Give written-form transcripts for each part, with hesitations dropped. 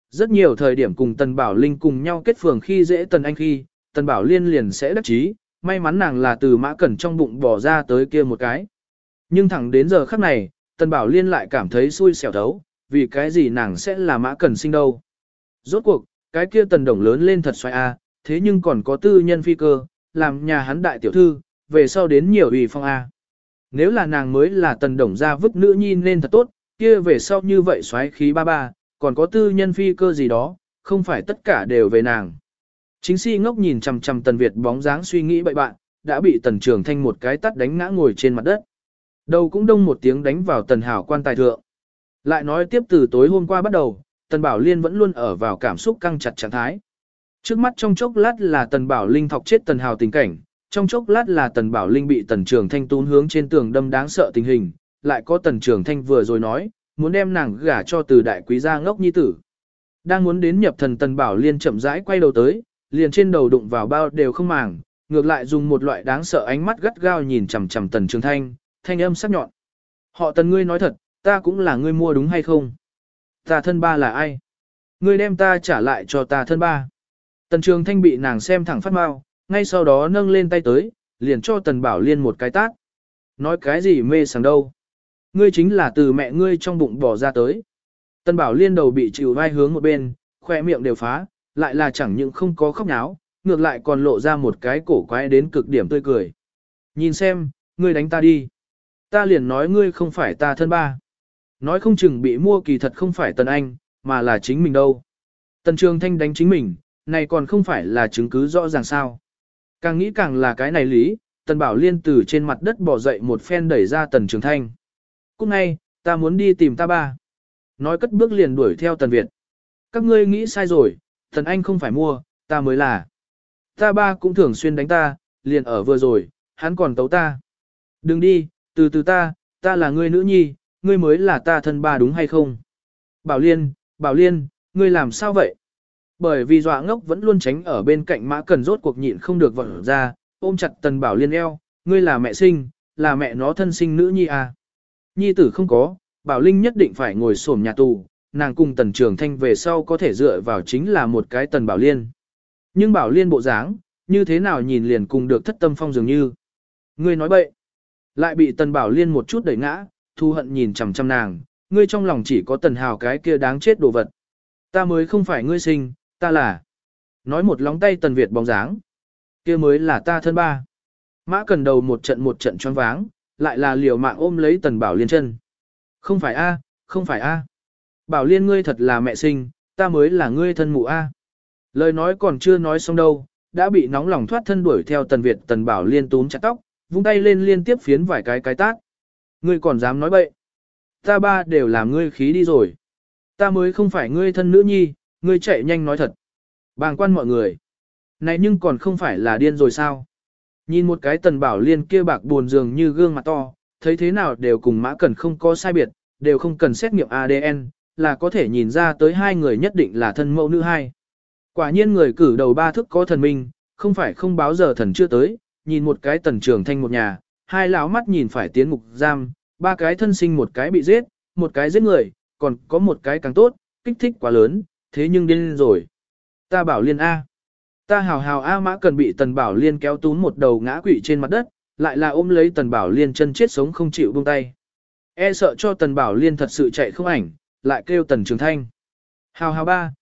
rất nhiều thời điểm cùng Tần Bảo Linh cùng nhau kết phường khi dễ Tần Anh khi, Tần Bảo Liên liền sẽ đắc chí, may mắn nàng là từ Mã Cẩn trong bụng bỏ ra tới kia một cái. Nhưng thẳng đến giờ khắc này, Tần Bảo Liên lại cảm thấy xui xẻo thấu, vì cái gì nàng sẽ là Mã Cẩn sinh đâu. Rốt cuộc, cái kia Tần Đồng lớn lên thật xoay a, thế nhưng còn có tư nhân phi cơ, làm nhà hắn đại tiểu thư, về sau đến nhiều ủy phong a. Nếu là nàng mới là Tần Đồng ra vứt nữ nhi nên thật tốt, kia về sau như vậy xoáy khí ba ba, còn có tư nhân phi cơ gì đó, không phải tất cả đều về nàng. Chính si ngốc nhìn chằm chằm Tần Việt bóng dáng suy nghĩ bậy bạn, đã bị Tần Trường Thanh một cái tắt đánh ngã ngồi trên mặt đất. Đầu cũng đông một tiếng đánh vào Tần Hảo quan tài thượng. Lại nói tiếp từ tối hôm qua bắt đầu, Tần Bảo Liên vẫn luôn ở vào cảm xúc căng chặt trạng thái. Trước mắt trong chốc lát là Tần Bảo Linh thọc chết Tần Hảo tình cảnh, trong chốc lát là Tần Bảo Linh bị Tần Trường Thanh tún hướng trên tường đâm đáng sợ tình hình, lại có Tần Trường Thanh vừa rồi nói, muốn đem nàng gả cho từ đại quý gia ngốc nhi tử. Đang muốn đến nhập thần Tần Bảo Liên chậm rãi quay đầu tới, liền trên đầu đụng vào bao đều không màng, ngược lại dùng một loại đáng sợ ánh mắt gắt gao nhìn chằm chằm Tần Trường Thanh, thanh âm sắc nhọn. Họ Tần ngươi nói thật, ta cũng là ngươi mua đúng hay không? Ta thân ba là ai? Ngươi đem ta trả lại cho ta thân ba. Tần Trường Thanh bị nàng xem thẳng phát mau, ngay sau đó nâng lên tay tới, liền cho Tần Bảo Liên một cái tát. Nói cái gì mê sảng đâu? Ngươi chính là từ mẹ ngươi trong bụng bỏ ra tới. Tần Bảo Liên đầu bị chịu vai hướng một bên, khoe miệng đều phá, lại là chẳng những không có khóc náo, ngược lại còn lộ ra một cái cổ quái đến cực điểm tươi cười. Nhìn xem, ngươi đánh ta đi. Ta liền nói ngươi không phải ta thân ba. Nói không chừng bị mua kỳ thật không phải Tần Anh, mà là chính mình đâu. Tần Trường Thanh đánh chính mình, này còn không phải là chứng cứ rõ ràng sao. Càng nghĩ càng là cái này lý, Tần Bảo Liên từ trên mặt đất bò dậy một phen đẩy ra Tần Trường Thanh. Cúc ngay, ta muốn đi tìm ta ba. Nói cất bước liền đuổi theo Tần Việt. Các ngươi nghĩ sai rồi, Tần Anh không phải mua, ta mới là. Ta ba cũng thường xuyên đánh ta, liền ở vừa rồi, hắn còn tấu ta. Đừng đi, từ từ ta là ngươi nữ nhi, ngươi mới là ta thân ba đúng hay không? Bảo Liên, ngươi làm sao vậy? Bởi vì dọa ngốc vẫn luôn tránh ở bên cạnh Mã Cần rốt cuộc nhịn không được vọt ra, ôm chặt Tần Bảo Liên eo, ngươi là mẹ sinh, là mẹ nó thân sinh nữ nhi à? Nhi tử không có, Bảo Linh nhất định phải ngồi xổm nhà tù, nàng cùng Tần Trường Thanh về sau có thể dựa vào chính là một cái Tần Bảo Liên. Nhưng Bảo Liên bộ dáng, như thế nào nhìn liền cùng được thất tâm phong dường như. Ngươi nói bậy. Lại bị Tần Bảo Liên một chút đẩy ngã, thu hận nhìn chằm chằm nàng, ngươi trong lòng chỉ có Tần Hào cái kia đáng chết đồ vật. Ta mới không phải ngươi sinh, ta là. Nói một lóng tay Tần Việt bóng dáng. Kia mới là ta thân ba. Mã Cần đầu một trận choáng váng, lại là liều mạng ôm lấy Tần Bảo Liên chân. Không phải a, không phải a. Bảo Liên ngươi thật là mẹ sinh, ta mới là ngươi thân mụ a. Lời nói còn chưa nói xong đâu, đã bị nóng lòng thoát thân đuổi theo Tần Việt. Tần Bảo Liên túm chặt tóc, vung tay lên liên tiếp phiến vài cái tát. Ngươi còn dám nói bậy. Ta ba đều làm ngươi khí đi rồi. Ta mới không phải ngươi thân nữ nhi, ngươi chạy nhanh nói thật. Bàng quan mọi người. Này nhưng còn không phải là điên rồi sao? Nhìn một cái Tần Bảo Liên kia bạc buồn dường như gương mặt to, thấy thế nào đều cùng Mã Cần không có sai biệt, đều không cần xét nghiệm ADN, là có thể nhìn ra tới hai người nhất định là thân mẫu nữ hai. Quả nhiên người cử đầu ba thức có thần minh, không phải không báo giờ thần chưa tới, nhìn một cái Tần Trường Thanh một nhà, hai lão mắt nhìn phải tiến ngục giam, ba cái thân sinh một cái bị giết, một cái giết người, còn có một cái càng tốt, kích thích quá lớn, thế nhưng điên rồi. Ta Bảo Liên A. Ta hào A. Mã Cần bị Tần Bảo Liên kéo túm một đầu ngã quỵ trên mặt đất, lại là ôm lấy Tần Bảo Liên chân chết sống không chịu buông tay. E sợ cho Tần Bảo Liên thật sự chạy không ảnh, lại kêu Tần Trường Thanh. Hào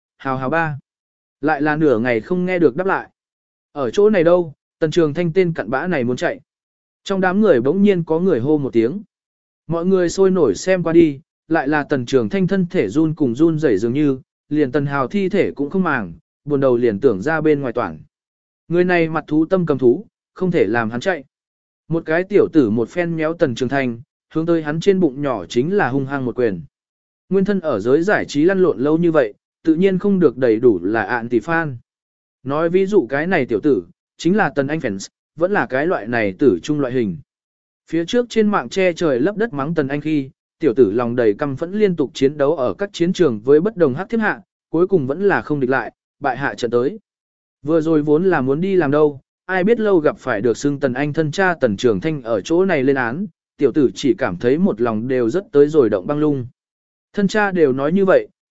ba. Lại là nửa ngày không nghe được đáp lại. Ở chỗ này đâu, Tần Trường Thanh tên cặn bã này muốn chạy. Trong đám người bỗng nhiên có người hô một tiếng. Mọi người sôi nổi xem qua đi, lại là Tần Trường Thanh thân thể run cùng run rẩy dường như, liền Tần Hào thi thể cũng không màng, buồn đầu liền tưởng ra bên ngoài toàn. Người này mặt thú tâm cầm thú, không thể làm hắn chạy. Một cái tiểu tử một phen méo Tần Trường Thanh, hướng tới hắn trên bụng nhỏ chính là hung hăng một quyền. Nguyên thân ở giới giải trí lăn lộn lâu như vậy, tự nhiên không được đầy đủ là ạn tỷ fan. Nói ví dụ cái này tiểu tử, chính là Tần Anh fans, vẫn là cái loại này tử trung loại hình. Phía trước trên mạng che trời lấp đất mắng Tần Anh khi, tiểu tử lòng đầy căm phẫn liên tục chiến đấu ở các chiến trường với bất đồng hắc thiết hạ, cuối cùng vẫn là không địch lại, bại hạ trận tới. Vừa rồi vốn là muốn đi làm đâu, ai biết lâu gặp phải được xưng Tần Anh thân cha Tần Trường Thanh ở chỗ này lên án, tiểu tử chỉ cảm thấy một lòng đều rất tới rồi động băng lung. Thân cha đều nói như vậy,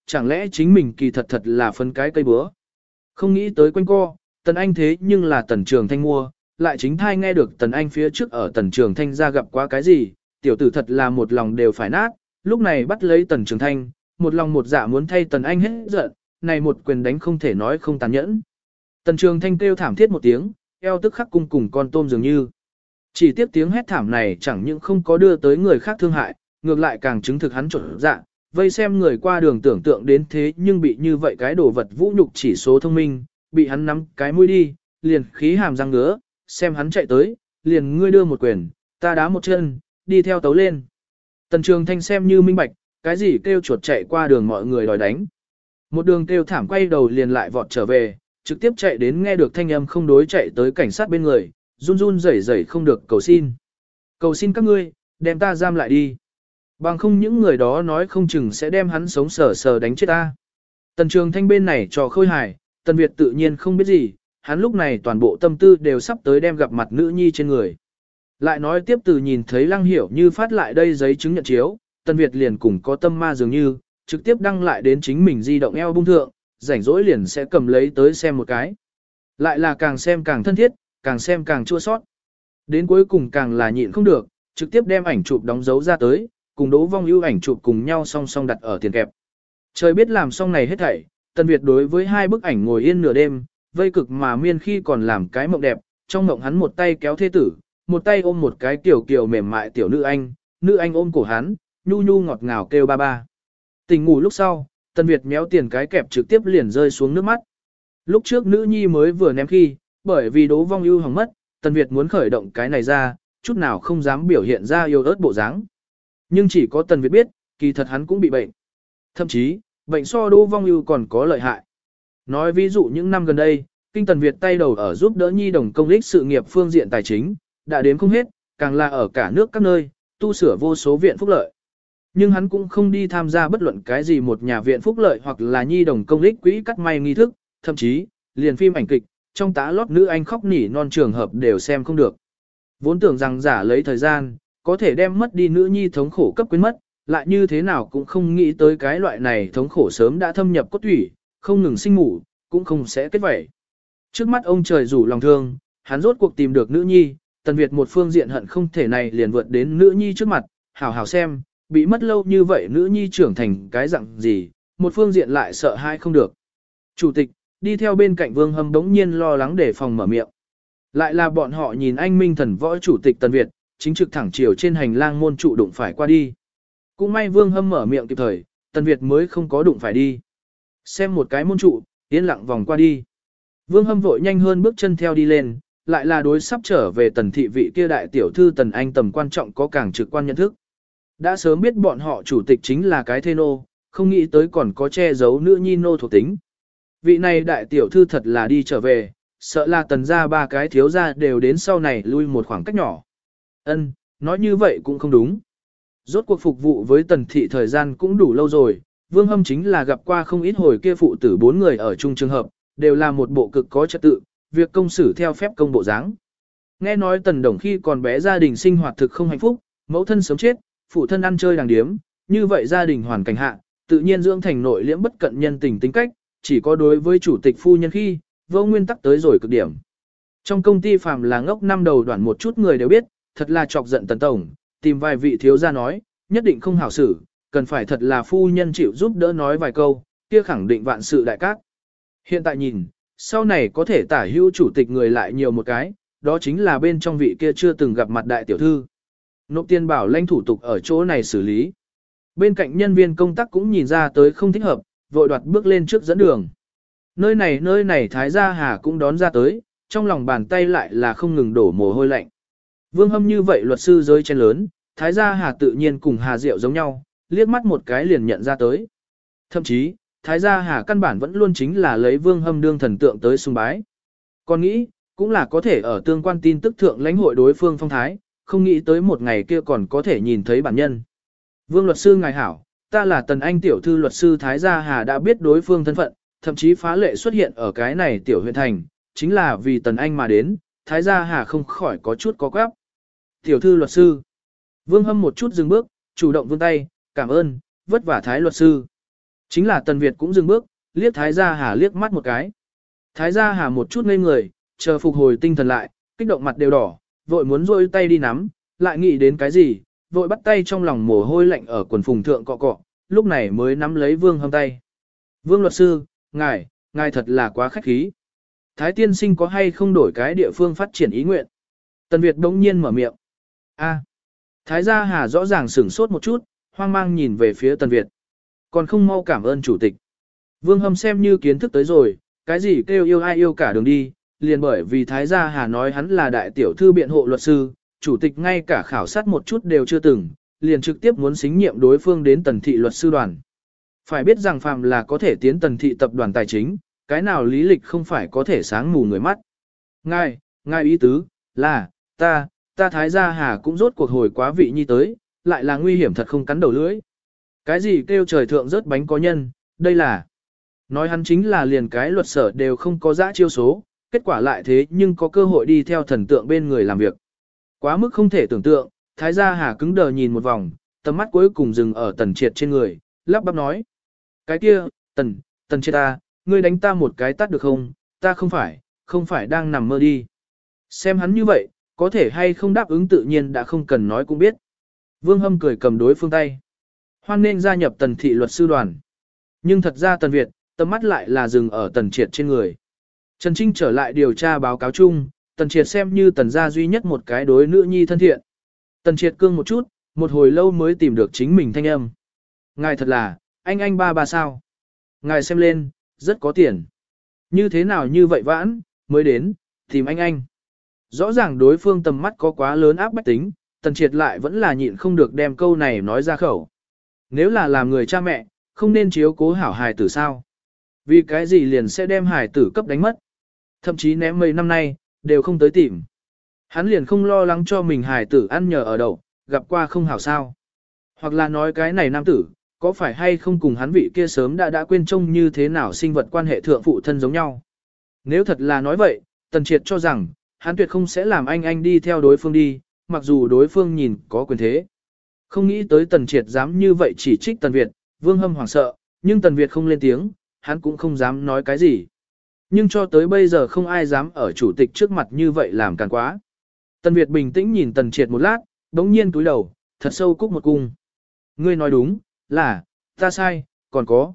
chẳng lẽ chính mình kỳ thật thật là phân cái cây búa. Không nghĩ tới quanh co, Tần Anh thế nhưng là Tần Trường Thanh mua, lại chính thai nghe được Tần Anh phía trước ở Tần Trường Thanh ra gặp quá cái gì, tiểu tử thật là một lòng đều phải nát, lúc này bắt lấy Tần Trường Thanh, một lòng một dạ muốn thay Tần Anh hết giận, này một quyền đánh không thể nói không tàn nhẫn. Tần Trường Thanh kêu thảm thiết một tiếng, eo tức khắc cung cùng con tôm dường như. Chỉ tiếp tiếng hét thảm này chẳng những không có đưa tới người khác thương hại, ngược lại càng chứng thực hắn trộn dạ, vây xem người qua đường tưởng tượng đến thế nhưng bị như vậy cái đồ vật vũ nhục chỉ số thông minh, bị hắn nắm cái mũi đi, liền khí hàm răng ngứa, xem hắn chạy tới, liền ngươi đưa một quyền, ta đá một chân, đi theo tấu lên. Tần Trường Thanh xem như minh bạch, cái gì kêu chuột chạy qua đường mọi người đòi đánh. Một đường kêu thảm quay đầu liền lại vọt trở về, trực tiếp chạy đến nghe được thanh âm không đối chạy tới cảnh sát bên người, run run rẩy rẩy không được cầu xin. Cầu xin các ngươi, đem ta giam lại đi. Bằng không những người đó nói không chừng sẽ đem hắn sống sờ sờ đánh chết ta. Tần Trường Thanh bên này trò khôi hài, Tần Việt tự nhiên không biết gì, hắn lúc này toàn bộ tâm tư đều sắp tới đem gặp mặt nữ nhi trên người. Lại nói tiếp từ nhìn thấy Lăng Hiểu Như phát lại đây giấy chứng nhận chiếu, Tần Việt liền cùng có tâm ma dường như, trực tiếp đăng lại đến chính mình di động eo bung thượng, rảnh rỗi liền sẽ cầm lấy tới xem một cái. Lại là càng xem càng thân thiết, càng xem càng chua sót. Đến cuối cùng càng là nhịn không được, trực tiếp đem ảnh chụp đóng dấu ra tới, cùng Đỗ Vong Ưu ảnh chụp cùng nhau song song đặt ở tiền kẹp. Trời biết làm xong này hết thảy, Tần Việt đối với hai bức ảnh ngồi yên nửa đêm, vây cực mà miên khi còn làm cái mộng đẹp, trong mộng hắn một tay kéo thê tử, một tay ôm một cái tiểu kiều mềm mại tiểu nữ anh ôm cổ hắn, nhu nhu ngọt ngào kêu ba ba. Tỉnh ngủ lúc sau, Tần Việt méo tiền cái kẹp trực tiếp liền rơi xuống nước mắt. Lúc trước nữ nhi mới vừa ném khi, bởi vì Đỗ Vong Ưu hỏng mất, Tần Việt muốn khởi động cái này ra, chút nào không dám biểu hiện ra yêu ớt bộ dáng. Nhưng chỉ có Tần Việt biết, kỳ thật hắn cũng bị bệnh. Thậm chí, bệnh so Đỗ Vong Ưu còn có lợi hại. Nói ví dụ những năm gần đây, kinh Tần Việt tay đầu ở giúp đỡ nhi đồng công ích sự nghiệp phương diện tài chính, đã đếm không hết, càng là ở cả nước các nơi, tu sửa vô số viện phúc lợi. Nhưng hắn cũng không đi tham gia bất luận cái gì một nhà viện phúc lợi hoặc là nhi đồng công ích quỹ cắt may nghi thức, thậm chí, liền phim ảnh kịch, trong tá lót nữ anh khóc nỉ non trường hợp đều xem không được. Vốn tưởng rằng giả lấy thời gian, có thể đem mất đi nữ nhi thống khổ cấp quyến mất, lại như thế nào cũng không nghĩ tới cái loại này thống khổ sớm đã thâm nhập cốt thủy, không ngừng sinh ngủ, cũng không sẽ kết vẩy. Trước mắt ông trời rủ lòng thương, hắn rốt cuộc tìm được nữ nhi, Tần Việt một phương diện hận không thể này liền vượt đến nữ nhi trước mặt, hảo hảo xem, bị mất lâu như vậy nữ nhi trưởng thành cái dạng gì, một phương diện lại sợ hai không được. Chủ tịch, đi theo bên cạnh Vương Hâm đống nhiên lo lắng để phòng mở miệng. Lại là bọn họ nhìn anh minh thần võ chủ tịch Tần Việt, chính trực thẳng chiều trên hành lang môn trụ đụng phải qua đi. Cũng may Vương Hâm mở miệng kịp thời, Tần Việt mới không có đụng phải đi. Xem một cái môn trụ, yên lặng vòng qua đi. Vương Hâm vội nhanh hơn bước chân theo đi lên, lại là đối sắp trở về Tần thị vị kia đại tiểu thư Tần Anh tầm quan trọng có càng trực quan nhận thức. Đã sớm biết bọn họ chủ tịch chính là cái thê nô, không nghĩ tới còn có che giấu nữ nhi nô thuộc tính. Vị này đại tiểu thư thật là đi trở về, sợ là Tần gia ba cái thiếu gia đều đến sau này lui một khoảng cách nhỏ. Ân, nói như vậy cũng không đúng. Rốt cuộc phục vụ với Tần thị thời gian cũng đủ lâu rồi, Vương Hâm chính là gặp qua không ít hồi kia phụ tử bốn người ở chung trường hợp, đều là một bộ cực có trật tự, việc công xử theo phép công bộ dáng. Nghe nói Tần Đồng khi còn bé gia đình sinh hoạt thực không hạnh phúc, mẫu thân sớm chết, phụ thân ăn chơi đàng điếm, như vậy gia đình hoàn cảnh hạ, tự nhiên dưỡng thành nội liễm bất cận nhân tình tính cách, chỉ có đối với chủ tịch phu nhân khi, vô nguyên tắc tới rồi cực điểm. Trong công ty phàm là ngốc năm đầu đoạn một chút người đều biết, thật là chọc giận Tần Tổng, tìm vài vị thiếu gia nói, nhất định không hảo xử, cần phải thật là phu nhân chịu giúp đỡ nói vài câu, kia khẳng định vạn sự đại cát. Hiện tại nhìn, sau này có thể tả hữu chủ tịch người lại nhiều một cái, đó chính là bên trong vị kia chưa từng gặp mặt đại tiểu thư. Nộp tiền bảo lãnh thủ tục ở chỗ này xử lý. Bên cạnh nhân viên công tác cũng nhìn ra tới không thích hợp, vội đoạt bước lên trước dẫn đường. Nơi này Thái Gia Hà cũng đón ra tới, trong lòng bàn tay lại là không ngừng đổ mồ hôi lạnh. Vương Hâm như vậy luật sư giới chen lớn, Thái Gia Hà tự nhiên cùng Hà Diệu giống nhau, liếc mắt một cái liền nhận ra tới. Thậm chí, Thái Gia Hà căn bản vẫn luôn chính là lấy Vương Hâm đương thần tượng tới sùng bái. Còn nghĩ, cũng là có thể ở tương quan tin tức thượng lãnh hội đối phương phong thái, không nghĩ tới một ngày kia còn có thể nhìn thấy bản nhân. Vương luật sư ngài hảo, ta là Tần Anh tiểu thư luật sư Thái Gia Hà đã biết đối phương thân phận, thậm chí phá lệ xuất hiện ở cái này tiểu huyện thành, chính là vì Tần Anh mà đến, Thái Gia Hà không khỏi có chút có quáp. Tiểu thư luật sư. Vương Hâm một chút dừng bước, chủ động vươn tay, cảm ơn, vất vả Thái luật sư. Chính là Tần Việt cũng dừng bước, liếc Thái Gia Hà liếc mắt một cái. Thái Gia Hà một chút ngây người, chờ phục hồi tinh thần lại, kích động mặt đều đỏ, vội muốn rôi tay đi nắm, lại nghĩ đến cái gì, vội bắt tay trong lòng mồ hôi lạnh ở quần phùng thượng cọ cọ, lúc này mới nắm lấy Vương Hâm tay. Vương luật sư, ngài thật là quá khách khí. Thái tiên sinh có hay không đổi cái địa phương phát triển ý nguyện? Tần Việt đống nhiên mở miệng. A. Thái Gia Hà rõ ràng sửng sốt một chút, hoang mang nhìn về phía Tần Việt. Còn không mau cảm ơn chủ tịch. Vương Hâm xem như kiến thức tới rồi, cái gì kêu yêu ai yêu cả đường đi, liền bởi vì Thái Gia Hà nói hắn là đại tiểu thư biện hộ luật sư, chủ tịch ngay cả khảo sát một chút đều chưa từng, liền trực tiếp muốn xính nhiệm đối phương đến Tần thị luật sư đoàn. Phải biết rằng phàm là có thể tiến Tần thị tập đoàn tài chính, cái nào lý lịch không phải có thể sáng mù người mắt. Ngài ý tứ, là, ta Thái Gia Hà cũng rốt cuộc hồi quá vị nhi tới, lại là nguy hiểm thật không cắn đầu lưỡi. Cái gì kêu trời thượng rớt bánh có nhân, đây là. Nói hắn chính là liền cái luật sở đều không có dã chiêu số, kết quả lại thế nhưng có cơ hội đi theo thần tượng bên người làm việc. Quá mức không thể tưởng tượng, Thái Gia Hà cứng đờ nhìn một vòng, tầm mắt cuối cùng dừng ở Tần Triệt trên người, lắp bắp nói. Cái kia, Tần Triệt ta, ngươi đánh ta một cái tát được không, ta không phải đang nằm mơ đi. Xem hắn như vậy, có thể hay không đáp ứng tự nhiên đã không cần nói cũng biết. Vương Hâm cười cầm đối phương tay. Hoan nên gia nhập Tần thị luật sư đoàn. Nhưng thật ra Tần Việt, tầm mắt lại là dừng ở Tần Triệt trên người. Trần Trinh trở lại điều tra báo cáo chung, Tần Triệt xem như Tần gia duy nhất một cái đối nữ nhi thân thiện. Tần Triệt cương một chút, một hồi lâu mới tìm được chính mình thanh âm. Ngài thật là, anh ba sao. Ngài xem lên, rất có tiền. Như thế nào như vậy vãn, mới đến, tìm anh. Rõ ràng đối phương tầm mắt có quá lớn áp bách tính, Tần Triệt lại vẫn là nhịn không được đem câu này nói ra khẩu. Nếu là làm người cha mẹ, không nên chiếu cố hảo hài tử sao? Vì cái gì liền sẽ đem hài tử cấp đánh mất? Thậm chí ném mấy năm nay, đều không tới tìm. Hắn liền không lo lắng cho mình hài tử ăn nhờ ở đậu, gặp qua không hảo sao. Hoặc là nói cái này nam tử, có phải hay không cùng hắn vị kia sớm đã quên trông như thế nào sinh vật quan hệ thượng phụ thân giống nhau. Nếu thật là nói vậy, Tần Triệt cho rằng, hắn tuyệt không sẽ làm anh đi theo đối phương đi, mặc dù đối phương nhìn có quyền thế. Không nghĩ tới Tần Triệt dám như vậy chỉ trích Tần Việt, Vương Hâm hoảng sợ, nhưng Tần Việt không lên tiếng, hắn cũng không dám nói cái gì. Nhưng cho tới bây giờ không ai dám ở chủ tịch trước mặt như vậy làm càng quá. Tần Việt bình tĩnh nhìn Tần Triệt một lát, đống nhiên túi đầu, thật sâu cúc một cung. Ngươi nói đúng, là, ta sai, còn có,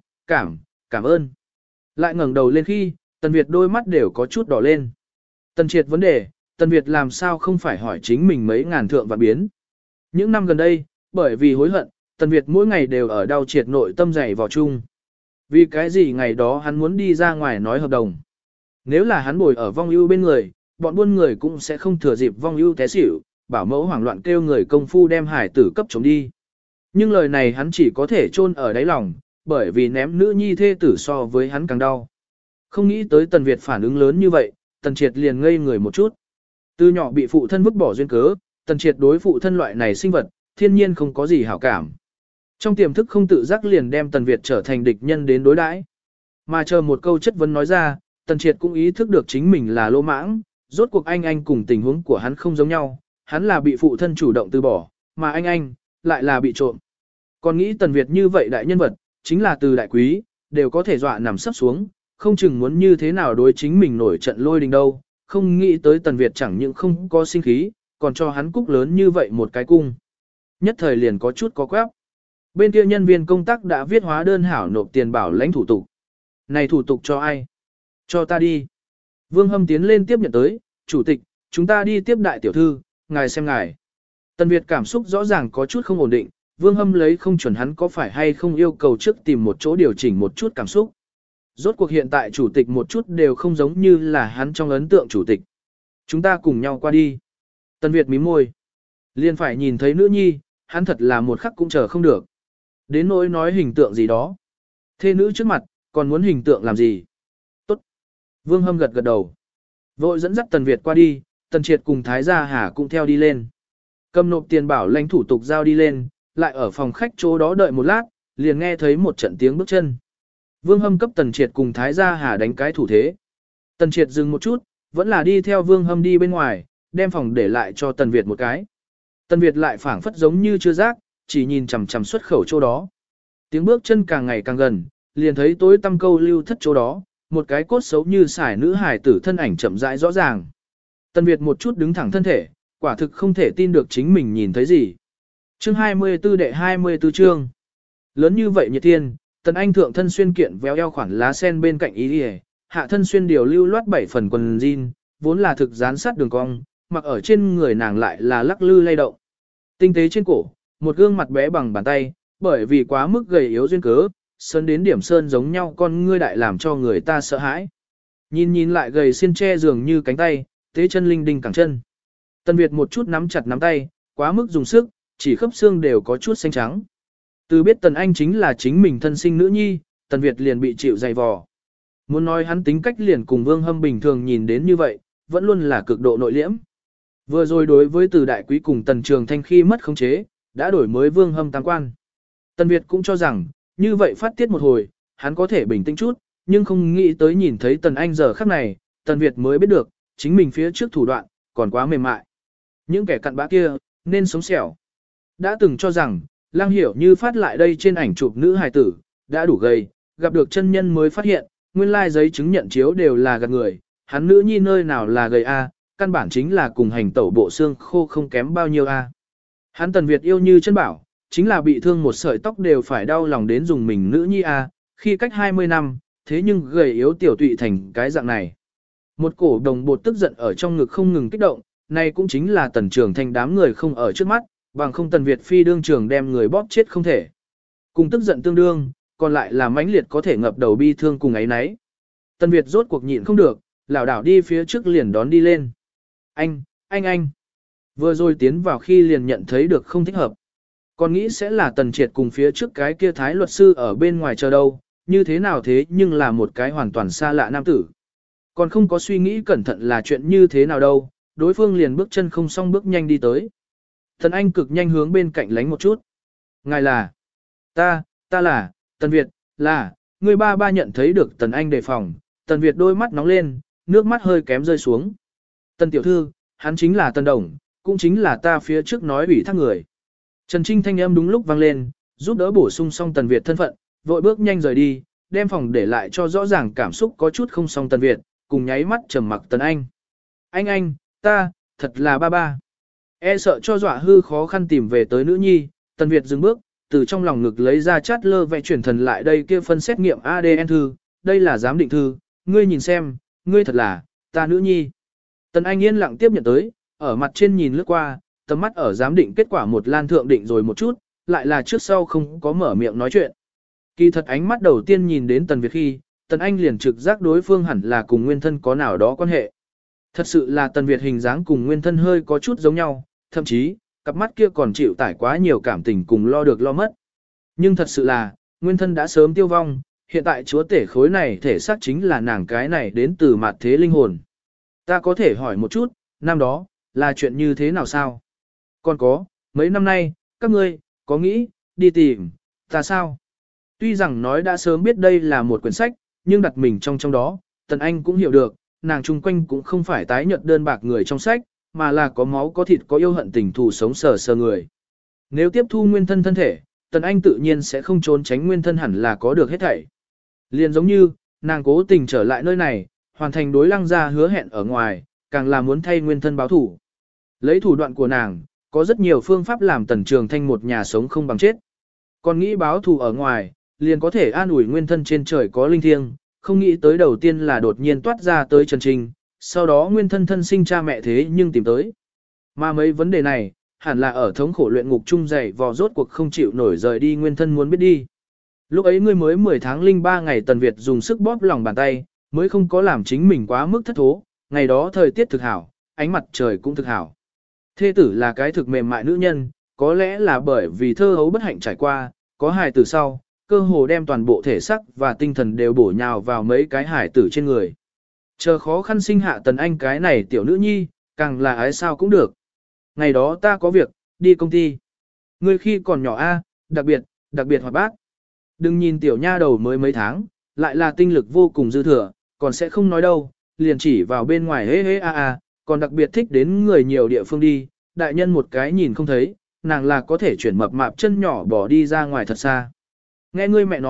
cảm ơn. Lại ngẩng đầu lên khi, Tần Việt đôi mắt đều có chút đỏ lên. Tần Triệt vấn đề, Tần Việt làm sao không phải hỏi chính mình mấy ngàn thượng và biến. Những năm gần đây, bởi vì hối hận, Tần Việt mỗi ngày đều ở đau triệt nội tâm dày vào chung. Vì cái gì ngày đó hắn muốn đi ra ngoài nói hợp đồng. Nếu là hắn bồi ở vong ưu bên người, bọn buôn người cũng sẽ không thừa dịp vong ưu té xỉu, bảo mẫu hoảng loạn kêu người công phu đem hải tử cấp chống đi. Nhưng lời này hắn chỉ có thể chôn ở đáy lòng, bởi vì ném nữ nhi thê tử so với hắn càng đau. Không nghĩ tới Tần Việt phản ứng lớn như vậy, Tần Triệt liền ngây người một chút. Từ nhỏ bị phụ thân vứt bỏ duyên cớ, Tần Triệt đối phụ thân loại này sinh vật, thiên nhiên không có gì hảo cảm. Trong tiềm thức không tự giác liền đem Tần Việt trở thành địch nhân đến đối đãi. Mà chờ một câu chất vấn nói ra, Tần Triệt cũng ý thức được chính mình là lỗ mãng, rốt cuộc anh cùng tình huống của hắn không giống nhau, hắn là bị phụ thân chủ động từ bỏ, mà anh lại là bị trộm. Còn nghĩ Tần Việt như vậy đại nhân vật, chính là từ đại quý, đều có thể dọa nằm sấp xuống, không chừng muốn như thế nào đối chính mình nổi trận lôi đình đâu, không nghĩ tới Tần Việt chẳng những không có sinh khí, còn cho hắn cúc lớn như vậy một cái cung. Nhất thời liền có chút có quáp. Bên kia nhân viên công tác đã viết hóa đơn hảo nộp tiền bảo lãnh thủ tục. Này thủ tục cho ai? Cho ta đi. Vương Hâm tiến lên tiếp nhận tới, chủ tịch, chúng ta đi tiếp đại tiểu thư, ngài xem ngài. Tần Việt cảm xúc rõ ràng có chút không ổn định, Vương Hâm lấy không chuẩn hắn có phải hay không yêu cầu trước tìm một chỗ điều chỉnh một chút cảm xúc. Rốt cuộc hiện tại chủ tịch một chút đều không giống như là hắn trong ấn tượng chủ tịch. Chúng ta cùng nhau qua đi. Tần Việt mím môi. Liền phải nhìn thấy nữ nhi, hắn thật là một khắc cũng chờ không được. Đến nỗi nói hình tượng gì đó. Thê nữ trước mặt, còn muốn hình tượng làm gì? Tốt. Vương Hâm gật gật đầu. Vội dẫn dắt Tần Việt qua đi, Tần Triệt cùng Thái Gia Hà cũng theo đi lên. Cầm nộp tiền bảo lãnh thủ tục giao đi lên, lại ở phòng khách chỗ đó đợi một lát, liền nghe thấy một trận tiếng bước chân. Vương Hâm cấp Tần Triệt cùng Thái Gia Hà đánh cái thủ thế. Tần Triệt dừng một chút, vẫn là đi theo Vương Hâm đi bên ngoài, đem phòng để lại cho Tần Việt một cái. Tần Việt lại phảng phất giống như chưa giác, chỉ nhìn chằm chằm xuất khẩu chỗ đó. Tiếng bước chân càng ngày càng gần, liền thấy tối tăm câu lưu thất chỗ đó, một cái cốt xấu như xài nữ hài tử thân ảnh chậm rãi rõ ràng. Tần Việt một chút đứng thẳng thân thể, quả thực không thể tin được chính mình nhìn thấy gì. Chương 24 đệ 24 chương. Lớn như vậy nhiệt thiên, Tần Anh thượng thân xuyên kiện véo eo khoản lá sen bên cạnh ý đi, hạ thân xuyên điều lưu loát 7 phần quần jean, vốn là thực dán sát đường cong, mặc ở trên người nàng lại là lắc lư lay động. Tinh tế trên cổ, một gương mặt bé bằng bàn tay, bởi vì quá mức gầy yếu duyên cớ, sơn đến điểm sơn giống nhau con ngươi đại làm cho người ta sợ hãi. Nhìn lại gầy xiên tre dường như cánh tay, tế chân linh đinh cẳng chân. Tần Việt một chút nắm chặt nắm tay, quá mức dùng sức, chỉ khớp xương đều có chút xanh trắng. Từ biết Tần Anh chính là chính mình thân sinh nữ nhi, Tần Việt liền bị chịu dày vò. Muốn nói hắn tính cách liền cùng Vương Hâm bình thường nhìn đến như vậy, vẫn luôn là cực độ nội liễm. Vừa rồi đối với Từ Đại Quý cùng Tần Trường Thanh khi mất khống chế, đã đổi mới Vương Hâm tam quan. Tần Việt cũng cho rằng, như vậy phát tiết một hồi, hắn có thể bình tĩnh chút, nhưng không nghĩ tới nhìn thấy Tần Anh giờ khắc này, Tần Việt mới biết được, chính mình phía trước thủ đoạn, còn quá mềm mại. Những kẻ cặn bã kia, nên sống xẻo. Đã từng cho rằng, Lăng Hiểu Như phát lại đây trên ảnh chụp nữ hài tử, đã đủ gầy, gặp được chân nhân mới phát hiện, nguyên lai giấy chứng nhận chiếu đều là gạt người, hắn nữ nhi nơi nào là gầy a, căn bản chính là cùng hành tẩu bộ xương khô không kém bao nhiêu a. Hắn Tần Việt yêu như chân bảo, chính là bị thương một sợi tóc đều phải đau lòng đến dùng mình nữ nhi a, khi cách 20 năm, thế nhưng gầy yếu tiểu tụy thành cái dạng này. Một cổ đồng bột tức giận ở trong ngực không ngừng kích động, này cũng chính là Tần Trường Thanh đám người không ở trước mắt, bằng không Tần Việt phi đương trường đem người bóp chết không thể. Cùng tức giận tương đương, còn lại là mãnh liệt có thể ngập đầu bi thương cùng ấy nấy. Tần Việt rốt cuộc nhịn không được, lảo đảo đi phía trước liền đón đi lên. Anh. Vừa rồi tiến vào khi liền nhận thấy được không thích hợp. Còn nghĩ sẽ là Tần Triệt cùng phía trước cái kia thái luật sư ở bên ngoài chờ đâu, như thế nào thế nhưng là một cái hoàn toàn xa lạ nam tử. Còn không có suy nghĩ cẩn thận là chuyện như thế nào đâu, đối phương liền bước chân không xong bước nhanh đi tới. Tần Anh cực nhanh hướng bên cạnh lánh một chút. Ngài là, ta là, Tần Việt, là, người ba nhận thấy được Tần Anh đề phòng, Tần Việt đôi mắt nóng lên, nước mắt hơi kém rơi xuống. Tần tiểu thư, hắn chính là Tần Đồng, cũng chính là ta phía trước nói ủy thác người. Trần Trinh thanh âm đúng lúc vang lên, giúp đỡ bổ sung xong Tần Việt thân phận, vội bước nhanh rời đi, đem phòng để lại cho rõ ràng cảm xúc có chút không xong Tần Việt, cùng nháy mắt trầm mặc Tần Anh. Anh, ta, thật là ba. E sợ cho dọa hư khó khăn tìm về tới nữ nhi, Tần Việt dừng bước, từ trong lòng ngực lấy ra chát lơ vẽ chuyển thần lại đây kia phân xét nghiệm ADN thư, đây là giám định thư, ngươi nhìn xem, ngươi thật là, ta nữ nhi. Tần Anh yên lặng tiếp nhận tới, ở mặt trên nhìn lướt qua, tầm mắt ở giám định kết quả một lan thượng định rồi một chút, lại là trước sau không có mở miệng nói chuyện. Kỳ thật ánh mắt đầu tiên nhìn đến Tần Việt khi, Tần Anh liền trực giác đối phương hẳn là cùng nguyên thân có nào đó quan hệ. Thật sự là Tần Việt hình dáng cùng nguyên thân hơi có chút giống nhau, thậm chí, cặp mắt kia còn chịu tải quá nhiều cảm tình cùng lo được lo mất. Nhưng thật sự là, nguyên thân đã sớm tiêu vong, hiện tại chúa tể khối này thể xác chính là nàng cái này đến từ mặt thế linh hồn. Ta có thể hỏi một chút, năm đó, là chuyện như thế nào sao? Còn có, mấy năm nay, các ngươi, có nghĩ, đi tìm, ta sao? Tuy rằng nói đã sớm biết đây là một quyển sách, nhưng đặt mình trong đó, Tần Anh cũng hiểu được, nàng chung quanh cũng không phải tái nhợt đơn bạc người trong sách, mà là có máu có thịt có yêu hận tình thù sống sờ người. Nếu tiếp thu nguyên thân thân thể, Tần Anh tự nhiên sẽ không trốn tránh nguyên thân hẳn là có được hết thảy. Liền giống như, nàng cố tình trở lại nơi này, hoàn thành đối Lăng gia hứa hẹn ở ngoài, càng là muốn thay nguyên thân báo thủ. Lấy thủ đoạn của nàng, có rất nhiều phương pháp làm Tần Trường Thanh một nhà sống không bằng chết. Còn nghĩ báo thù ở ngoài, liền có thể an ủi nguyên thân trên trời có linh thiêng, không nghĩ tới đầu tiên là đột nhiên toát ra tới Trần Trinh, sau đó nguyên thân thân sinh cha mẹ thế nhưng tìm tới. Mà mấy vấn đề này, hẳn là ở thống khổ luyện ngục chung dày vò rốt cuộc không chịu nổi rời đi nguyên thân muốn biết đi. Lúc ấy ngươi mới 10 tháng 03 ngày Tần Việt dùng sức bóp lòng bàn tay, mới không có làm chính mình quá mức thất thố, ngày đó thời tiết thực hảo, ánh mặt trời cũng thực hảo. Thê tử là cái thực mềm mại nữ nhân, có lẽ là bởi vì thơ hấu bất hạnh trải qua, có hài tử sau, cơ hồ đem toàn bộ thể xác và tinh thần đều bổ nhào vào mấy cái hài tử trên người. Chờ khó khăn sinh hạ Tần Anh cái này tiểu nữ nhi, càng là ái sao cũng được. Ngày đó ta có việc, đi công ty. Ngươi khi còn nhỏ a, đặc biệt hoạt bát. Đừng nhìn tiểu nha đầu mới mấy tháng, lại là tinh lực vô cùng dư thừa, còn sẽ không nói đâu, liền chỉ vào bên ngoài hế còn đặc biệt thích đến người nhiều địa phương đi, đại nhân một cái nhìn không thấy, nàng là có thể chuyển mập mạp chân nhỏ bỏ đi ra ngoài thật xa. Nghe ngươi mẹ nói,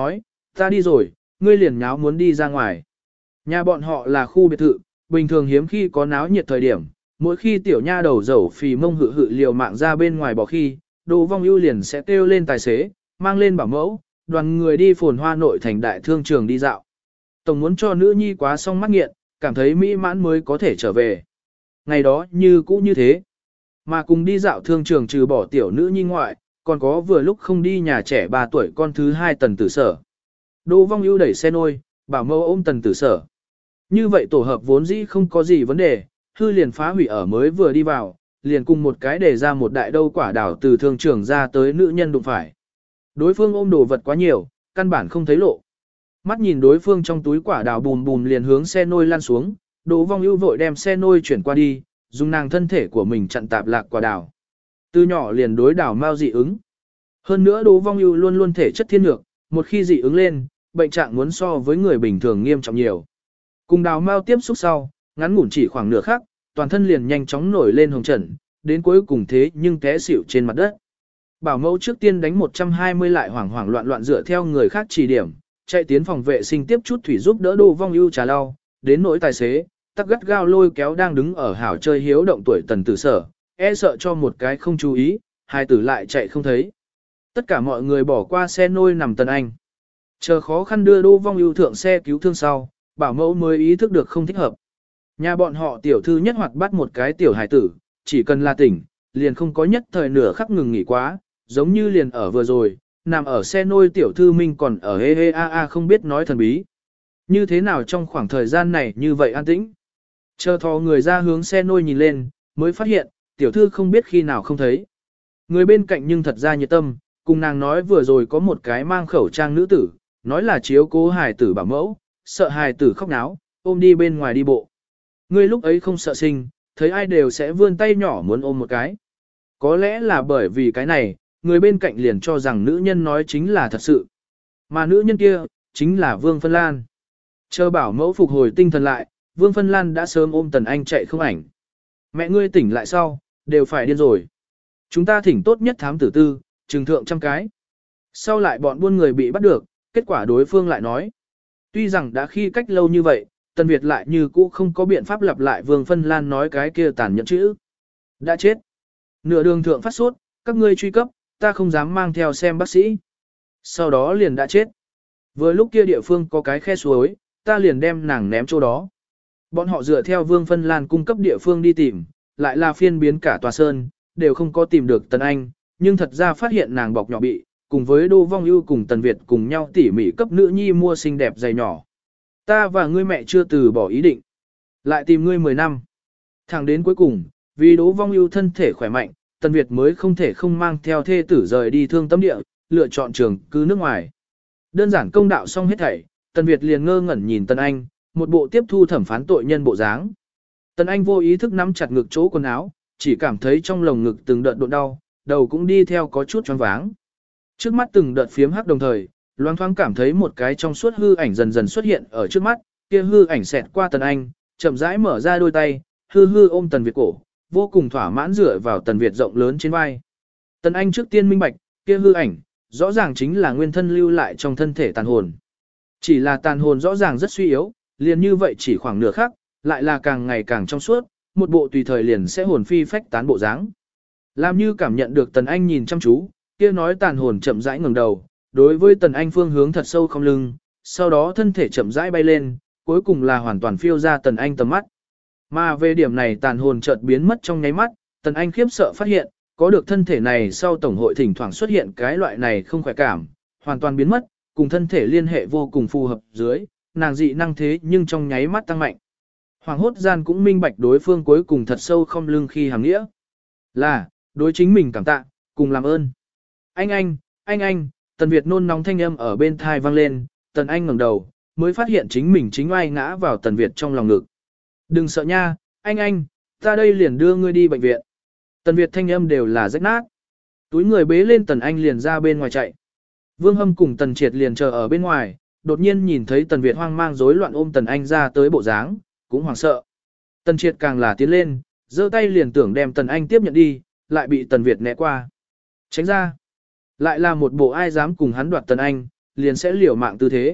Ta đi rồi, ngươi liền nháo muốn đi ra ngoài. Nhà bọn họ là khu biệt thự, bình thường hiếm khi có náo nhiệt thời điểm, mỗi khi tiểu nha đầu dẩu phì mông hự hự liều mạng ra bên ngoài bỏ khi, Đỗ Vong Ưu liền sẽ kêu lên tài xế, mang lên bảo mẫu, đoàn người đi phồn hoa nội thành đại thương trường đi dạo. Tổng muốn cho nữ nhi quá xong mắt nghiện, cảm thấy mỹ mãn mới có thể trở về. Ngày đó như cũ như thế. Mà cùng đi dạo thương trường trừ bỏ tiểu nữ nhi ngoại, còn có vừa lúc không đi nhà trẻ 3 tuổi con thứ 2 Tần Tử Sở. Đỗ Vong Ưu đẩy xe nôi, bảo mẫu ôm Tần Tử Sở. Như vậy tổ hợp vốn dĩ không có gì vấn đề, hư liền phá hủy ở mới vừa đi vào, liền cùng một cái để ra một đại đâu quả đảo từ thương trường ra tới nữ nhân đụng phải. Đối phương ôm đồ vật quá nhiều, căn bản không thấy lộ. Mắt nhìn đối phương trong túi quả đào bùm bùm liền hướng xe nôi lăn xuống, Đỗ Vong Ưu vội đem xe nôi chuyển qua đi, dùng nàng thân thể của mình chặn tạp lạc quả đào. Từ nhỏ liền đối đào mau dị ứng. Hơn nữa Đỗ Vong Ưu luôn luôn thể chất thiên nhược, một khi dị ứng lên, bệnh trạng muốn so với người bình thường nghiêm trọng nhiều. Cùng đào mau tiếp xúc sau, ngắn ngủn chỉ khoảng nửa khắc, toàn thân liền nhanh chóng nổi lên hồng trần, đến cuối cùng thế nhưng té xỉu trên mặt đất. Bảo mẫu trước tiên đánh 120 lại hoảng hoảng loạn loạn dựa theo người khác chỉ điểm, chạy tiến phòng vệ sinh tiếp chút thủy giúp đỡ Đỗ Vong Ưu trà lau, đến nỗi tài xế, tắc gắt gao lôi kéo đang đứng ở hảo chơi hiếu động tuổi Tần Tử Sở, e sợ cho một cái không chú ý, hai tử lại chạy không thấy. Tất cả mọi người bỏ qua xe nôi nằm Tần Anh. Chờ khó khăn đưa Đỗ Vong Ưu thượng xe cứu thương sau, bảo mẫu mới ý thức được không thích hợp. Nhà bọn họ tiểu thư nhất hoạt bắt một cái tiểu hải tử, chỉ cần là tỉnh, liền không có nhất thời nửa khắc ngừng nghỉ quá, giống như liền ở vừa rồi, nằm ở xe nôi tiểu thư Minh còn ở hê hê a a không biết nói thần bí. Như thế nào trong khoảng thời gian này như vậy an tĩnh? Chờ thò người ra hướng xe nôi nhìn lên, mới phát hiện, tiểu thư không biết khi nào không thấy. Người bên cạnh nhưng thật ra nhiệt tâm, cùng nàng nói vừa rồi có một cái mang khẩu trang nữ tử, nói là chiếu cố hài tử bảo mẫu, sợ hài tử khóc náo, ôm đi bên ngoài đi bộ. Ngươi lúc ấy không sợ sinh, thấy ai đều sẽ vươn tay nhỏ muốn ôm một cái. Có lẽ là bởi vì cái này, người bên cạnh liền cho rằng nữ nhân nói chính là thật sự. Mà nữ nhân kia, chính là Vương Phân Lan. Chờ bảo mẫu phục hồi tinh thần lại, Vương Phân Lan đã sớm ôm Tần Anh chạy không ảnh. Mẹ ngươi tỉnh lại sau, đều phải điên rồi. Chúng ta thỉnh tốt nhất thám tử tư, trừng thượng trăm cái. Sau lại bọn buôn người bị bắt được, kết quả đối phương lại nói. Tuy rằng đã khi cách lâu như vậy, Tần Việt lại như cũ không có biện pháp lặp lại Vương Phân Lan nói cái kia tàn nhẫn chữ. Đã chết. Nửa đường thượng phát sốt, các ngươi truy cấp, ta không dám mang theo xem bác sĩ. Sau đó liền đã chết. Vừa lúc kia địa phương có cái khe suối, ta liền đem nàng ném chỗ đó. Bọn họ dựa theo Vương Phân Lan cung cấp địa phương đi tìm, lại là phiên biến cả tòa sơn, đều không có tìm được Tần Anh, nhưng thật ra phát hiện nàng bọc nhỏ bị, cùng với Đỗ Vong Ưu cùng Tần Việt cùng nhau tỉ mỉ cấp nữ nhi mua xinh đẹp giày nhỏ. Ta và ngươi mẹ chưa từ bỏ ý định. Lại tìm ngươi 10 năm. Thẳng đến cuối cùng, vì Đỗ Vong Ưu thân thể khỏe mạnh, Tần Việt mới không thể không mang theo thê tử rời đi thương tâm địa, lựa chọn trường cư nước ngoài. Đơn giản công đạo xong hết thảy, Tần Việt liền ngơ ngẩn nhìn Tần Anh, một bộ tiếp thu thẩm phán tội nhân bộ dáng. Tần Anh vô ý thức nắm chặt ngực chỗ quần áo, chỉ cảm thấy trong lồng ngực từng đợt độ đau, đầu cũng đi theo có chút choáng váng. Trước mắt từng đợt phiếm hắc đồng thời, loáng thoáng cảm thấy một cái trong suốt hư ảnh dần dần xuất hiện ở trước mắt, kia hư ảnh xẹt qua Tần Anh, chậm rãi mở ra đôi tay, hư hư ôm Tần Việt cổ, vô cùng thỏa mãn dựa vào Tần Việt rộng lớn trên vai. Tần Anh trước tiên minh bạch, kia hư ảnh, rõ ràng chính là nguyên thân lưu lại trong thân thể tàn hồn. Chỉ là tàn hồn rõ ràng rất suy yếu, liền như vậy chỉ khoảng nửa khắc, lại là càng ngày càng trong suốt, một bộ tùy thời liền sẽ hồn phi phách tán bộ dáng. Làm như cảm nhận được Tần Anh nhìn chăm chú, kia nói tàn hồn chậm rãi ngẩng đầu, đối với Tần Anh phương hướng thật sâu không lưng, sau đó thân thể chậm rãi bay lên, cuối cùng là hoàn toàn phiêu ra Tần Anh tầm mắt. Mà về điểm này tàn hồn chợt biến mất trong nháy mắt, Tần Anh khiếp sợ phát hiện, có được thân thể này sau tổng hội thỉnh thoảng xuất hiện cái loại này không khỏe cảm, hoàn toàn biến mất, cùng thân thể liên hệ vô cùng phù hợp dưới, nàng dị năng thế nhưng trong nháy mắt tăng mạnh. Hoàng hốt gian cũng minh bạch đối phương cuối cùng thật sâu không lưng khi hàng nghĩa. Là, đối chính mình cảm tạ, cùng làm ơn. Anh, Tần Việt nôn nóng thanh âm ở bên thai vang lên, Tần Anh ngẩng đầu, mới phát hiện chính mình chính oai ngã vào Tần Việt trong lòng ngực. Đừng sợ nha, anh, ta đây liền đưa ngươi đi bệnh viện. Tần Việt thanh âm đều là rách nát. Túi người bế lên Tần Anh liền ra bên ngoài chạy. Vương Hâm cùng Tần Triệt liền chờ ở bên ngoài, đột nhiên nhìn thấy Tần Việt hoang mang rối loạn ôm Tần Anh ra tới bộ dáng, cũng hoảng sợ. Tần Triệt càng là tiến lên, giơ tay liền tưởng đem Tần Anh tiếp nhận đi, lại bị Tần Việt né qua. Tránh ra. Lại là một bộ ai dám cùng hắn đoạt Tần Anh, liền sẽ liều mạng tư thế.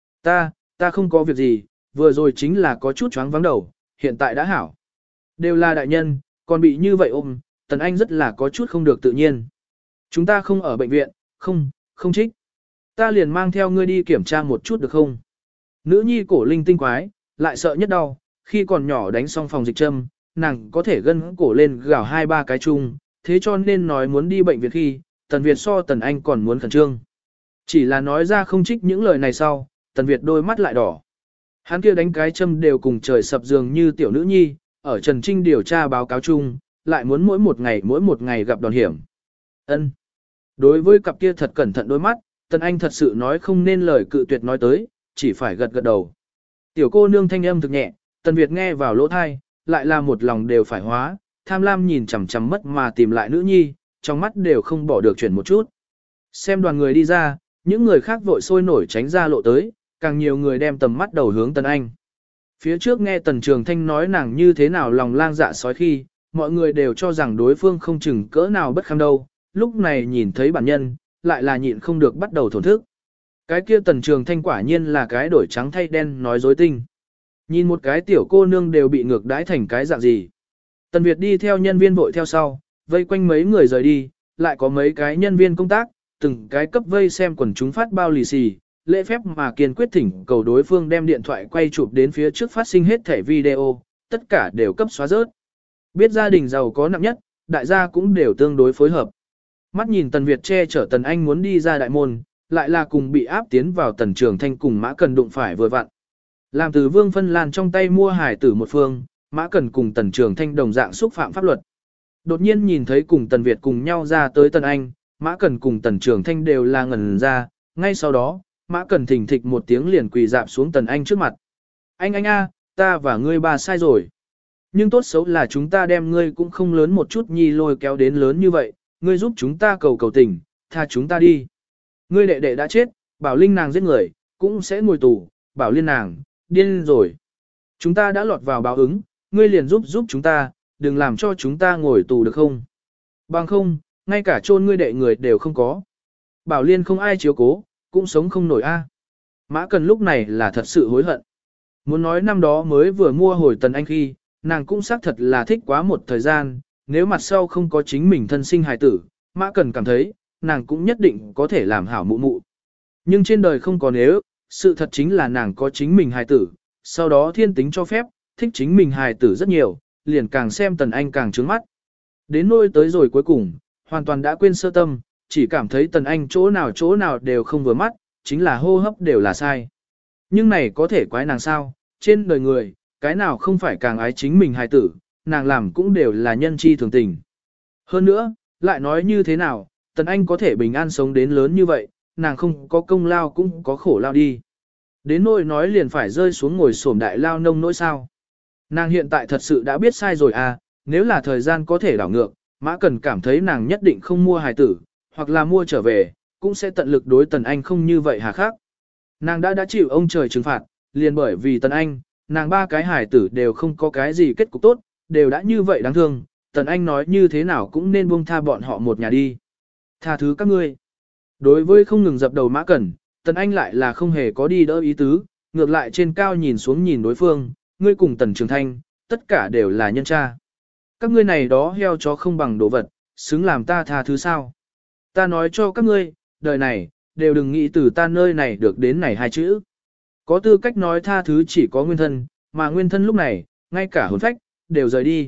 Ta không có việc gì, vừa rồi chính là có chút choáng vắng đầu, hiện tại đã hảo. Đều là đại nhân, còn bị như vậy ôm, Tần Anh rất là có chút không được tự nhiên. Chúng ta không ở bệnh viện, không trích. Ta liền mang theo ngươi đi kiểm tra một chút được không? Nữ nhi cổ linh tinh quái, lại sợ nhất đau, khi còn nhỏ đánh xong phòng dịch châm, nàng có thể gân cổ lên gào 2-3 cái chung, thế cho nên nói muốn đi bệnh viện khi, Tần Việt so Tần Anh còn muốn khẩn trương. Chỉ là nói ra không trích những lời này sau, Tần Việt đôi mắt lại đỏ. Hắn kia đánh cái châm đều cùng trời sập giường như tiểu nữ nhi, ở Trần Trinh điều tra báo cáo chung, lại muốn mỗi một ngày gặp đòn hiểm. Ân. Đối với cặp kia thật cẩn thận đôi mắt, Tần Anh thật sự nói không nên lời cự tuyệt nói tới, chỉ phải gật gật đầu. Tiểu cô nương thanh âm thực nhẹ, Tần Việt nghe vào lỗ thai, lại là một lòng đều phải hóa, tham lam nhìn chằm chằm mất mà tìm lại nữ nhi, trong mắt đều không bỏ được chuyển một chút. Xem đoàn người đi ra, những người khác vội sôi nổi tránh ra lộ tới, càng nhiều người đem tầm mắt đầu hướng Tần Anh. Phía trước nghe Tần Trường Thanh nói nàng như thế nào lòng lang dạ sói khi, mọi người đều cho rằng đối phương không chừng cỡ nào bất kham đâu, lúc này nhìn thấy bản nhân, lại là nhịn không được bắt đầu thổn thức. Cái kia Tần Trường Thanh quả nhiên là cái đổi trắng thay đen nói dối tinh. Nhìn một cái tiểu cô nương đều bị ngược đãi thành cái dạng gì. Tần Việt đi theo nhân viên vội theo sau, vây quanh mấy người rời đi, lại có mấy cái nhân viên công tác, từng cái cấp vây xem quần chúng phát bao lì xì, lễ phép mà kiên quyết thỉnh cầu đối phương đem điện thoại quay chụp đến phía trước phát sinh hết thẻ video, tất cả đều cấp xóa rớt. Biết gia đình giàu có nặng nhất, đại gia cũng đều tương đối phối hợp. Mắt nhìn Tần Việt che chở Tần Anh muốn đi ra đại môn, lại là cùng bị áp tiến vào Tần Trường Thanh cùng Mã Cần đụng phải vừa vặn. Làm từ Vương Phân Lan trong tay mua hải tử một phương, Mã Cần cùng Tần Trường Thanh đồng dạng xúc phạm pháp luật. Đột nhiên nhìn thấy cùng Tần Việt cùng nhau ra tới Tần Anh, Mã Cần cùng Tần Trường Thanh đều là ngẩn ra, ngay sau đó, Mã Cần thình thịch một tiếng liền quỳ dạp xuống Tần Anh trước mặt. Anh a, ta và ngươi bà sai rồi. Nhưng tốt xấu là chúng ta đem ngươi cũng không lớn một chút nhi lôi kéo đến lớn như vậy, ngươi giúp chúng ta cầu tình, tha chúng ta đi. Ngươi đệ đệ đã chết, Bảo Linh nàng giết người, cũng sẽ ngồi tù, Bảo Liên nàng, điên rồi. Chúng ta đã lọt vào báo ứng, ngươi liền giúp chúng ta, đừng làm cho chúng ta ngồi tù được không? Bằng không, ngay cả chôn ngươi đệ người đều không có. Bảo Liên không ai chiếu cố, cũng sống không nổi a. Mã Cần lúc này là thật sự hối hận. Muốn nói năm đó mới vừa mua hồi Tần Anh khi, nàng cũng xác thật là thích quá một thời gian, nếu mặt sau không có chính mình thân sinh hài tử, Mã Cần cảm thấy, nàng cũng nhất định có thể làm hảo mụ mụ. Nhưng trên đời không có nếu, sự thật chính là nàng có chính mình hài tử, sau đó thiên tính cho phép, thích chính mình hài tử rất nhiều, liền càng xem Tần Anh càng trướng mắt. Đến nỗi tới rồi cuối cùng, hoàn toàn đã quên sơ tâm, chỉ cảm thấy Tần Anh chỗ nào đều không vừa mắt, chính là hô hấp đều là sai. Nhưng này có thể quái nàng sao, trên đời người, cái nào không phải càng ái chính mình hài tử, nàng làm cũng đều là nhân chi thường tình. Hơn nữa, lại nói như thế nào, Tần Anh có thể bình an sống đến lớn như vậy, nàng không có công lao cũng có khổ lao đi. Đến nỗi nói liền phải rơi xuống ngồi xổm đại lao nông nỗi sao. Nàng hiện tại thật sự đã biết sai rồi à, nếu là thời gian có thể đảo ngược, Mã Cần cảm thấy nàng nhất định không mua hài tử, hoặc là mua trở về, cũng sẽ tận lực đối Tần Anh không như vậy hà khắc. Nàng đã chịu ông trời trừng phạt, liền bởi vì Tần Anh, nàng ba cái hài tử đều không có cái gì kết cục tốt, đều đã như vậy đáng thương, Tần Anh nói như thế nào cũng nên buông tha bọn họ một nhà đi. Tha thứ các ngươi. Đối với không ngừng dập đầu Mã Cẩn, Tần Anh lại là không hề có đi đỡ ý tứ, ngược lại trên cao nhìn xuống nhìn đối phương, ngươi cùng Tần Trường Thanh, tất cả đều là nhân cha. Các ngươi này đó heo chó không bằng đồ vật, xứng làm ta tha thứ sao. Ta nói cho các ngươi, đời này, đều đừng nghĩ từ ta nơi này được đến này hai chữ. Có tư cách nói tha thứ chỉ có nguyên thân, mà nguyên thân lúc này, ngay cả hồn phách, đều rời đi.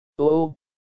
Ô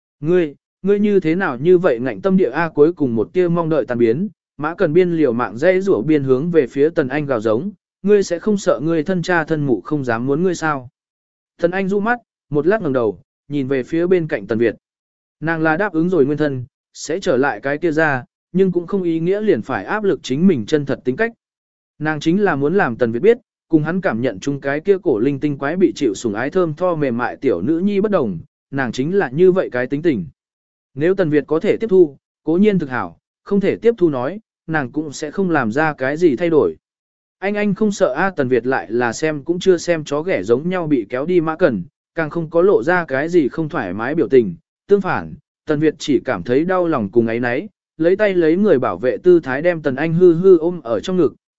ngươi như thế nào như vậy ngạnh tâm địa A cuối cùng một tia mong đợi tàn biến, Mã Cần biên liều mạng dễ rủa biên hướng về phía Tần Anh gào giống, ngươi sẽ không sợ ngươi thân cha thân mụ không dám muốn ngươi sao. Tần Anh du mắt, một lát ngẩng đầu, nhìn về phía bên cạnh Tần Việt. Nàng là đáp ứng rồi nguyên thân, sẽ trở lại cái kia ra, nhưng cũng không ý nghĩa liền phải áp lực chính mình chân thật tính cách. Nàng chính là muốn làm Tần Việt biết, cùng hắn cảm nhận chung cái kia cổ linh tinh quái bị chịu sủng ái thơm tho mềm mại tiểu nữ nhi bất đồng, nàng chính là như vậy cái tính tình. Nếu Tần Việt có thể tiếp thu, cố nhiên thực hảo, không thể tiếp thu nói, nàng cũng sẽ không làm ra cái gì thay đổi. Anh không sợ a Tần Việt lại là xem cũng chưa xem chó ghẻ giống nhau bị kéo đi Mã Cẩn, càng không có lộ ra cái gì không thoải mái biểu tình. Tương phản, Tần Việt chỉ cảm thấy đau lòng cùng ấy nấy, lấy tay lấy người bảo vệ tư thái đem Tần Anh hư ôm ở trong ngực,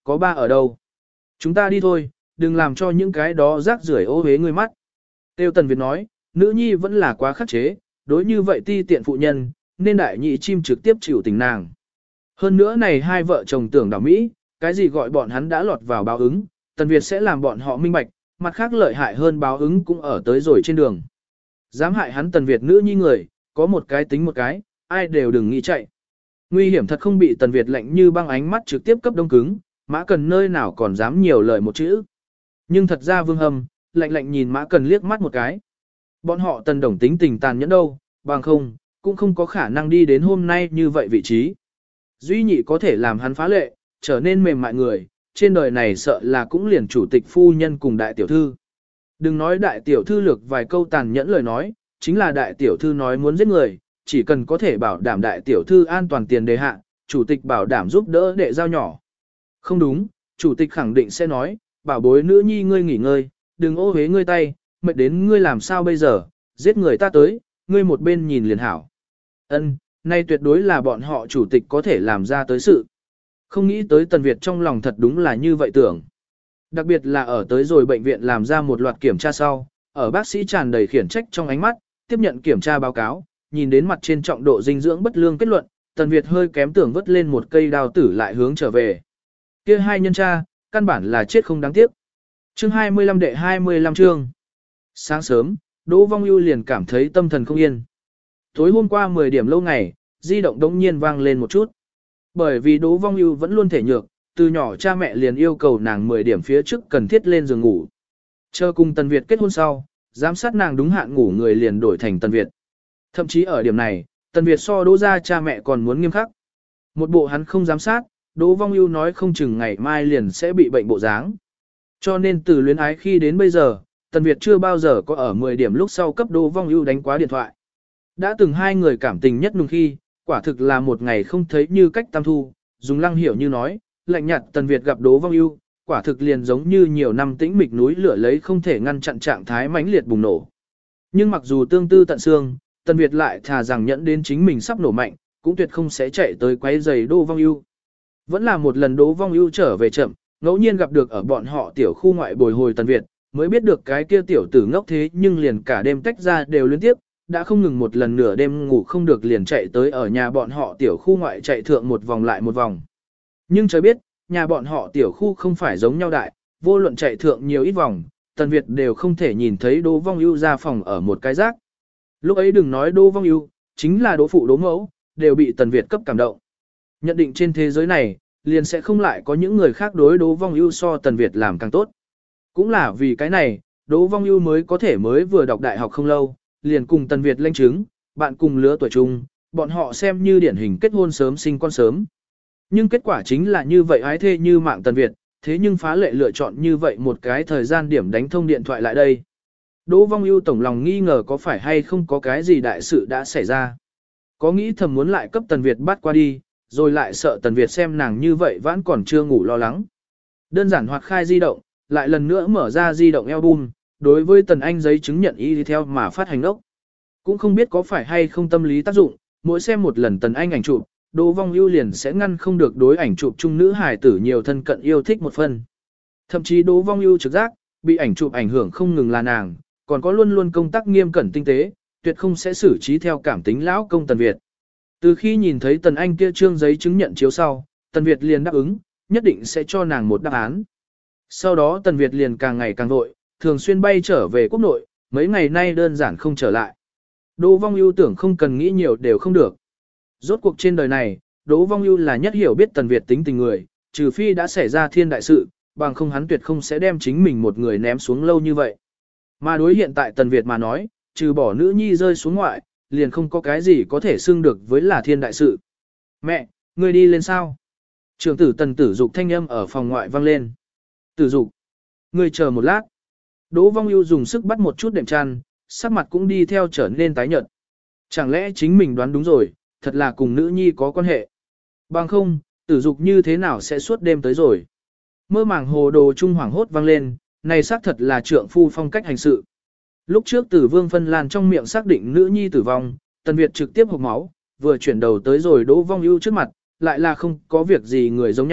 có ba ở đâu. Chúng ta đi thôi, đừng làm cho những cái đó rác rưởi ô hế người mắt. Tiêu Tần Việt nói, nữ nhi vẫn là quá khắc chế, đối như vậy ti tiện phụ nhân, nên đại nhị chim trực tiếp chịu tình nàng. Hơn nữa này hai vợ chồng tưởng đảo Mỹ, cái gì gọi bọn hắn đã lọt vào báo ứng, Tần Việt sẽ làm bọn họ minh bạch, mặt khác lợi hại hơn báo ứng cũng ở tới rồi trên đường. Dám hại hắn Tần Việt nữ nhi người, có một cái tính một cái, ai đều đừng nghĩ chạy. Nguy hiểm thật không bị Tần Việt lạnh như băng ánh mắt trực tiếp cấp đông cứng, Mã Cần nơi nào còn dám nhiều lời một chữ. Nhưng thật ra Vương Hâm, lạnh nhìn Mã Cần liếc mắt một cái. Bọn họ Tần Đồng tính tình tàn nhẫn đâu, bằng không, cũng không có khả năng đi đến hôm nay như vậy vị trí. Duy nhị có thể làm hắn phá lệ, trở nên mềm mại người, trên đời này sợ là cũng liền chủ tịch phu nhân cùng đại tiểu thư. Đừng nói đại tiểu thư lược vài câu tàn nhẫn lời nói, chính là đại tiểu thư nói muốn giết người, chỉ cần có thể bảo đảm đại tiểu thư an toàn tiền đề hạ, chủ tịch bảo đảm giúp đỡ đệ giao nhỏ. Không đúng, chủ tịch khẳng định sẽ nói, bảo bối nữ nhi ngươi nghỉ ngơi, đừng ô hế ngươi tay, mệt đến ngươi làm sao bây giờ, giết người ta tới, ngươi một bên nhìn liền hảo. Ân, nay tuyệt đối là bọn họ chủ tịch có thể làm ra tới sự. Không nghĩ tới Tần Việt trong lòng thật đúng là như vậy tưởng. Đặc biệt là ở tới rồi bệnh viện làm ra một loạt kiểm tra sau, ở bác sĩ tràn đầy khiển trách trong ánh mắt, tiếp nhận kiểm tra báo cáo, nhìn đến mặt trên trọng độ dinh dưỡng bất lương kết luận, Tần Việt hơi kém tưởng vứt lên một cây đao tử lại hướng trở về. Kia hai nhân tra, căn bản là chết không đáng tiếc. Chương 25 đệ 25 chương. Sáng sớm, Đỗ Vong Ưu liền cảm thấy tâm thần không yên. Tối hôm qua 10 điểm lâu ngày, di động đống nhiên vang lên một chút. Bởi vì Đỗ Vong Ưu vẫn luôn thể nhược, từ nhỏ cha mẹ liền yêu cầu nàng 10 điểm phía trước cần thiết lên giường ngủ. Chờ cùng Tần Việt kết hôn sau, giám sát nàng đúng hạn ngủ người liền đổi thành Tần Việt. Thậm chí ở điểm này, Tần Việt so Đỗ gia cha mẹ còn muốn nghiêm khắc. Một bộ hắn không giám sát, Đỗ Vong Ưu nói không chừng ngày mai liền sẽ bị bệnh bộ dáng. Cho nên từ luyến ái khi đến bây giờ, Tần Việt chưa bao giờ có ở 10 điểm lúc sau cấp Đỗ Vong Ưu đánh quá điện thoại. Đã từng hai người cảm tình nhất nung khi, quả thực là một ngày không thấy như cách tam thu, dùng Lăng Hiểu như nói, lạnh nhạt Tần Việt gặp Đỗ Vong Ưu, quả thực liền giống như nhiều năm tĩnh mịch núi lửa lấy không thể ngăn chặn trạng thái mãnh liệt bùng nổ. Nhưng mặc dù tương tư tận xương, Tần Việt lại thà rằng nhẫn đến chính mình sắp nổ mạnh, cũng tuyệt không sẽ chạy tới quấy rầy Đỗ Vong Ưu. Vẫn là một lần Đỗ Vong Ưu trở về chậm, ngẫu nhiên gặp được ở bọn họ tiểu khu ngoại bồi hồi Tần Việt, mới biết được cái kia tiểu tử ngốc thế nhưng liền cả đêm tách ra đều liên tiếp, đã không ngừng một lần nửa đêm ngủ không được liền chạy tới ở nhà bọn họ tiểu khu ngoại chạy thượng một vòng lại một vòng. Nhưng trời biết, nhà bọn họ tiểu khu không phải giống nhau đại, vô luận chạy thượng nhiều ít vòng, Tần Việt đều không thể nhìn thấy Đỗ Vong Ưu ra phòng ở một cái rác. Lúc ấy đừng nói Đỗ Vong Ưu, chính là Đỗ phụ Đỗ mẫu, đều bị Tần Việt cấp cảm động. Nhận định trên thế giới này, liền sẽ không lại có những người khác đối Đỗ Vong Ưu so Tần Việt làm càng tốt. Cũng là vì cái này, Đỗ Vong Ưu mới có thể mới vừa đọc đại học không lâu, liền cùng Tần Việt lên chứng, bạn cùng lứa tuổi chung, bọn họ xem như điển hình kết hôn sớm sinh con sớm. Nhưng kết quả chính là như vậy ái thê như mạng Tần Việt, thế nhưng phá lệ lựa chọn như vậy một cái thời gian điểm đánh thông điện thoại lại đây. Đỗ Vong Ưu tổng lòng nghi ngờ có phải hay không có cái gì đại sự đã xảy ra. Có nghĩ thầm muốn lại cấp Tần Việt bắt qua đi, rồi lại sợ Tần Việt xem nàng như vậy vẫn còn chưa ngủ lo lắng. Đơn giản hoạt khai di động, lại lần nữa mở ra di động album, đối với Tần Anh giấy chứng nhận y đi theo mà phát hành ốc. Cũng không biết có phải hay không tâm lý tác dụng, mỗi xem một lần Tần Anh ảnh chụp, Đỗ Vong Ưu liền sẽ ngăn không được đối ảnh chụp chung nữ hài tử nhiều thân cận yêu thích một phần. Thậm chí Đỗ Vong Ưu trực giác, bị ảnh chụp ảnh hưởng không ngừng là nàng, còn có luôn luôn công tác nghiêm cẩn tinh tế, tuyệt không sẽ xử trí theo cảm tính lão công Tần Việt. Từ khi nhìn thấy Tần Anh kia trương giấy chứng nhận chiếu sau, Tần Việt liền đáp ứng, nhất định sẽ cho nàng một đáp án. Sau đó Tần Việt liền càng ngày càng vội, thường xuyên bay trở về quốc nội, mấy ngày nay đơn giản không trở lại. Đỗ Vong Ưu tưởng không cần nghĩ nhiều đều không được. Rốt cuộc trên đời này, Đỗ Vong Ưu là nhất hiểu biết Tần Việt tính tình người, trừ phi đã xảy ra thiên đại sự, bằng không hắn tuyệt không sẽ đem chính mình một người ném xuống lâu như vậy. Mà đối hiện tại Tần Việt mà nói, trừ bỏ nữ nhi rơi xuống ngoại, liền không có cái gì có thể xưng được với là thiên đại sự. Mẹ, ngươi đi lên sao? Trưởng tử Tần Tử Dục thanh âm ở phòng ngoại vang lên. Tử Dục, ngươi chờ một lát. Đỗ Vong Ưu dùng sức bắt một chút đệm chăn, sắc mặt cũng đi theo trở nên tái nhợt. Chẳng lẽ chính mình đoán đúng rồi, thật là cùng nữ nhi có quan hệ. Bằng không, Tử Dục như thế nào sẽ suốt đêm tới rồi. Mơ màng hồ đồ trung hoảng hốt vang lên, này xác thật là trượng phu phong cách hành sự. Lúc trước Tử Vương Phân Lan trong miệng xác định nữ nhi tử vong, Tần Việt trực tiếp hộc máu, vừa chuyển đầu tới rồi Đỗ Vong Ưu trước mặt, lại là không có việc gì người giống nhau,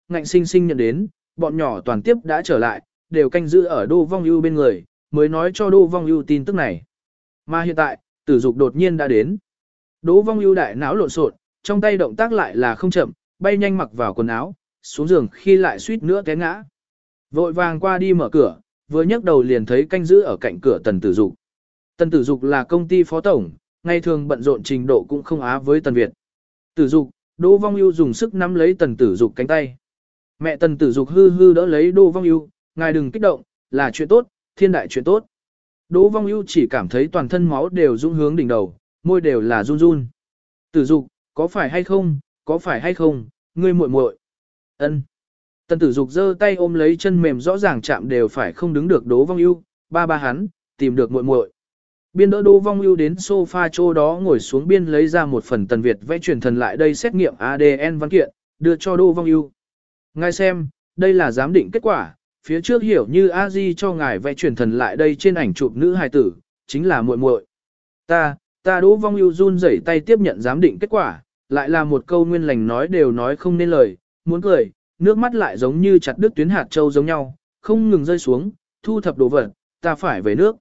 ngạnh sinh sinh nhận đến, bọn nhỏ toàn tiếp đã trở lại, đều canh giữ ở Đô Vong Ưu bên người, mới nói cho Đô Vong Ưu tin tức này. Mà hiện tại, Tử Dục đột nhiên đã đến. Đỗ Vong Ưu đại não lộn xộn, trong tay động tác lại là không chậm, bay nhanh mặc vào quần áo, xuống giường khi lại suýt nữa té ngã. Vội vàng qua đi mở cửa, vừa nhấc đầu liền thấy canh giữ ở cạnh cửa Tần Tử Dục. Tần Tử Dục là công ty phó tổng, ngày thường bận rộn trình độ cũng không á với Tần Việt. Tử Dục, Đỗ Vong Ưu dùng sức nắm lấy Tần Tử Dục cánh tay. Mẹ Tần Tử Dục hư hư đỡ lấy Đỗ Vong Ưu, ngài đừng kích động, là chuyện tốt, thiên đại chuyện tốt. Đỗ Vong Ưu chỉ cảm thấy toàn thân máu đều dũng hướng đỉnh đầu, môi đều là run run. Tử Dục, có phải hay không, có phải hay không, ngươi muội muội. Ân. Tần Tử Dục giơ tay ôm lấy chân mềm rõ ràng chạm đều phải không đứng được Đỗ Vong Ưu, ba hắn, tìm được muội muội. Biên đỡ Đỗ Vong Ưu đến sofa chỗ đó ngồi xuống biên lấy ra một phần Tần Việt vẽ truyền thần lại đây xét nghiệm ADN văn kiện, đưa cho Đỗ Vong Ưu. Ngài xem, đây là giám định kết quả, phía trước hiểu như a di cho ngài vẽ truyền thần lại đây trên ảnh chụp nữ hài tử, chính là muội muội. Ta Đỗ Vong Ưu run rẩy tay tiếp nhận giám định kết quả, lại là một câu nguyên lành nói đều nói không nên lời, muốn cười, nước mắt lại giống như chặt đứt tuyến hạt châu giống nhau, không ngừng rơi xuống, thu thập đồ vật, ta phải về nước.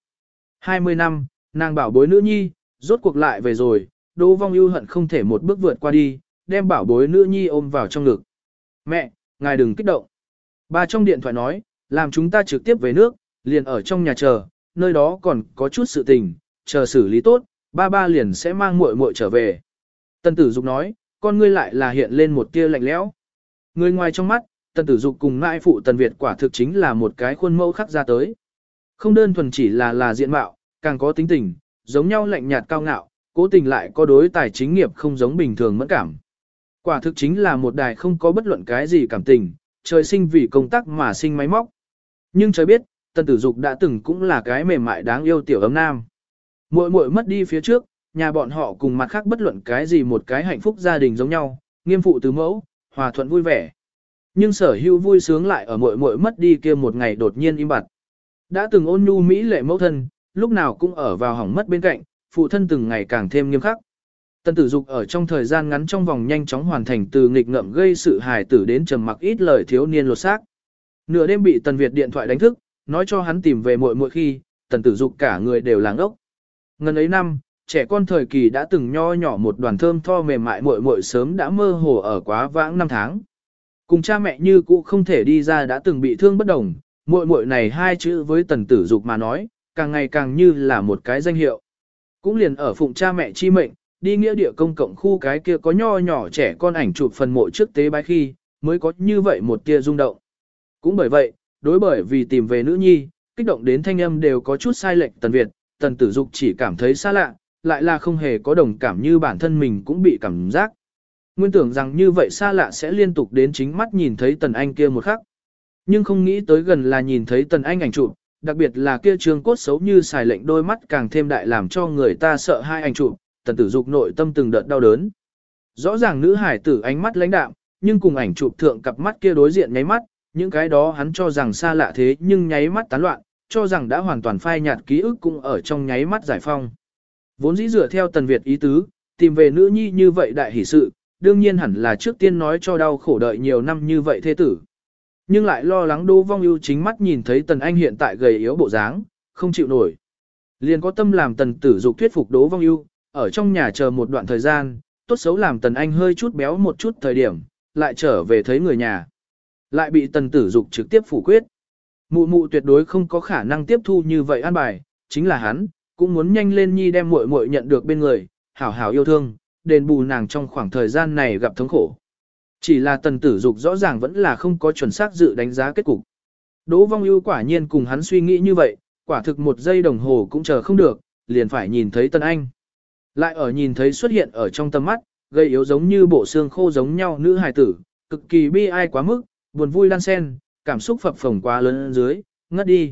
20 năm, nàng bảo bối nữ nhi, rốt cuộc lại về rồi, Đỗ Vong Ưu hận không thể một bước vượt qua đi, đem bảo bối nữ nhi ôm vào trong ngực. Mẹ, ngài đừng kích động. Ba trong điện thoại nói, làm chúng ta trực tiếp về nước, liền ở trong nhà chờ, nơi đó còn có chút sự tình, chờ xử lý tốt, ba liền sẽ mang muội muội trở về. Tần Tử Dục nói, con ngươi lại là hiện lên một tia lạnh lẽo. Người ngoài trong mắt, Tần Tử Dục cùng mãi phụ Tần Việt quả thực chính là một cái khuôn mẫu khắc ra tới. Không đơn thuần chỉ là diện mạo, càng có tính tình, giống nhau lạnh nhạt cao ngạo, cố tình lại có đối tài chính nghiệp không giống bình thường mẫn cảm. Quả thực chính là một đài không có bất luận cái gì cảm tình, trời sinh vì công tác mà sinh máy móc. Nhưng trời biết, Tần Tử Dục đã từng cũng là cái mềm mại đáng yêu tiểu ấm nam. Muội muội mất đi phía trước, nhà bọn họ cùng mặt khác bất luận cái gì một cái hạnh phúc gia đình giống nhau, nghiêm phụ tứ mẫu, hòa thuận vui vẻ. Nhưng sở hữu vui sướng lại ở muội muội mất đi kia một ngày đột nhiên im bặt. Đã từng ôn nhu mỹ lệ mẫu thân, lúc nào cũng ở vào hỏng mất bên cạnh, phụ thân từng ngày càng thêm nghiêm khắc. Tần Tử Dục ở trong thời gian ngắn trong vòng nhanh chóng hoàn thành từ nghịch ngợm gây sự hài tử đến trầm mặc ít lời thiếu niên lột xác. Nửa đêm bị Tần Việt điện thoại đánh thức, nói cho hắn tìm về muội muội khi, Tần Tử Dục cả người đều làng ốc. Ngần ấy năm, trẻ con thời kỳ đã từng nho nhỏ một đoàn thơm tho mềm mại muội muội sớm đã mơ hồ ở quá vãng năm tháng. Cùng cha mẹ như cũ không thể đi ra đã từng bị thương bất đồng, muội muội này hai chữ với Tần Tử Dục mà nói, càng ngày càng như là một cái danh hiệu. Cũng liền ở phụng cha mẹ chi mệnh, đi nghĩa địa công cộng khu cái kia có nho nhỏ trẻ con ảnh chụp phần mộ trước tế bái khi, mới có như vậy một tia rung động. Cũng bởi vậy, bởi vì tìm về nữ nhi, kích động đến thanh âm đều có chút sai lệch Tần Việt, Tần Tử Dục chỉ cảm thấy xa lạ, lại là không hề có đồng cảm như bản thân mình cũng bị cảm giác. Nguyên tưởng rằng như vậy xa lạ sẽ liên tục đến chính mắt nhìn thấy Tần Anh kia một khắc. Nhưng không nghĩ tới gần là nhìn thấy Tần Anh ảnh chụp, đặc biệt là kia trường cốt xấu như xài lệnh đôi mắt càng thêm đại làm cho người ta sợ hai ảnh chụp, Tần Tử Dục nội tâm từng đợt đau đớn. Rõ ràng nữ hải tử ánh mắt lãnh đạm, nhưng cùng ảnh chụp thượng cặp mắt kia đối diện nháy mắt, những cái đó hắn cho rằng xa lạ thế nhưng nháy mắt tán loạn, cho rằng đã hoàn toàn phai nhạt ký ức cũng ở trong nháy mắt giải phong. Vốn dĩ dựa theo Tần Việt ý tứ, tìm về nữ nhi như vậy đại hỷ sự, đương nhiên hẳn là trước tiên nói cho đau khổ đợi nhiều năm như vậy thế tử. Nhưng lại lo lắng Đỗ Vong Ưu chính mắt nhìn thấy Tần Anh hiện tại gầy yếu bộ dáng, không chịu nổi. Liền có tâm làm Tần Tử Dục thuyết phục Đỗ Vong Ưu, ở trong nhà chờ một đoạn thời gian, tốt xấu làm Tần Anh hơi chút béo một chút thời điểm, lại trở về thấy người nhà. Lại bị Tần Tử Dục trực tiếp phủ quyết. Mụ mụ tuyệt đối không có khả năng tiếp thu như vậy an bài, chính là hắn, cũng muốn nhanh lên nhi đem muội muội nhận được bên người, hảo hảo yêu thương, đền bù nàng trong khoảng thời gian này gặp thống khổ. Chỉ là Tần Tử Dục rõ ràng vẫn là không có chuẩn xác dự đánh giá kết cục. Đỗ Vong Ưu quả nhiên cùng hắn suy nghĩ như vậy, quả thực một giây đồng hồ cũng chờ không được, liền phải nhìn thấy Tần Anh. Lại ở nhìn thấy xuất hiện ở trong tầm mắt, gây yếu giống như bộ xương khô giống nhau nữ hài tử, cực kỳ bi ai quá mức, buồn vui đan xen, cảm xúc phập phồng quá lớn dưới, ngất đi.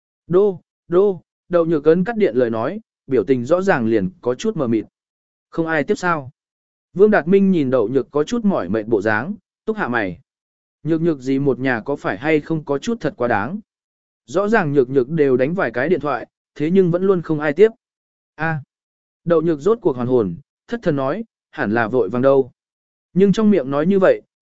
Đậu Nhược Ấn cắt điện lời nói, biểu tình rõ ràng liền có chút mờ mịt. Không ai tiếp sao. Vương Đạt Minh nhìn Đậu Nhược có chút mỏi mệt bộ dáng, túc hạ mày. Nhược gì một nhà có phải hay không có chút thật quá đáng. Rõ ràng nhược đều đánh vài cái điện thoại, thế nhưng vẫn luôn không ai tiếp. Đậu Nhược rốt cuộc hoàn hồn, thất thần nói, hẳn là vội vàng đâu. Nhưng trong miệng nói như vậy,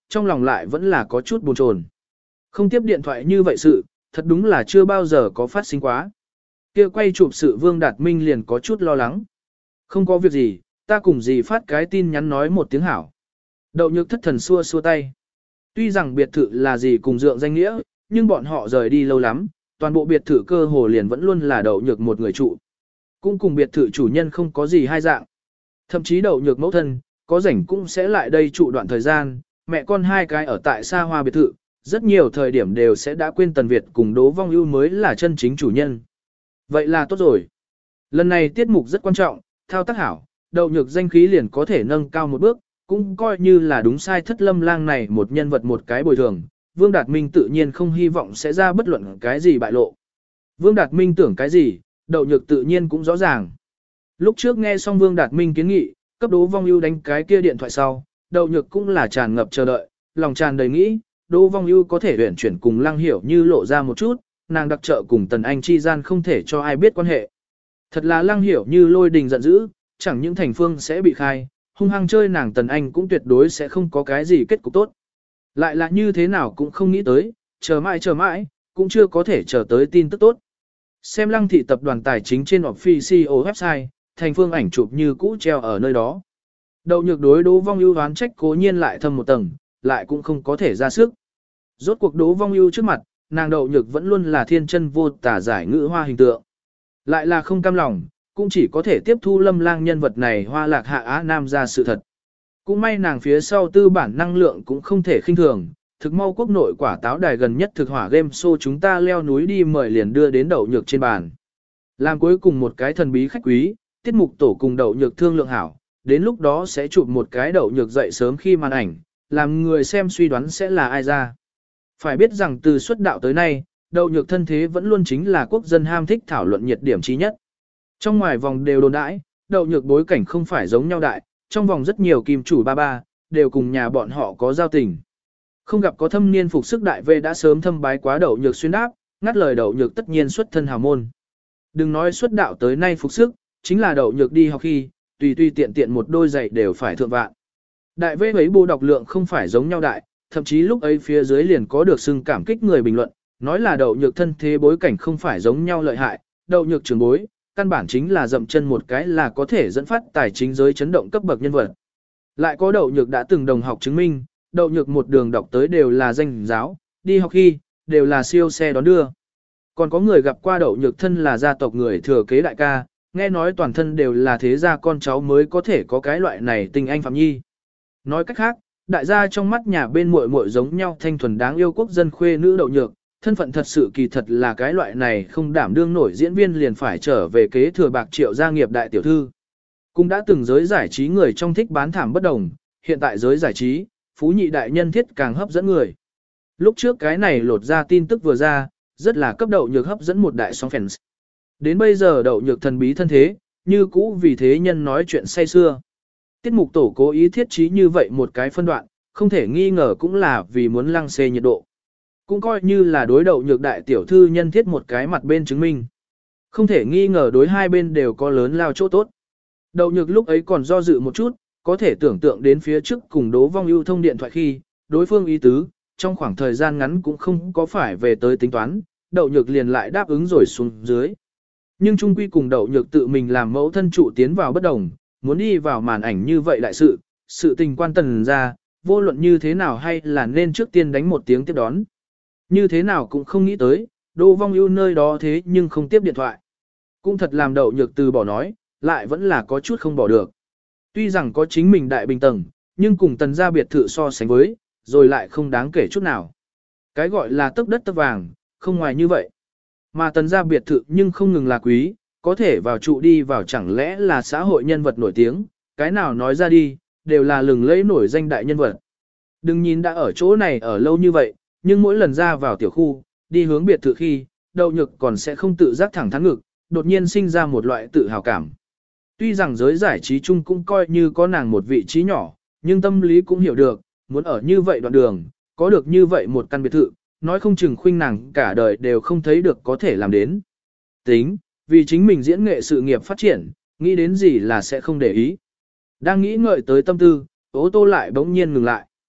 trong lòng lại vẫn là có chút buồn chồn. Không tiếp điện thoại như vậy sự, thật đúng là chưa bao giờ có phát sinh quá. Kia quay chụp sự Vương Đạt Minh liền có chút lo lắng. Không có việc gì, ta cùng dì phát cái tin nhắn nói một tiếng hảo. Đậu Nhược thất thần xua xua tay. Tuy rằng biệt thự là gì cùng dượng danh nghĩa, nhưng bọn họ rời đi lâu lắm, toàn bộ biệt thự cơ hồ liền vẫn luôn là Đậu Nhược một người trụ. Cũng cùng biệt thự chủ nhân không có gì hai dạng. Thậm chí Đậu Nhược mẫu thân, có rảnh cũng sẽ lại đây trụ đoạn thời gian, mẹ con hai cái ở tại xa hoa biệt thự, rất nhiều thời điểm đều sẽ đã quên Tần Việt cùng Đỗ Vong Ưu mới là chân chính chủ nhân. Vậy là tốt rồi. Lần này tiết mục rất quan trọng, thao tác hảo, Đậu Nhược danh khí liền có thể nâng cao một bước, cũng coi như là đúng sai Thất Lâm Lang này một nhân vật một cái bồi thường. Vương Đạt Minh tự nhiên không hy vọng sẽ ra bất luận cái gì bại lộ. Vương Đạt Minh tưởng cái gì, Đậu Nhược tự nhiên cũng rõ ràng. Lúc trước nghe xong Vương Đạt Minh kiến nghị, cấp Đỗ Vong Ưu đánh cái kia điện thoại sau, Đậu Nhược cũng là tràn ngập chờ đợi, lòng tràn đầy nghĩ, Đỗ Vong Ưu có thể luyện chuyển cùng Lăng Hiểu Như lộ ra một chút, nàng đặc trợ cùng Tần Anh chi gian không thể cho ai biết quan hệ. Thật là Lăng Hiểu Như lôi đình giận dữ, chẳng những thành phương sẽ bị khai, hung hăng chơi nàng Tần Anh cũng tuyệt đối sẽ không có cái gì kết cục tốt. Lại là như thế nào cũng không nghĩ tới, chờ mãi, cũng chưa có thể chờ tới tin tức tốt. Xem Lăng thị tập đoàn tài chính trên official website, thành phương ảnh chụp như cũ treo ở nơi đó. Đậu Nhược đối Đỗ Vong Ưu oán trách cố nhiên lại thâm một tầng, lại cũng không có thể ra sức. Rốt cuộc Đỗ Vong Ưu trước mặt, nàng Đậu Nhược vẫn luôn là thiên chân vô tả giải ngữ hoa hình tượng. Lại là không cam lòng, cũng chỉ có thể tiếp thu Lâm Lang nhân vật này hoa lạc hạ á nam ra sự thật. Cũng may nàng phía sau tư bản năng lượng cũng không thể khinh thường, thực mau quốc nội quả táo đài gần nhất thực hỏa game show chúng ta leo núi đi mời liền đưa đến Đậu Nhược trên bàn. Làm cuối cùng một cái thần bí khách quý, tiết mục tổ cùng Đậu Nhược thương lượng hảo, đến lúc đó sẽ chụp một cái Đậu Nhược dậy sớm khi màn ảnh, làm người xem suy đoán sẽ là ai ra. Phải biết rằng từ xuất đạo tới nay, Đậu Nhược thân thế vẫn luôn chính là quốc dân ham thích thảo luận nhiệt điểm chí nhất. Trong ngoài vòng đều đồn đãi, Đậu Nhược bối cảnh không phải giống nhau đại, trong vòng rất nhiều kim chủ ba ba, đều cùng nhà bọn họ có giao tình. Không gặp có thâm niên phục sức đại vệ đã sớm thâm bái quá Đậu Nhược xuyên đáp, ngắt lời Đậu Nhược tất nhiên xuất thân hào môn. Đừng nói xuất đạo tới nay phục sức, chính là Đậu Nhược đi học khi, tùy tiện một đôi giày đều phải thượng vạn. Đại vệ ấy bộ đọc lượng không phải giống nhau đại, thậm chí lúc ấy phía dưới liền có được xưng cảm kích người bình luận, nói là Đậu Nhược thân thế bối cảnh không phải giống nhau lợi hại, Đậu Nhược trường bối, căn bản chính là dậm chân một cái là có thể dẫn phát tài chính giới chấn động cấp bậc nhân vật. Lại có Đậu Nhược đã từng đồng học chứng minh, Đậu Nhược một đường đọc tới đều là danh giáo, đi học khi, đều là siêu xe đón đưa. Còn có người gặp qua Đậu Nhược thân là gia tộc người thừa kế đại ca, nghe nói toàn thân đều là thế gia con cháu mới có thể có cái loại này tình anh Phạm Nhi. Nói cách khác, đại gia trong mắt nhà bên muội muội giống nhau thanh thuần đáng yêu quốc dân khuê nữ Đậu Nhược, thân phận thật sự kỳ thật là cái loại này không đảm đương nổi diễn viên liền phải trở về kế thừa bạc triệu gia nghiệp đại tiểu thư. Cũng đã từng giới giải trí người trong thích bán thảm bất đồng, hiện tại giới giải trí, phú nhị đại nhân thiết càng hấp dẫn người. Lúc trước cái này lột ra tin tức vừa ra, rất là cấp Đậu Nhược hấp dẫn một đại sóng fans. Đến bây giờ Đậu Nhược thần bí thân thế, như cũ vì thế nhân nói chuyện say xưa. Tiết mục tổ cố ý thiết trí như vậy một cái phân đoạn, không thể nghi ngờ cũng là vì muốn lăng xê nhiệt độ. Cũng coi như là đối Đậu Nhược đại tiểu thư nhân thiết một cái mặt bên chứng minh. Không thể nghi ngờ đối hai bên đều có lớn lao chỗ tốt. Đậu Nhược lúc ấy còn do dự một chút, có thể tưởng tượng đến phía trước cùng Đỗ Vong Ưu thông điện thoại khi, đối phương ý tứ, trong khoảng thời gian ngắn cũng không có phải về tới tính toán, Đậu Nhược liền lại đáp ứng rồi xuống dưới. Nhưng chung quy cùng Đậu Nhược tự mình làm mẫu thân trụ tiến vào bất đồng, muốn đi vào màn ảnh như vậy đại sự tình quan Tần ra, vô luận như thế nào hay là nên trước tiên đánh một tiếng tiếp đón. Như thế nào cũng không nghĩ tới, Đỗ Vong Ưu nơi đó thế nhưng không tiếp điện thoại. Cũng thật làm Đậu Nhược từ bỏ nói, lại vẫn là có chút không bỏ được. Tuy rằng có chính mình đại bình tầng, nhưng cùng Tần gia biệt thự so sánh với, rồi lại không đáng kể chút nào. Cái gọi là tấc đất tấc vàng, không ngoài như vậy. Mà Tần gia biệt thự nhưng không ngừng là quý, có thể vào trụ đi vào chẳng lẽ là xã hội nhân vật nổi tiếng, cái nào nói ra đi, đều là lừng lẫy nổi danh đại nhân vật. Đừng nhìn đã ở chỗ này ở lâu như vậy, nhưng mỗi lần ra vào tiểu khu, đi hướng biệt thự khi, Đậu Nhược còn sẽ không tự giác thẳng thắn ngực, đột nhiên sinh ra một loại tự hào cảm. Tuy rằng giới giải trí chung cũng coi như có nàng một vị trí nhỏ, nhưng tâm lý cũng hiểu được, muốn ở như vậy đoạn đường, có được như vậy một căn biệt thự, nói không chừng khuynh nàng cả đời đều không thấy được có thể làm đến. Tính, vì chính mình diễn nghệ sự nghiệp phát triển, nghĩ đến gì là sẽ không để ý. Đang nghĩ ngợi tới tâm tư, ô tô lại bỗng nhiên ngừng lại.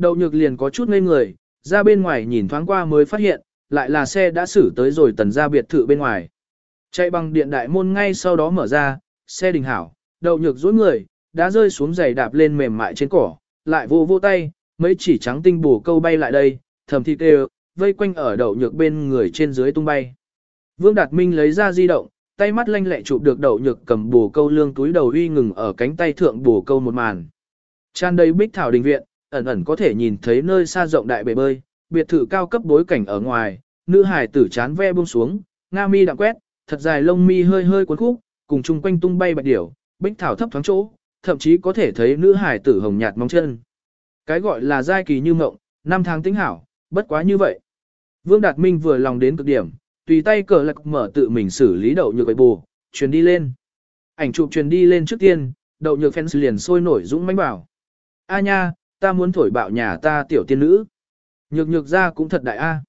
Đậu nhược liền có chút ngây người, ra bên ngoài nhìn thoáng qua mới phát hiện, lại là xe đã xử tới rồi tần ra biệt thự bên ngoài. Chạy bằng điện đại môn ngay sau đó mở ra, xe đình hảo, đậu nhược dối người, đã rơi xuống giày đạp lên mềm mại trên cỏ, lại vô vô tay, mấy chỉ trắng tinh bổ câu bay lại đây, thầm thịt đều, vây quanh ở đậu nhược bên người trên dưới tung bay. Vương Đạt Minh lấy ra di động, tay mắt lanh lẹ chụp được đậu nhược cầm bổ câu lương túi đầu uy ngừng ở cánh tay thượng bổ câu một màn. Tràn đầy bích thảo đình viện, ẩn ẩn có thể nhìn thấy nơi xa rộng đại bể bơi, biệt thự cao cấp bối cảnh ở ngoài, nữ hải tử chán ve buông xuống, nga mi đạm quét, thật dài lông mi hơi hơi cuốn khúc, cùng chung quanh tung bay bạch điểu, bích thảo thấp thoáng chỗ, thậm chí có thể thấy nữ hải tử hồng nhạt móng chân. Cái gọi là giai kỳ như mộng, năm tháng tính hảo, bất quá như vậy. Vương Đạt Minh vừa lòng đến cực điểm, tùy tay cờ lạc mở tự mình xử lý đậu nhược bậy bù, truyền đi lên. Ảnh chụp truyền đi lên trước tiên, đậu nhược fans liền sôi nổi dũng mãnh bảo. A nha, ta muốn thổi bạo nhà ta tiểu tiên nữ. Nhược nhược ra cũng thật đại a.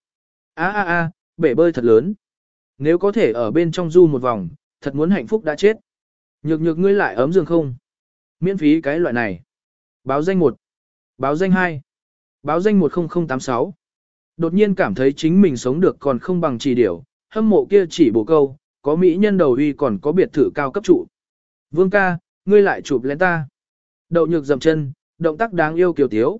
A, bể bơi thật lớn. Nếu có thể ở bên trong du một vòng, thật muốn hạnh phúc đã chết. Nhược nhược ngươi lại ấm giường không? Miễn phí cái loại này. Báo danh 1. Báo danh 2. Báo danh 10086. Đột nhiên cảm thấy chính mình sống được còn không bằng chỉ điểu, hâm mộ kia chỉ bổ câu, có mỹ nhân đầu uy còn có biệt thự cao cấp trụ. Vương ca, ngươi lại chụp lén ta. Đậu nhược dậm chân, động tác đáng yêu kiều tiếu.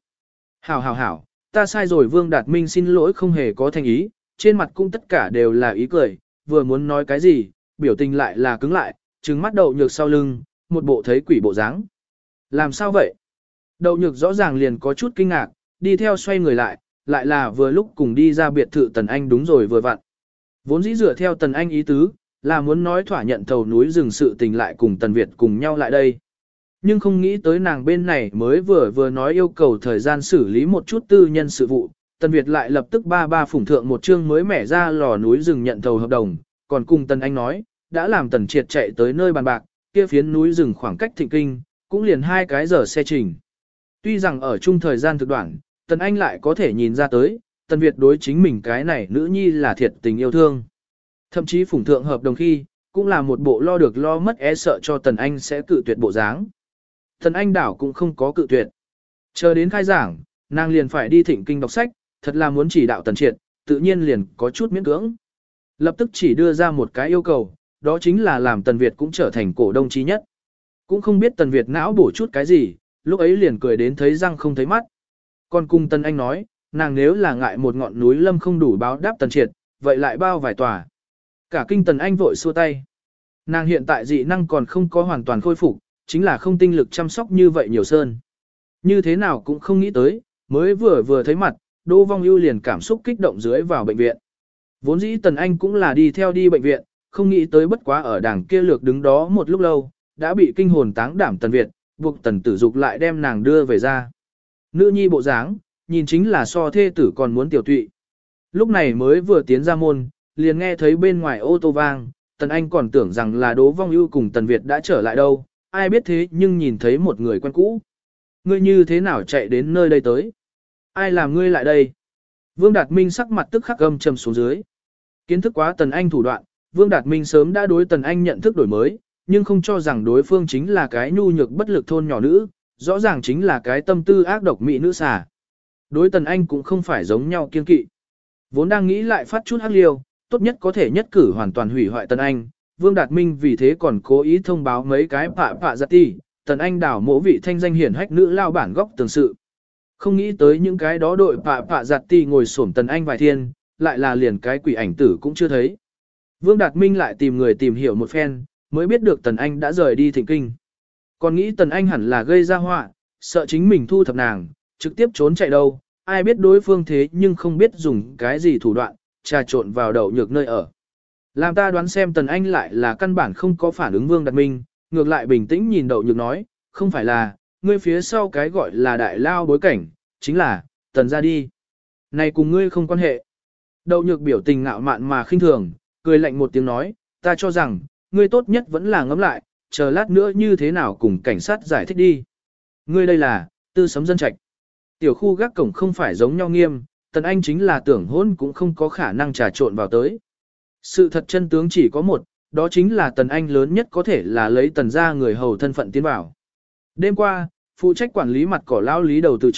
Hảo, ta sai rồi. Vương Đạt Minh xin lỗi không hề có thành ý, trên mặt cũng tất cả đều là ý cười, vừa muốn nói cái gì, biểu tình lại là cứng lại, trừng mắt đậu nhược sau lưng, một bộ thấy quỷ bộ dáng. Làm sao vậy? Đậu nhược rõ ràng liền có chút kinh ngạc, đi theo xoay người lại là vừa lúc cùng đi ra biệt thự Tần Anh đúng rồi vừa vặn. Vốn dĩ dựa theo Tần Anh ý tứ, là muốn nói thỏa nhận thầu núi rừng sự tình lại cùng Tần Việt cùng nhau lại đây. Nhưng không nghĩ tới nàng bên này mới vừa nói yêu cầu thời gian xử lý một chút tư nhân sự vụ, Tần Việt lại lập tức ba phủng thượng một chương mới mẻ ra lò núi rừng nhận thầu hợp đồng, còn cùng Tần Anh nói, đã làm Tần Triệt chạy tới nơi bàn bạc, kia phiến núi rừng khoảng cách Thịnh Kinh, cũng liền 2 cái giờ xe trình. Tuy rằng ở chung thời gian thực đoạn, Tần Anh lại có thể nhìn ra tới, Tần Việt đối chính mình cái này nữ nhi là thiệt tình yêu thương. Thậm chí phủng thượng hợp đồng khi, cũng là một bộ lo được lo mất sợ cho Tần Anh sẽ cự tuyệt bộ dáng. Tần Anh đảo cũng không có cự tuyệt. Chờ đến khai giảng, nàng liền phải đi Thịnh Kinh đọc sách, thật là muốn chỉ đạo Tần Triệt, tự nhiên liền có chút miễn cưỡng. Lập tức chỉ đưa ra một cái yêu cầu, đó chính là làm Tần Việt cũng trở thành cổ đông chí nhất. Cũng không biết Tần Việt não bổ chút cái gì, lúc ấy liền cười đến thấy răng không thấy mắt. Còn cùng Tần Anh nói, nàng nếu là ngại một ngọn núi lâm không đủ báo đáp Tần Triệt, vậy lại bao vài tòa. Cả kinh Tần Anh vội xua tay. Nàng hiện tại dị năng còn không có hoàn toàn khôi phục, chính là không tinh lực chăm sóc như vậy nhiều sơn. Như thế nào cũng không nghĩ tới, mới vừa thấy mặt, Đỗ Vong Ưu liền cảm xúc kích động dưới vào bệnh viện. Vốn dĩ Tần Anh cũng là đi theo đi bệnh viện, không nghĩ tới bất quá ở đảng kia lược đứng đó một lúc lâu, đã bị kinh hồn táng đảm Tần Việt, buộc Tần Tử Dục lại đem nàng đưa về ra. Nữ nhi bộ dáng, nhìn chính là so thê tử còn muốn tiểu tụy. Lúc này mới vừa tiến ra môn, liền nghe thấy bên ngoài ô tô vang, Tần Anh còn tưởng rằng là Đỗ Vong Ưu cùng Tần Việt đã trở lại đâu, ai biết thế nhưng nhìn thấy một người quen cũ. Ngươi như thế nào chạy đến nơi đây tới? Ai làm ngươi lại đây? Vương Đạt Minh sắc mặt tức khắc gầm trầm xuống dưới. Kiến thức quá Tần Anh thủ đoạn, Vương Đạt Minh sớm đã đối Tần Anh nhận thức đổi mới, nhưng không cho rằng đối phương chính là cái nhu nhược bất lực thôn nhỏ nữ, rõ ràng chính là cái tâm tư ác độc mỹ nữ xà. Đối Tần Anh cũng không phải giống nhau kiên kỵ. Vốn đang nghĩ lại phát chút hắc liêu, tốt nhất có thể nhất cử hoàn toàn hủy hoại Tần Anh, Vương Đạt Minh vì thế còn cố ý thông báo mấy cái pạ giặt ti, Tần Anh đảo mỗ vị thanh danh hiển hách nữ lao bản góc tường sự. Không nghĩ tới những cái đó đội pạ giặt ti ngồi xổm Tần Anh vài thiên, lại là liền cái quỷ ảnh tử cũng chưa thấy. Vương Đạt Minh lại tìm người tìm hiểu một phen, mới biết được Tần Anh đã rời đi Thịnh Kinh. Còn nghĩ Tần Anh hẳn là gây ra họa, sợ chính mình thu thập nàng, trực tiếp trốn chạy đâu, ai biết đối phương thế nhưng không biết dùng cái gì thủ đoạn, trà trộn vào đậu nhược nơi ở. Làm ta đoán xem Tần Anh lại là căn bản không có phản ứng Vương Đạt Minh, ngược lại bình tĩnh nhìn đậu nhược nói, không phải là, ngươi phía sau cái gọi là đại lao bối cảnh, chính là, Tần ra đi. Này cùng ngươi không quan hệ. Đậu nhược biểu tình ngạo mạn mà khinh thường, cười lạnh một tiếng nói, ta cho rằng, ngươi tốt nhất vẫn là ngẫm lại, chờ lát nữa như thế nào cùng cảnh sát giải thích đi. Ngươi đây là, tư sấm dân trạch. Tiểu khu gác cổng không phải giống nhau nghiêm, Tần Anh chính là tưởng hôn cũng không có khả năng trà trộn vào tới. Sự thật chân tướng chỉ có một, đó chính là Tần Anh lớn nhất có thể là lấy Tần ra người hầu thân phận tiến vào. Đêm qua, phụ trách quản lý mặt cỏ lao lý đầu từ trước,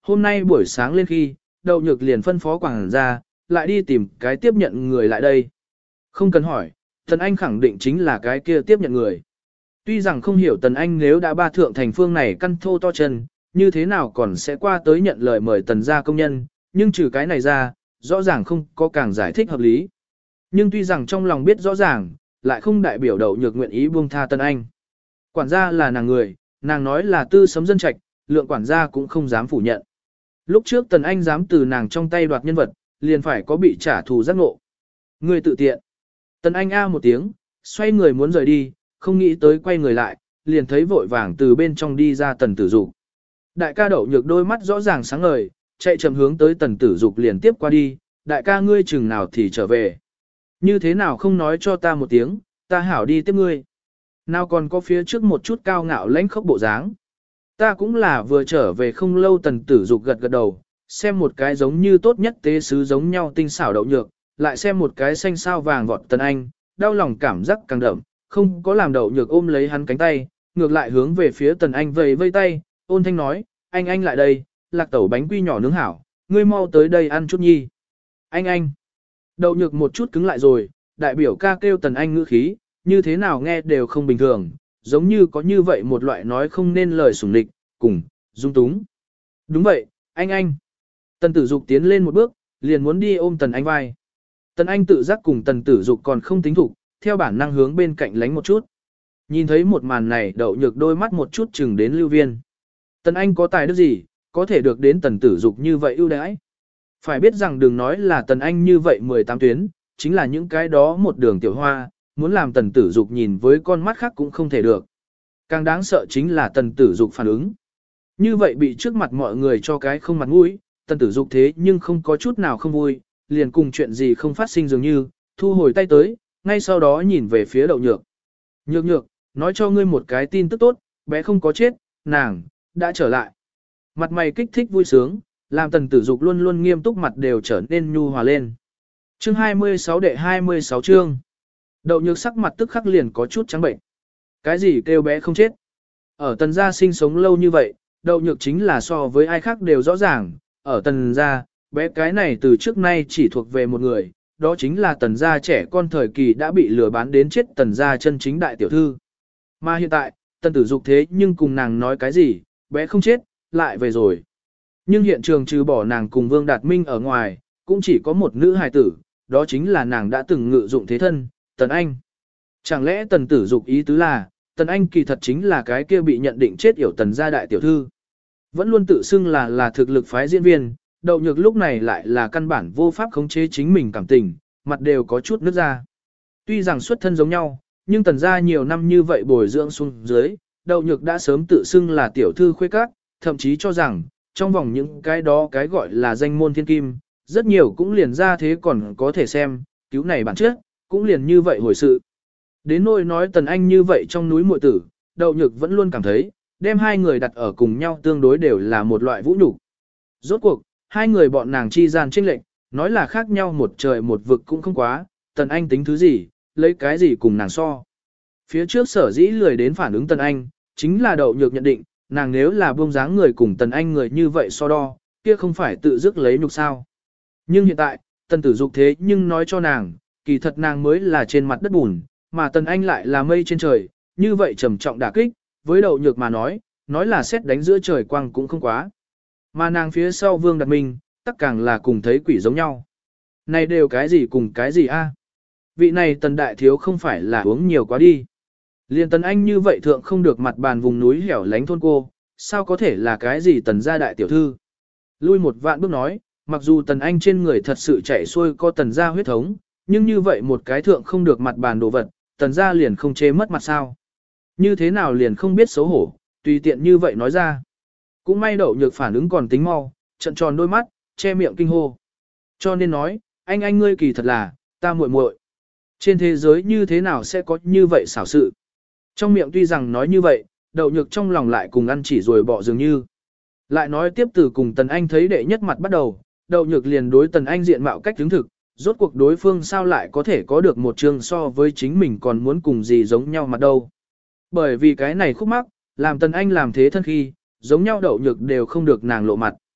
hôm nay buổi sáng lên khi, đậu nhược liền phân phó quảng ra, lại đi tìm cái tiếp nhận người lại đây. Không cần hỏi, Tần Anh khẳng định chính là cái kia tiếp nhận người. Tuy rằng không hiểu Tần Anh nếu đã ba thượng thành phương này căn thô to chân, như thế nào còn sẽ qua tới nhận lời mời Tần gia công nhân, nhưng trừ cái này ra, rõ ràng không có càng giải thích hợp lý. Nhưng tuy rằng trong lòng biết rõ ràng, lại không đại biểu đậu nhược nguyện ý buông tha Tần Anh. Quản gia là nàng người, nàng nói là tư sấm dân trạch, lượng quản gia cũng không dám phủ nhận. Lúc trước Tần Anh dám từ nàng trong tay đoạt nhân vật, liền phải có bị trả thù giác ngộ. Người tự tiện. Tần Anh a một tiếng, xoay người muốn rời đi, không nghĩ tới quay người lại, liền thấy vội vàng từ bên trong đi ra Tần Tử Dục. Đại ca đậu nhược đôi mắt rõ ràng sáng ngời, chạy chậm hướng tới Tần Tử Dục liền tiếp qua đi, đại ca ngươi chừng nào thì trở về. Như thế nào không nói cho ta một tiếng, ta hảo đi tiếp ngươi. Nào còn có phía trước một chút cao ngạo lãnh khốc bộ dáng. Ta cũng là vừa trở về không lâu. Tần Tử Dục gật gật đầu, xem một cái giống như tốt nhất tế sứ giống nhau tinh xảo đậu nhược, lại xem một cái xanh sao vàng vọt Tần Anh, đau lòng cảm giác càng đậm, không có làm đậu nhược ôm lấy hắn cánh tay, ngược lại hướng về phía Tần Anh vầy vây tay, ôn thanh nói, anh lại đây, lạc tẩu bánh quy nhỏ nướng hảo, ngươi mau tới đây ăn chút nhi. Anh. Đậu nhược một chút cứng lại rồi, đại biểu ca kêu Tần Anh ngữ khí, như thế nào nghe đều không bình thường, giống như có như vậy một loại nói không nên lời sủng địch, cùng, dung túng. Đúng vậy, anh. Tần Tử Dục tiến lên một bước, liền muốn đi ôm Tần Anh vai. Tần Anh tự giác cùng Tần Tử Dục còn không tính thủ, theo bản năng hướng bên cạnh lánh một chút. Nhìn thấy một màn này đậu nhược đôi mắt một chút chừng đến lưu viên. Tần Anh có tài đức gì, có thể được đến Tần Tử Dục như vậy ưu đãi. Phải biết rằng đừng nói là Tần Anh như vậy 18 tuyến, chính là những cái đó một đường tiểu hoa, muốn làm Tần Tử Dục nhìn với con mắt khác cũng không thể được. Càng đáng sợ chính là Tần Tử Dục phản ứng. Như vậy bị trước mặt mọi người cho cái không mặt mũi, Tần Tử Dục thế nhưng không có chút nào không vui, liền cùng chuyện gì không phát sinh dường như, thu hồi tay tới, ngay sau đó nhìn về phía đậu nhược. Nhược, nói cho ngươi một cái tin tức tốt, bé không có chết, nàng, đã trở lại. Mặt mày kích thích vui sướng, làm Tần Tử Dục luôn luôn nghiêm túc mặt đều trở nên nhu hòa lên. Chương 26 đệ 26 chương. Đậu nhược sắc mặt tức khắc liền có chút trắng bệnh. Cái gì kêu bé không chết? Ở Tần gia sinh sống lâu như vậy, đậu nhược chính là so với ai khác đều rõ ràng. Ở Tần gia, bé cái này từ trước nay chỉ thuộc về một người, đó chính là Tần gia trẻ con thời kỳ đã bị lừa bán đến chết Tần gia chân chính đại tiểu thư. Mà hiện tại, Tần Tử Dục thế nhưng cùng nàng nói cái gì, bé không chết, lại về rồi. Nhưng hiện trường trừ bỏ nàng cùng Vương Đạt Minh ở ngoài, cũng chỉ có một nữ hài tử, đó chính là nàng đã từng ngự dụng thế thân, Tần Anh. Chẳng lẽ Tần Tử Dục ý tứ là, Tần Anh kỳ thật chính là cái kia bị nhận định chết yểu Tần gia đại tiểu thư. Vẫn luôn tự xưng là thực lực phái diễn viên, đậu nhược lúc này lại là căn bản vô pháp khống chế chính mình cảm tình, mặt đều có chút nứt ra. Tuy rằng xuất thân giống nhau, nhưng Tần gia nhiều năm như vậy bồi dưỡng xuống dưới, đậu nhược đã sớm tự xưng là tiểu thư khuê các, thậm chí cho rằng, trong vòng những cái đó cái gọi là danh môn thiên kim, rất nhiều cũng liền ra thế còn có thể xem, cứu này bản chất, cũng liền như vậy hồi sự. Đến nỗi nói Tần Anh như vậy trong núi muội tử, đậu nhược vẫn luôn cảm thấy, đem hai người đặt ở cùng nhau tương đối đều là một loại vũ nhục. Rốt cuộc, hai người bọn nàng chi gian chênh lệch, nói là khác nhau một trời một vực cũng không quá, Tần Anh tính thứ gì, lấy cái gì cùng nàng so. Phía trước sở dĩ lười đến phản ứng Tần Anh, chính là đậu nhược nhận định, nàng nếu là buông dáng người cùng Tần Anh người như vậy so đo, kia không phải tự dứt lấy nhục sao. Nhưng hiện tại, Tần Tử Dục thế nhưng nói cho nàng, kỳ thật nàng mới là trên mặt đất bùn, mà Tần Anh lại là mây trên trời, như vậy trầm trọng đả kích, với đậu nhược mà nói là xét đánh giữa trời quang cũng không quá. Mà nàng phía sau Vương Đạt Minh, tất càng là cùng thấy quỷ giống nhau. Này đều cái gì cùng cái gì a? Vị này Tần đại thiếu không phải là uống nhiều quá đi. Liên Tần Anh như vậy thượng không được mặt bàn vùng núi hẻo lánh thôn cô, sao có thể là cái gì Tần gia đại tiểu thư? Lui một vạn bước nói, mặc dù Tần Anh trên người thật sự chảy xuôi có Tần gia huyết thống, nhưng như vậy một cái thượng không được mặt bàn đồ vật, Tần gia liền không chê mất mặt sao? Như thế nào liền không biết xấu hổ, tùy tiện như vậy nói ra. Cũng may đậu nhược phản ứng còn tính mau, trận tròn đôi mắt, che miệng kinh hô. Cho nên nói, anh ngươi kỳ thật là, ta muội muội. Trên thế giới như thế nào sẽ có như vậy xảo sự? Trong miệng tuy rằng nói như vậy, đậu nhược trong lòng lại cùng ăn chỉ rồi bỏ dường như. Lại nói tiếp từ cùng Tần Anh thấy đệ nhất mặt bắt đầu, đậu nhược liền đối Tần Anh diện mạo cách chứng thực, rốt cuộc đối phương sao lại có thể có được một chương so với chính mình còn muốn cùng gì giống nhau mặt đâu. Bởi vì cái này khúc mắc, làm Tần Anh làm thế thân khi, giống nhau đậu nhược đều không được nàng lộ mặt.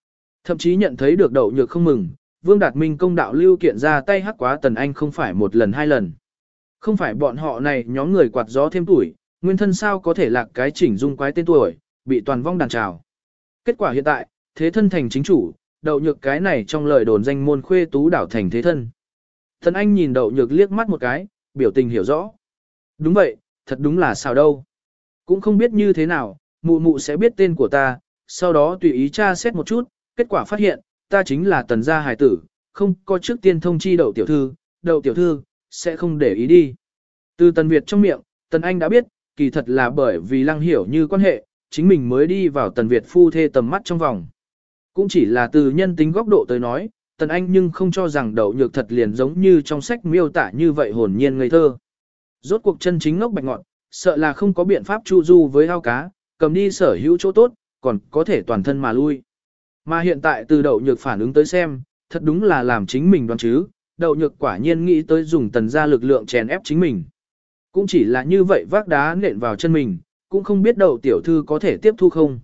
Thậm chí nhận thấy được Đậu Nhược không mừng, Vương Đạt Minh công đạo lưu kiện ra tay hắc quá Tần Anh không phải một lần hai lần. Không phải bọn họ này nhóm người quạt gió thêm tuổi, nguyên thân sao có thể lạc cái chỉnh dung quái tên tuổi, bị toàn vong đàn trào. Kết quả hiện tại, thế thân thành chính chủ, Đậu Nhược cái này trong lời đồn danh môn khuê tú đảo thành thế thân. Tần Anh nhìn Đậu Nhược liếc mắt một cái, biểu tình hiểu rõ. Đúng vậy, thật đúng là sao đâu. Cũng không biết như thế nào, mụ mụ sẽ biết tên của ta, sau đó tùy ý tra xét một chút, kết quả phát hiện, ta chính là Tần gia hài tử, không có trước tiên thông chi Đậu tiểu thư, sẽ không để ý đi. Từ Tần Việt trong miệng, Tần Anh đã biết, kỳ thật là bởi vì Lăng Hiểu Như quan hệ, chính mình mới đi vào Tần Việt phu thê tầm mắt trong vòng. Cũng chỉ là từ nhân tính góc độ tới nói, Tần Anh nhưng không cho rằng Đậu Nhược thật liền giống như trong sách miêu tả như vậy hồn nhiên ngây thơ. Rốt cuộc chân chính ngốc bạch ngọn, sợ là không có biện pháp chu du với ao cá, cầm đi sở hữu chỗ tốt, còn có thể toàn thân mà lui. Mà hiện tại từ Đậu Nhược phản ứng tới xem, thật đúng là làm chính mình đoán chứ, Đậu Nhược quả nhiên nghĩ tới dùng Tần gia lực lượng chèn ép chính mình. Cũng chỉ là như vậy vác đá nện vào chân mình, cũng không biết Đậu tiểu thư có thể tiếp thu không.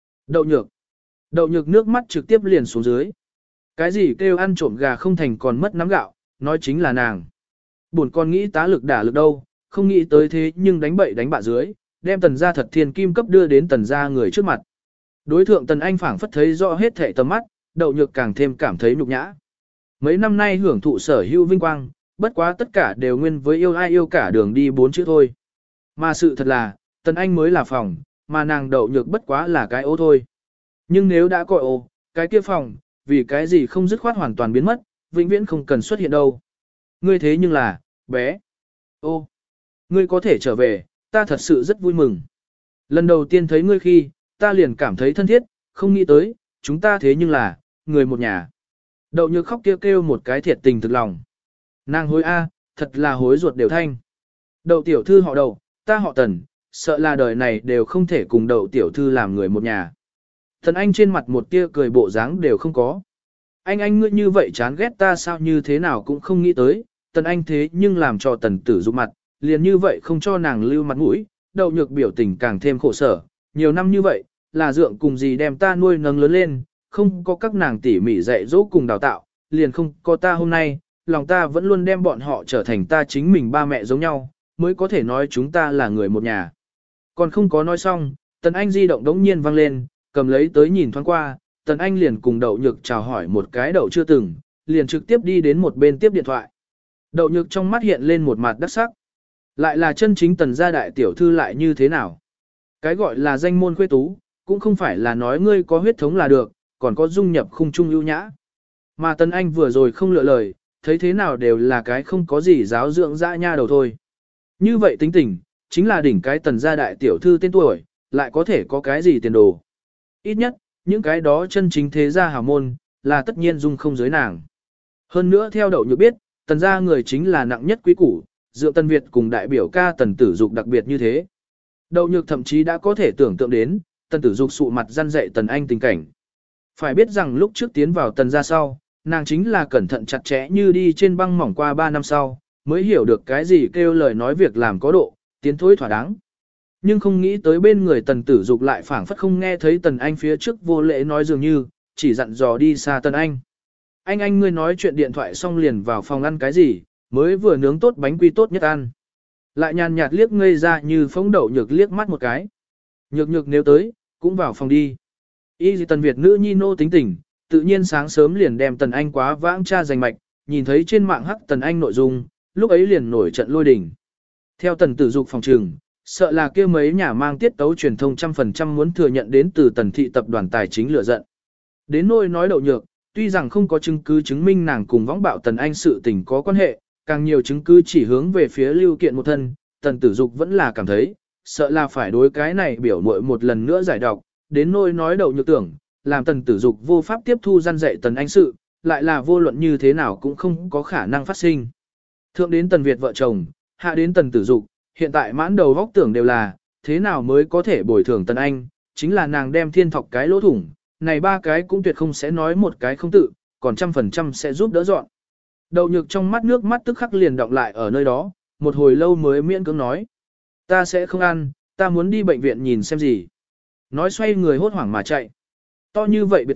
Đậu Nhược nước mắt trực tiếp liền xuống dưới. Cái gì kêu ăn trộm gà không thành còn mất nắm gạo, nói chính là nàng. Buồn con nghĩ tá lực đả lực đâu, không nghĩ tới thế nhưng đánh bậy đánh bạ dưới, đem Tần gia thật thiên kim cấp đưa đến Tần gia người trước mặt. Đối thượng Tần Anh phảng phất thấy rõ hết thảy tầm mắt, Đậu Nhược càng thêm cảm thấy nhục nhã. Mấy năm nay hưởng thụ sở hữu vinh quang, bất quá tất cả đều nguyên với yêu ai yêu cả đường đi bốn chữ thôi. Mà sự thật là, Tần Anh mới là phòng, mà nàng Đậu Nhược bất quá là cái ô thôi. Nhưng nếu đã coi ô, cái kia phòng, vì cái gì không dứt khoát hoàn toàn biến mất, vĩnh viễn không cần xuất hiện đâu. Ngươi thế nhưng là, bé. Ô, ngươi có thể trở về, ta thật sự rất vui mừng. Lần đầu tiên thấy ngươi khi, ta liền cảm thấy thân thiết, không nghĩ tới, chúng ta thế nhưng là, người một nhà. Đậu Nhược khóc kêu một cái thiệt tình thực lòng. Nàng hối a, thật là hối ruột đều thanh. Đậu tiểu thư họ Đậu, ta họ Tần, sợ là đời này đều không thể cùng Đậu tiểu thư làm người một nhà. Tần Anh trên mặt một tia cười bộ dáng đều không có. Anh ngươi như vậy chán ghét ta sao như thế nào cũng không nghĩ tới, Tần Anh thế nhưng làm cho Tần Tử Dục mặt, liền như vậy không cho nàng lưu mặt mũi, Đậu Nhược biểu tình càng thêm khổ sở, nhiều năm như vậy, là dượng cùng gì đem ta nuôi nấng lớn lên, không có các nàng tỉ mỉ dạy dỗ cùng đào tạo, liền không có ta hôm nay, lòng ta vẫn luôn đem bọn họ trở thành ta chính mình ba mẹ giống nhau, mới có thể nói chúng ta là người một nhà. Còn không có nói xong, Tần Anh di động đống nhiên vang lên, cầm lấy tới nhìn thoáng qua, Tần Anh liền cùng Đậu Nhược chào hỏi một cái Đậu chưa từng, liền trực tiếp đi đến một bên tiếp điện thoại. Đậu Nhược trong mắt hiện lên một mặt đắc sắc. Lại là chân chính Tần gia đại tiểu thư lại như thế nào? Cái gọi là danh môn khuê tú, cũng không phải là nói ngươi có huyết thống là được, còn có dung nhập khung trung ưu nhã. Mà Tần Anh vừa rồi không lựa lời, thấy thế nào đều là cái không có gì giáo dưỡng dã nha đầu thôi. Như vậy tính tình, chính là đỉnh cái Tần gia đại tiểu thư tên tuổi, lại có thể có cái gì tiền đồ. Ít nhất, những cái đó chân chính thế gia hào môn, là tất nhiên dung không giới nàng. Hơn nữa theo Đậu Nhược biết, Tần gia người chính là nặng nhất quý củ, dựa Tần Việt cùng đại biểu ca Tần Tử Dục đặc biệt như thế. Đậu Nhược thậm chí đã có thể tưởng tượng đến, Tần Tử Dục sụ mặt răn dạy Tần Anh tình cảnh. Phải biết rằng lúc trước tiến vào Tần gia sau, nàng chính là cẩn thận chặt chẽ như đi trên băng mỏng qua 3 năm sau, mới hiểu được cái gì kêu lời nói việc làm có độ, tiến thối thỏa đáng. Nhưng không nghĩ tới bên người Tần Tử Dục lại phảng phất không nghe thấy Tần Anh phía trước vô lễ nói dường như, chỉ dặn dò đi xa Tần Anh. Anh ngươi nói chuyện điện thoại xong liền vào phòng ăn cái gì, mới vừa nướng tốt bánh quy tốt nhất ăn. Lại nhàn nhạt liếc ngây ra như phóng Đậu Nhược liếc mắt một cái. Nhược nếu tới, cũng vào phòng đi. Y Tần Việt nữ nhi nô tính tình, tự nhiên sáng sớm liền đem Tần Anh quá vãng tra giành mạch, nhìn thấy trên mạng hắc Tần Anh nội dung, lúc ấy liền nổi trận lôi đình. Theo Tần Tử Dục phòng trường, sợ là kia mấy nhà mang tiết tấu truyền thông 100% muốn thừa nhận đến từ Tần thị tập đoàn tài chính lửa giận. Đến nỗi nói Đậu Nhược, tuy rằng không có chứng cứ chứng minh nàng cùng võng bạo Tần Anh sự tình có quan hệ, càng nhiều chứng cứ chỉ hướng về phía lưu kiện một thân, Tần Tử Dục vẫn là cảm thấy, sợ là phải đối cái này biểu muội một lần nữa giải độc, đến nỗi nói Đậu Nhược tưởng, làm Tần Tử Dục vô pháp tiếp thu gian dạy Tần Anh sự, lại là vô luận như thế nào cũng không có khả năng phát sinh. Thượng đến Tần Việt vợ chồng, hạ đến Tần Tử Dục, hiện tại mãn đầu góc tưởng đều là, thế nào mới có thể bồi thường Tần Anh, chính là nàng đem thiên thọc cái lỗ thủng, này ba cái cũng tuyệt không sẽ nói một cái không tự, còn 100% sẽ giúp đỡ dọn. Đậu Nhược trong mắt nước mắt tức khắc liền đọng lại ở nơi đó, một hồi lâu mới miễn cưỡng nói. Ta sẽ không ăn, ta muốn đi bệnh viện nhìn xem gì. Nói xoay người hốt hoảng mà chạy. To như vậy biệt thự,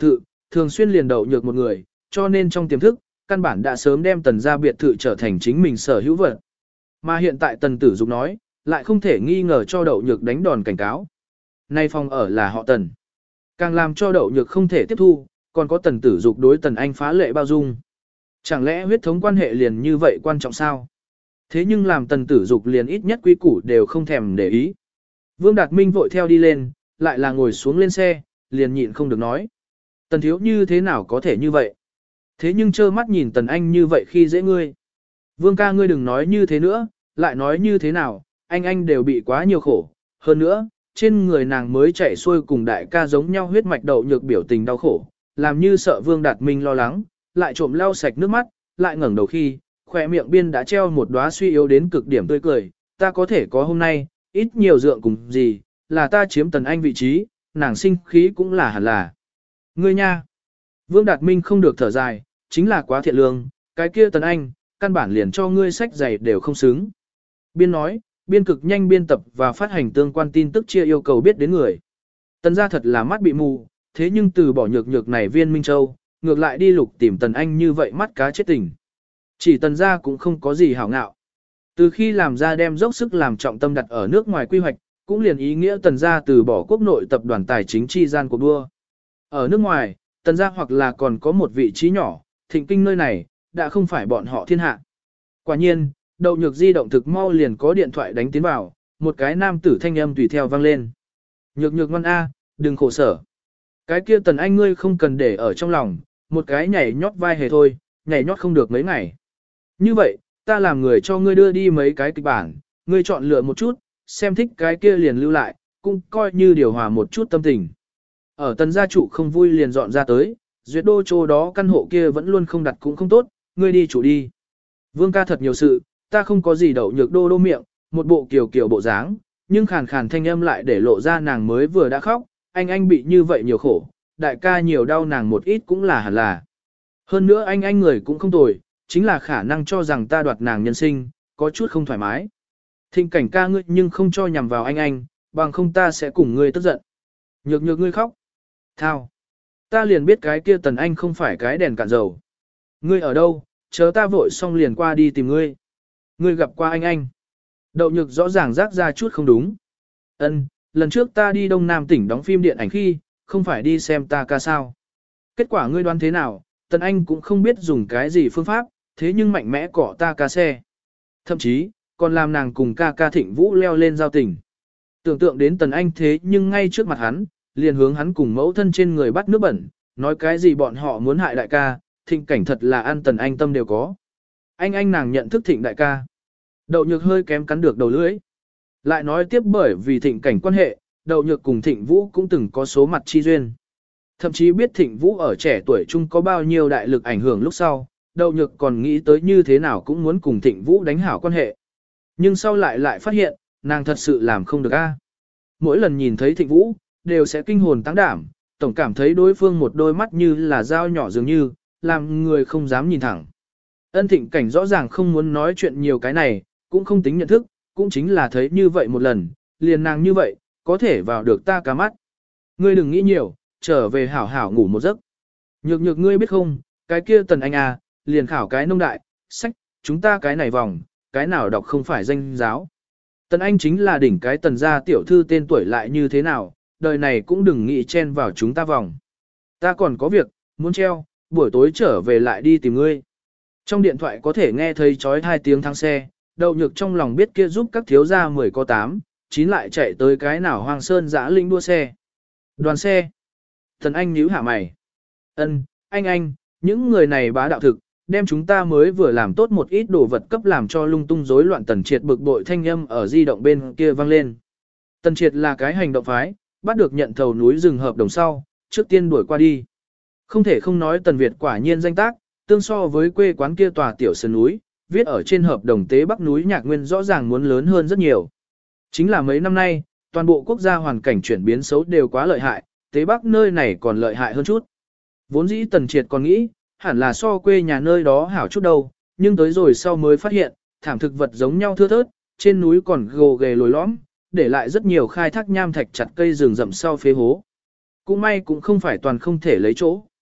thường xuyên liền đậu nhược một người, cho nên trong tiềm thức, căn bản đã sớm đem tần gia biệt thự trở thành chính mình sở hữu vật. Mà hiện tại tần tử dục nói, lại không thể nghi ngờ cho đậu nhược đánh đòn cảnh cáo. Nay phòng ở là họ tần. Càng làm cho đậu nhược không thể tiếp thu, còn có tần tử dục đối tần anh phá lệ bao dung. Chẳng lẽ huyết thống quan hệ liền như vậy quan trọng sao? Thế nhưng làm tần tử dục liền ít nhất quý củ đều không thèm để ý. Vương Đạt Minh vội theo đi lên, lại là ngồi xuống lên xe, liền nhịn không được nói. Tần thiếu như thế nào có thể như vậy? Thế nhưng trơ mắt nhìn tần anh như vậy khi dễ ngươi. Vương ca ngươi đừng nói như thế nữa, lại nói như thế nào, anh đều bị quá nhiều khổ. Hơn nữa, trên người nàng mới chạy xuôi cùng đại ca giống nhau huyết mạch đậu nhược biểu tình đau khổ, làm như sợ Vương Đạt Minh lo lắng, lại trộm lau sạch nước mắt, lại ngẩng đầu khi, khỏe miệng biên đã treo một đóa suy yếu đến cực điểm tươi cười, ta có thể có hôm nay, ít nhiều dượng cùng gì, là ta chiếm tần anh vị trí, nàng sinh khí cũng là hẳn là. Ngươi nha! Vương Đạt Minh không được thở dài, chính là quá thiện lương, cái kia tần anh, căn bản liền cho ngươi sách giày đều không xứng. Biên nói, biên cực nhanh biên tập và phát hành tương quan tin tức chia yêu cầu biết đến người. Tần gia thật là mắt bị mù, thế nhưng từ bỏ nhược này viên Minh Châu, ngược lại đi lục tìm tần anh như vậy mắt cá chết tình. Chỉ tần gia cũng không có gì hảo ngạo. Từ khi làm ra đem dốc sức làm trọng tâm đặt ở nước ngoài quy hoạch, cũng liền ý nghĩa tần gia từ bỏ quốc nội tập đoàn tài chính chi gian cuộc đua. Ở nước ngoài, tần gia hoặc là còn có một vị trí nhỏ, thịnh kinh nơi này, đã không phải bọn họ thiên hạ. Quả nhiên, đậu nhược di động thực mau liền có điện thoại đánh tiến vào, một cái nam tử thanh âm tùy theo vang lên. Nhược ngoan A, đừng khổ sở. Cái kia tần anh ngươi không cần để ở trong lòng, một cái nhảy nhót vai hề thôi, nhảy nhót không được mấy ngày. Như vậy, ta làm người cho ngươi đưa đi mấy cái kịch bản, ngươi chọn lựa một chút, xem thích cái kia liền lưu lại, cũng coi như điều hòa một chút tâm tình. Ở tần gia trụ không vui liền dọn ra tới, duyệt đô chỗ đó căn hộ kia vẫn luôn không đặt cũng không tốt, ngươi đi chủ đi. Vương ca thật nhiều sự, ta không có gì đậu nhược đô miệng, một bộ kiều bộ dáng, nhưng khàn khàn thanh âm lại để lộ ra nàng mới vừa đã khóc, anh bị như vậy nhiều khổ, đại ca nhiều đau nàng một ít cũng là hẳn là. Hơn nữa anh người cũng không tồi, chính là khả năng cho rằng ta đoạt nàng nhân sinh, có chút không thoải mái. Thịnh cảnh ca ngươi nhưng không cho nhằm vào anh, bằng không ta sẽ cùng ngươi tức giận. Nhược ngươi khóc. Thao. Ta liền biết cái kia tần anh không phải cái đèn cạn dầu. Ngươi ở đâu, chờ ta vội xong liền qua đi tìm ngươi. Ngươi gặp qua anh. Đậu nhược rõ ràng rác ra chút không đúng. Ân, lần trước ta đi Đông Nam tỉnh đóng phim điện ảnh khi, không phải đi xem ta ca sao. Kết quả ngươi đoán thế nào, tần anh cũng không biết dùng cái gì phương pháp, thế nhưng mạnh mẽ cỏ ta ca xe. Thậm chí, còn làm nàng cùng ca Thịnh Vũ leo lên giao tình. Tưởng tượng đến tần anh thế nhưng ngay trước mặt hắn, liền hướng hắn cùng mẫu thân trên người bắt nước bẩn, nói cái gì bọn họ muốn hại đại ca, Thịnh cảnh thật là ăn tần anh tâm đều có. Anh nàng nhận thức Thịnh đại ca. Đậu nhược hơi kém cắn được đầu lưỡi. Lại nói tiếp bởi vì Thịnh cảnh quan hệ, đậu nhược cùng Thịnh Vũ cũng từng có số mặt chi duyên. Thậm chí biết Thịnh Vũ ở trẻ tuổi chung có bao nhiêu đại lực ảnh hưởng lúc sau, đậu nhược còn nghĩ tới như thế nào cũng muốn cùng Thịnh Vũ đánh hảo quan hệ. Nhưng sau lại phát hiện, nàng thật sự làm không được a. Mỗi lần nhìn thấy Thịnh Vũ, đều sẽ kinh hồn tăng đảm, tổng cảm thấy đối phương một đôi mắt như là dao nhỏ dường như, làm người không dám nhìn thẳng. Ân Thịnh cảnh rõ ràng không muốn nói chuyện nhiều cái này, cũng không tính nhận thức, cũng chính là thấy như vậy một lần, liền nàng như vậy, có thể vào được ta cả mắt. Ngươi đừng nghĩ nhiều, trở về hảo hảo ngủ một giấc. Nhược ngươi biết không, cái kia tần anh à, liền khảo cái nông đại, sách, chúng ta cái này vòng, cái nào đọc không phải danh giáo. Tần anh chính là đỉnh cái tần gia tiểu thư tên tuổi lại như thế nào, đời này cũng đừng nghĩ chen vào chúng ta vòng. Ta còn có việc, muốn treo, buổi tối trở về lại đi tìm ngươi. Trong điện thoại có thể nghe thấy chói 2 tiếng thang xe, đậu nhược trong lòng biết kia giúp các thiếu gia 10 có 8, 9 lại chạy tới cái nào hoang sơn dã linh đua xe. Đoàn xe. Thần anh nhíu hạ mày. Ân, anh, những người này bá đạo thực, đem chúng ta mới vừa làm tốt một ít đồ vật cấp làm cho lung tung rối loạn. Tần Triệt bực bội thanh âm ở di động bên kia vang lên. Tần Triệt là cái hành động phái, bắt được nhận thầu núi rừng hợp đồng sau, trước tiên đuổi qua đi. Không thể không nói Tần Việt quả nhiên danh tác, tương so với quê quán kia tòa tiểu sơn núi, viết ở trên hợp đồng tế Bắc núi Nhạc Nguyên rõ ràng muốn lớn hơn rất nhiều. Chính là mấy năm nay, toàn bộ quốc gia hoàn cảnh chuyển biến xấu đều quá lợi hại, tế Bắc nơi này còn lợi hại hơn chút. Vốn dĩ Tần Triệt còn nghĩ, hẳn là so quê nhà nơi đó hảo chút đâu, nhưng tới rồi sau mới phát hiện, thảm thực vật giống nhau thưa thớt, trên núi còn gồ ghề lồi lõm, để lại rất nhiều khai thác nham thạch chặt cây rừng rậm sau phế hố. Cũng may cũng không phải toàn không thể lấy chỗ.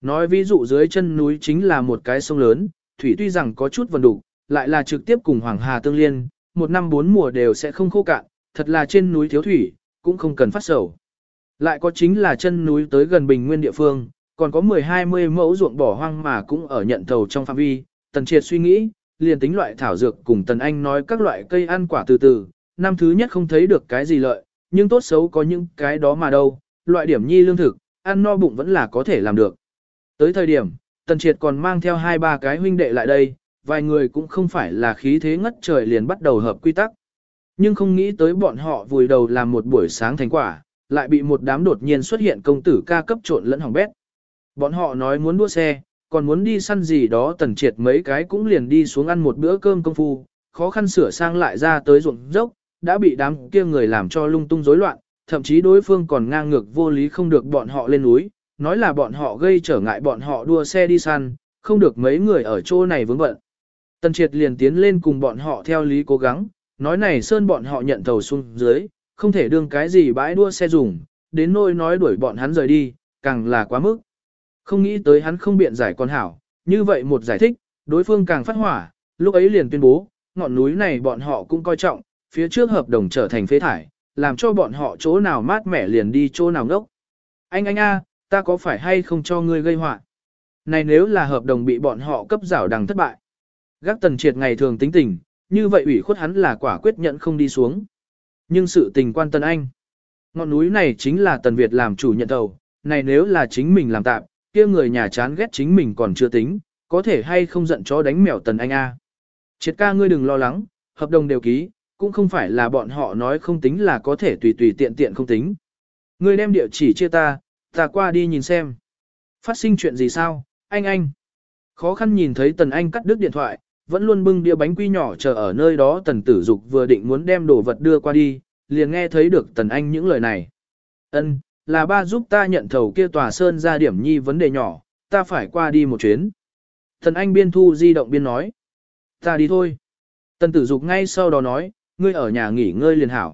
Nói ví dụ dưới chân núi chính là một cái sông lớn, thủy tuy rằng có chút vần đục, lại là trực tiếp cùng Hoàng Hà tương liên, một năm bốn mùa đều sẽ không khô cạn, thật là trên núi thiếu thủy, cũng không cần phát sầu. Lại có chính là chân núi tới gần bình nguyên địa phương, còn có 10-20 mẫu ruộng bỏ hoang mà cũng ở nhận thầu trong phạm vi. Tần Triệt suy nghĩ, liền tính loại thảo dược cùng Tần Anh nói các loại cây ăn quả từ từ, năm thứ nhất không thấy được cái gì lợi, nhưng tốt xấu có những cái đó mà đâu, loại điểm nhi lương thực, ăn no bụng vẫn là có thể làm được. Tới thời điểm, Tần Triệt còn mang theo 2-3 cái huynh đệ lại đây, vài người cũng không phải là khí thế ngất trời liền bắt đầu hợp quy tắc. Nhưng không nghĩ tới bọn họ vùi đầu làm một buổi sáng thành quả, lại bị một đám đột nhiên xuất hiện công tử ca cấp trộn lẫn hỏng bét. Bọn họ nói muốn đua xe, còn muốn đi săn gì đó. Tần Triệt mấy cái cũng liền đi xuống ăn một bữa cơm công phu, khó khăn sửa sang lại ra tới ruộng dốc, đã bị đám kia người làm cho lung tung rối loạn, thậm chí đối phương còn ngang ngược vô lý không được bọn họ lên núi, nói là bọn họ gây trở ngại bọn họ đua xe đi săn, không được mấy người ở chỗ này vướng bận. Tần Triệt liền tiến lên cùng bọn họ theo lý cố gắng, nói này sơn bọn họ nhận thầu xuống dưới, không thể đương cái gì bãi đua xe dùng, đến nỗi nói đuổi bọn hắn rời đi, càng là quá mức. Không nghĩ tới hắn không biện giải con hảo, như vậy một giải thích, đối phương càng phát hỏa, lúc ấy liền tuyên bố, ngọn núi này bọn họ cũng coi trọng, phía trước hợp đồng trở thành phế thải, làm cho bọn họ chỗ nào mát mẻ liền đi chỗ nào ngốc. Anh a, ta có phải hay không cho ngươi gây họa? Này nếu là hợp đồng bị bọn họ cấp rảo đằng thất bại. Gác Tần Triệt ngày thường tính tình, như vậy ủy khuất hắn là quả quyết nhận không đi xuống. Nhưng sự tình quan Tần Anh. Ngọn núi này chính là Tần Việt làm chủ nhận thầu, này nếu là chính mình làm tạm, kia người nhà chán ghét chính mình còn chưa tính, có thể hay không giận chó đánh mèo Tần Anh a. Triệt ca ngươi đừng lo lắng, hợp đồng đều ký, cũng không phải là bọn họ nói không tính là có thể tùy tùy tiện tiện không tính. Ngươi đem địa chỉ chia ta qua đi nhìn xem. Phát sinh chuyện gì sao, anh. Khó khăn nhìn thấy Tần Anh cắt đứt điện thoại, vẫn luôn bưng đĩa bánh quy nhỏ chờ ở nơi đó. Tần Tử Dục vừa định muốn đem đồ vật đưa qua đi, liền nghe thấy được Tần Anh những lời này. Ân, là ba giúp ta nhận thầu kia tòa sơn ra điểm nhi vấn đề nhỏ, ta phải qua đi một chuyến. Tần Anh biên thu di động biên nói. Ta đi thôi. Tần Tử Dục ngay sau đó nói, ngươi ở nhà nghỉ ngơi liền hảo.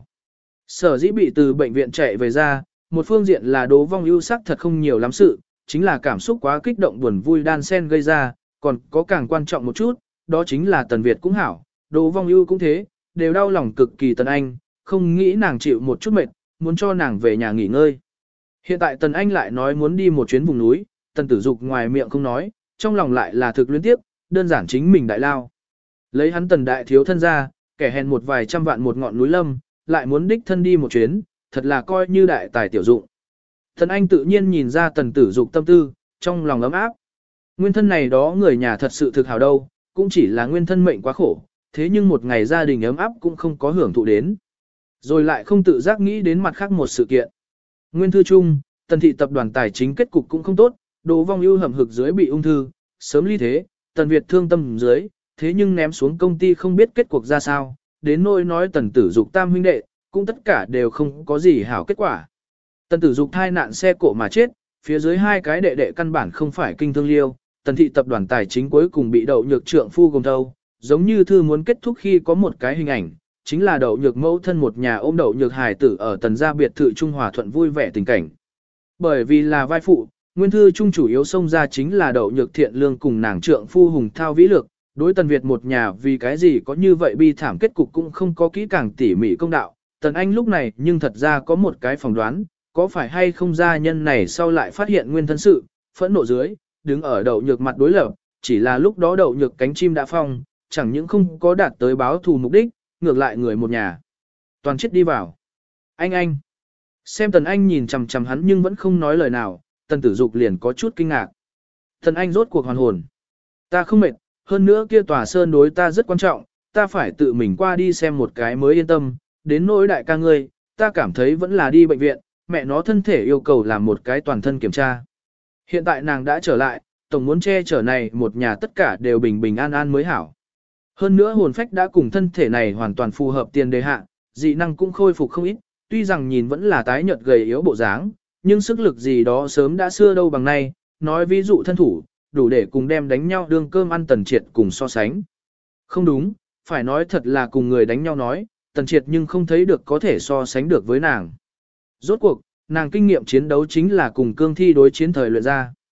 Sở dĩ bị từ bệnh viện chạy về ra, một phương diện là Đỗ Vong Ưu sắc thật không nhiều lắm sự, chính là cảm xúc quá kích động buồn vui đan xen gây ra, còn có càng quan trọng một chút, đó chính là Tần Việt cũng hảo, Đỗ Vong Ưu cũng thế, đều đau lòng cực kỳ Tần Anh, không nghĩ nàng chịu một chút mệt, muốn cho nàng về nhà nghỉ ngơi. Hiện tại Tần Anh lại nói muốn đi một chuyến vùng núi, Tần Tử Dục ngoài miệng không nói, trong lòng lại là thực luyến tiếp, đơn giản chính mình đại lao. Lấy hắn Tần đại thiếu thân ra, kẻ hèn một vài trăm vạn một ngọn núi lâm, lại muốn đích thân đi một chuyến, thật là coi như đại tài tiểu dụng. Tần Anh tự nhiên nhìn ra Tần Tử Dục tâm tư, trong lòng ấm áp. Nguyên thân này đó người nhà thật sự thực hào đâu, cũng chỉ là nguyên thân mệnh quá khổ, thế nhưng một ngày gia đình ấm áp cũng không có hưởng thụ đến. Rồi lại không tự giác nghĩ đến mặt khác một sự kiện. Nguyên thư chung, Tần thị tập đoàn tài chính kết cục cũng không tốt, Đỗ Vong Ưu hầm hực dưới bị ung thư, sớm ly thế, Tần Việt thương tâm dưới, thế nhưng ném xuống công ty không biết kết cuộc ra sao, đến nỗi nói Tần Tử Dục tam huynh đệ, cũng tất cả đều không có gì hảo kết quả. Tần Tử Dục thai nạn xe cộ mà chết, phía dưới hai cái đệ đệ căn bản không phải kinh thương liêu, Tần thị tập đoàn tài chính cuối cùng bị Đậu Nhược trượng phu gồm thâu, giống như thư muốn kết thúc khi có một cái hình ảnh, chính là Đậu Nhược mẫu thân một nhà ôm Đậu Nhược hài tử ở Tần gia biệt thự Trung Hòa thuận vui vẻ tình cảnh. Bởi vì là vai phụ, nguyên thư trung chủ yếu xông ra chính là Đậu Nhược thiện lương cùng nàng trượng phu hùng thao vĩ lược, đối Tần Việt một nhà vì cái gì có như vậy bi thảm kết cục cũng không có kỹ càng tỉ mỉ công đạo. Tần Anh lúc này nhưng thật ra có một cái phỏng đoán, có phải hay không gia nhân này sau lại phát hiện nguyên thân sự, phẫn nộ dưới, đứng ở Đậu Nhược mặt đối lập, chỉ là lúc đó Đậu Nhược cánh chim đã phong, chẳng những không có đạt tới báo thù mục đích, ngược lại người một nhà. Toàn chết đi vào. Anh. Xem Tần Anh nhìn chằm chằm hắn nhưng vẫn không nói lời nào, Tần Tử Dục liền có chút kinh ngạc. Tần Anh rốt cuộc hoàn hồn. Ta không mệt, hơn nữa kia tòa sơn đối ta rất quan trọng, ta phải tự mình qua đi xem một cái mới yên tâm, đến nỗi đại ca ngươi, ta cảm thấy vẫn là đi bệnh viện, mẹ nó thân thể yêu cầu làm một cái toàn thân kiểm tra. Hiện tại nàng đã trở lại, tổng muốn che chở này một nhà tất cả đều bình bình an an mới hảo. Hơn nữa hồn phách đã cùng thân thể này hoàn toàn phù hợp tiền đề hạ, dị năng cũng khôi phục không ít, tuy rằng nhìn vẫn là tái nhợt gầy yếu bộ dáng, nhưng sức lực gì đó sớm đã xưa đâu bằng nay, nói ví dụ thân thủ, đủ để cùng đem đánh nhau đương cơm ăn Tần Triệt cùng so sánh. Không đúng, phải nói thật là cùng người đánh nhau nói, Tần Triệt nhưng không thấy được có thể so sánh được với nàng. Rốt cuộc, nàng kinh nghiệm chiến đấu chính là cùng cương thi đối chiến thời luyện ra.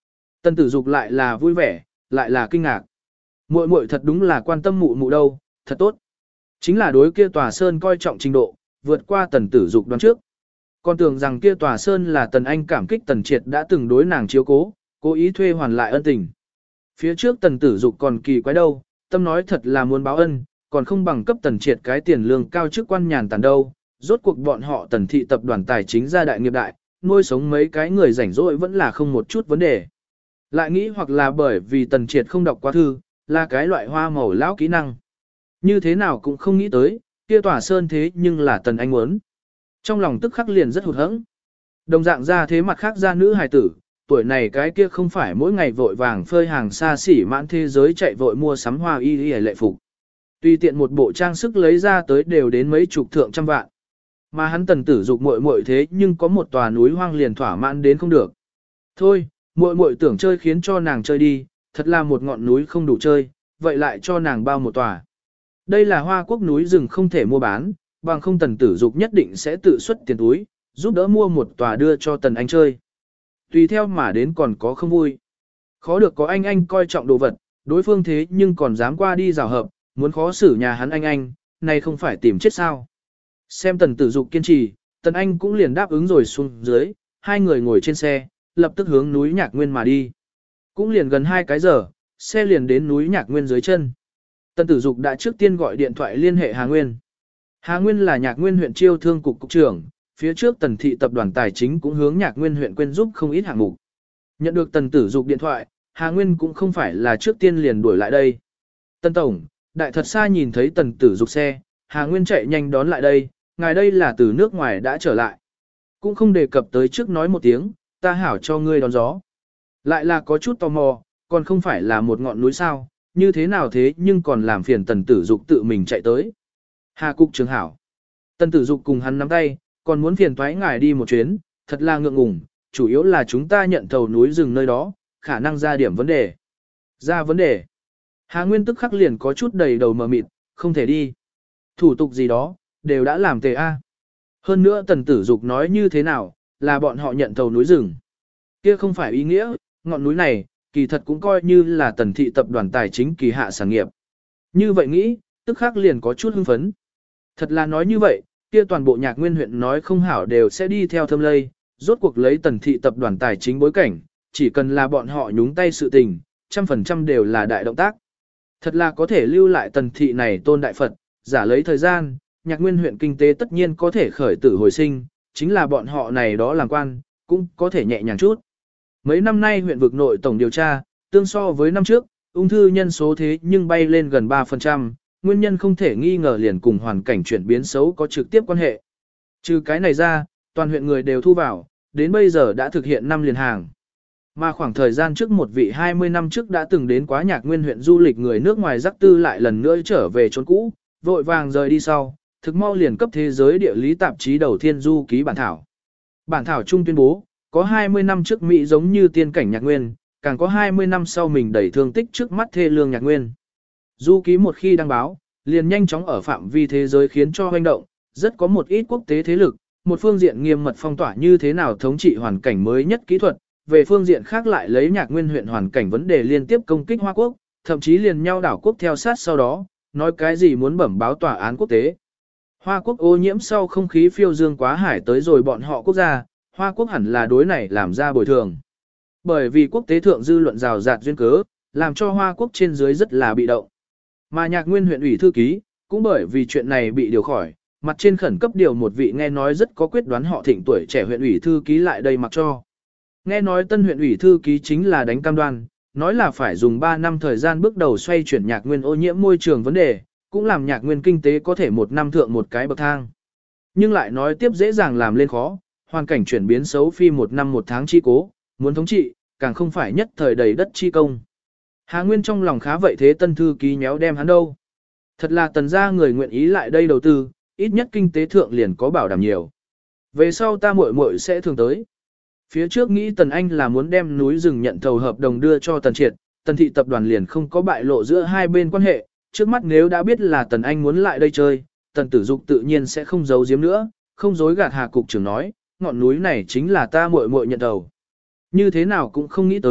Tần Tử Dục lại là vui vẻ, lại là kinh ngạc. Muội muội thật đúng là quan tâm mụ mụ đâu, thật tốt. Chính là đối kia tòa sơn coi trọng trình độ, vượt qua Tần Tử Dục đoán trước. Còn tưởng rằng kia tòa sơn là Tần Anh cảm kích Tần Triệt đã từng đối nàng chiếu cố, cố ý thuê hoàn lại ân tình. Phía trước Tần Tử Dục còn kỳ quái đâu, tâm nói thật là muốn báo ân, còn không bằng cấp Tần Triệt cái tiền lương cao chức quan nhàn tản đâu. Rốt cuộc bọn họ Tần thị tập đoàn tài chính gia đại nghiệp đại, nuôi sống mấy cái người rảnh rỗi vẫn là không một chút vấn đề. Lại nghĩ hoặc là bởi vì Tần Triệt không đọc qua thư, là cái loại hoa màu lão kỹ năng. Như thế nào cũng không nghĩ tới, kia tòa sơn thế nhưng là Tần Anh muốn. Trong lòng tức khắc liền rất hụt hẫng. Đồng dạng ra thế mặt khác ra nữ hài tử, tuổi này cái kia không phải mỗi ngày vội vàng phơi hàng xa xỉ mãn thế giới chạy vội mua sắm hoa y y lệ phục. Tùy tiện một bộ trang sức lấy ra tới đều đến mấy chục thượng trăm vạn. Mà hắn Tần Tử Dục muội muội thế nhưng có một tòa núi hoang liền thỏa mãn đến không được. Thôi, muội muội tưởng chơi khiến cho nàng chơi đi, thật là một ngọn núi không đủ chơi, vậy lại cho nàng bao một tòa. Đây là Hoa Quốc núi rừng không thể mua bán, bằng không Tần Tử Dục nhất định sẽ tự xuất tiền túi, giúp đỡ mua một tòa đưa cho Tần Anh chơi. Tùy theo mà đến còn có không vui. Khó được có anh coi trọng đồ vật, đối phương thế nhưng còn dám qua đi rào hợp, muốn khó xử nhà hắn anh, này không phải tìm chết sao. Xem Tần Tử Dục kiên trì, Tần Anh cũng liền đáp ứng rồi xuống dưới, hai người ngồi trên xe, lập tức hướng núi Nhạc Nguyên mà đi. Cũng liền gần 2 cái giờ, xe liền đến núi Nhạc Nguyên dưới chân. Tần Tử Dục đã trước tiên gọi điện thoại liên hệ Hà Nguyên. Hà Nguyên là Nhạc Nguyên huyện chiêu thương cục cục trưởng, phía trước Tần thị tập đoàn tài chính cũng hướng Nhạc Nguyên huyện quyên giúp không ít hạng mục. Nhận được Tần Tử Dục điện thoại, Hà Nguyên cũng không phải là trước tiên liền đuổi lại đây. Tần tổng, đại thật xa nhìn thấy Tần Tử Dục xe, Hà Nguyên chạy nhanh đón lại đây, ngài đây là từ nước ngoài đã trở lại. Cũng không đề cập tới trước nói một tiếng, ta hảo cho ngươi đón gió. Lại là có chút tò mò, còn không phải là một ngọn núi sao, như thế nào thế nhưng còn làm phiền Tần Tử Dục tự mình chạy tới. Hà cục trưởng hảo. Tần Tử Dục cùng hắn nắm tay, còn muốn phiền toái ngài đi một chuyến, thật là ngượng ngùng, chủ yếu là chúng ta nhận thầu núi rừng nơi đó, khả năng ra điểm vấn đề. Ra vấn đề. Hà Nguyên tức khắc liền có chút đầy đầu mờ mịt, không thể đi. Thủ tục gì đó, đều đã làm tề A. Hơn nữa Tần Tử Dục nói như thế nào, là bọn họ nhận thầu núi rừng. Kia không phải ý nghĩa, ngọn núi này, kỳ thật cũng coi như là Tần thị tập đoàn tài chính kỳ hạ sản nghiệp. Như vậy nghĩ, tức khắc liền có chút hưng phấn. Thật là nói như vậy, kia toàn bộ Nhạc Nguyên huyện nói không hảo đều sẽ đi theo thâm lây, rốt cuộc lấy Tần thị tập đoàn tài chính bối cảnh, chỉ cần là bọn họ nhúng tay sự tình, 100% đều là đại động tác. Thật là có thể lưu lại Tần thị này tôn đại Phật, giả lấy thời gian, Nhạc Nguyên huyện kinh tế tất nhiên có thể khởi tử hồi sinh, chính là bọn họ này đó làm quan, cũng có thể nhẹ nhàng chút. Mấy năm nay huyện vực nội tổng điều tra, tương so với năm trước, ung thư nhân số thế nhưng bay lên gần 3%, nguyên nhân không thể nghi ngờ liền cùng hoàn cảnh chuyển biến xấu có trực tiếp quan hệ. Trừ cái này ra, toàn huyện người đều thu vào, đến bây giờ đã thực hiện 5 liền hàng. Mà khoảng thời gian trước một vị 20 năm trước đã từng đến quá Nhạc Nguyên huyện du lịch người nước ngoài giác tư lại lần nữa trở về chốn cũ, vội vàng rời đi sau, thực mau liền cấp thế giới địa lý tạp chí đầu tiên du ký bản thảo. Bản thảo chung tuyên bố, có 20 năm trước Mỹ giống như tiên cảnh Nhạc Nguyên, càng có 20 năm sau mình đẩy thương tích trước mắt thê lương Nhạc Nguyên. Du ký một khi đăng báo, liền nhanh chóng ở phạm vi thế giới khiến cho hoành động, rất có một ít quốc tế thế lực, một phương diện nghiêm mật phong tỏa như thế nào thống trị hoàn cảnh mới nhất kỹ thuật, về phương diện khác lại lấy Nhạc Nguyên huyện hoàn cảnh vấn đề liên tiếp công kích Hoa Quốc, thậm chí liền nhau đảo quốc theo sát sau đó, nói cái gì muốn bẩm báo tòa án quốc tế. Hoa Quốc ô nhiễm sau không khí phiêu dương quá hải tới rồi bọn họ quốc gia, Hoa Quốc hẳn là đối này làm ra bồi thường. Bởi vì quốc tế thượng dư luận rào rạt duyên cớ, làm cho Hoa Quốc trên dưới rất là bị động. Mà Nhạc Nguyên huyện ủy thư ký, cũng bởi vì chuyện này bị điều khỏi, mặt trên khẩn cấp điều một vị nghe nói rất có quyết đoán họ thịnh tuổi trẻ huyện ủy thư ký lại đây mặc cho. Nghe nói tân huyện ủy thư ký chính là đánh cam đoan, nói là phải dùng 3 năm thời gian bước đầu xoay chuyển Nhạc Nguyên ô nhiễm môi trường vấn đề, cũng làm Nhạc Nguyên kinh tế có thể một năm thượng một cái bậc thang. Nhưng lại nói tiếp dễ dàng làm lên khó, hoàn cảnh chuyển biến xấu phi 1 năm 1 tháng chi cố, muốn thống trị, càng không phải nhất thời đầy đất chi công. Hà Nguyên trong lòng khá vậy thế tân thư ký nhéo đem hắn đâu. Thật là Tần gia người nguyện ý lại đây đầu tư, ít nhất kinh tế thượng liền có bảo đảm nhiều. Về sau ta muội muội sẽ thường tới. Phía trước nghĩ Tần Anh là muốn đem núi rừng nhận thầu hợp đồng đưa cho Tần Triệt, Tần thị tập đoàn liền không có bại lộ giữa hai bên quan hệ, trước mắt nếu đã biết là Tần Anh muốn lại đây chơi, Tần Tử Dục tự nhiên sẽ không giấu giếm nữa, không dối gạt Hà cục trưởng nói, ngọn núi này chính là ta muội muội nhận thầu. Như thế nào cũng không nghĩ tới,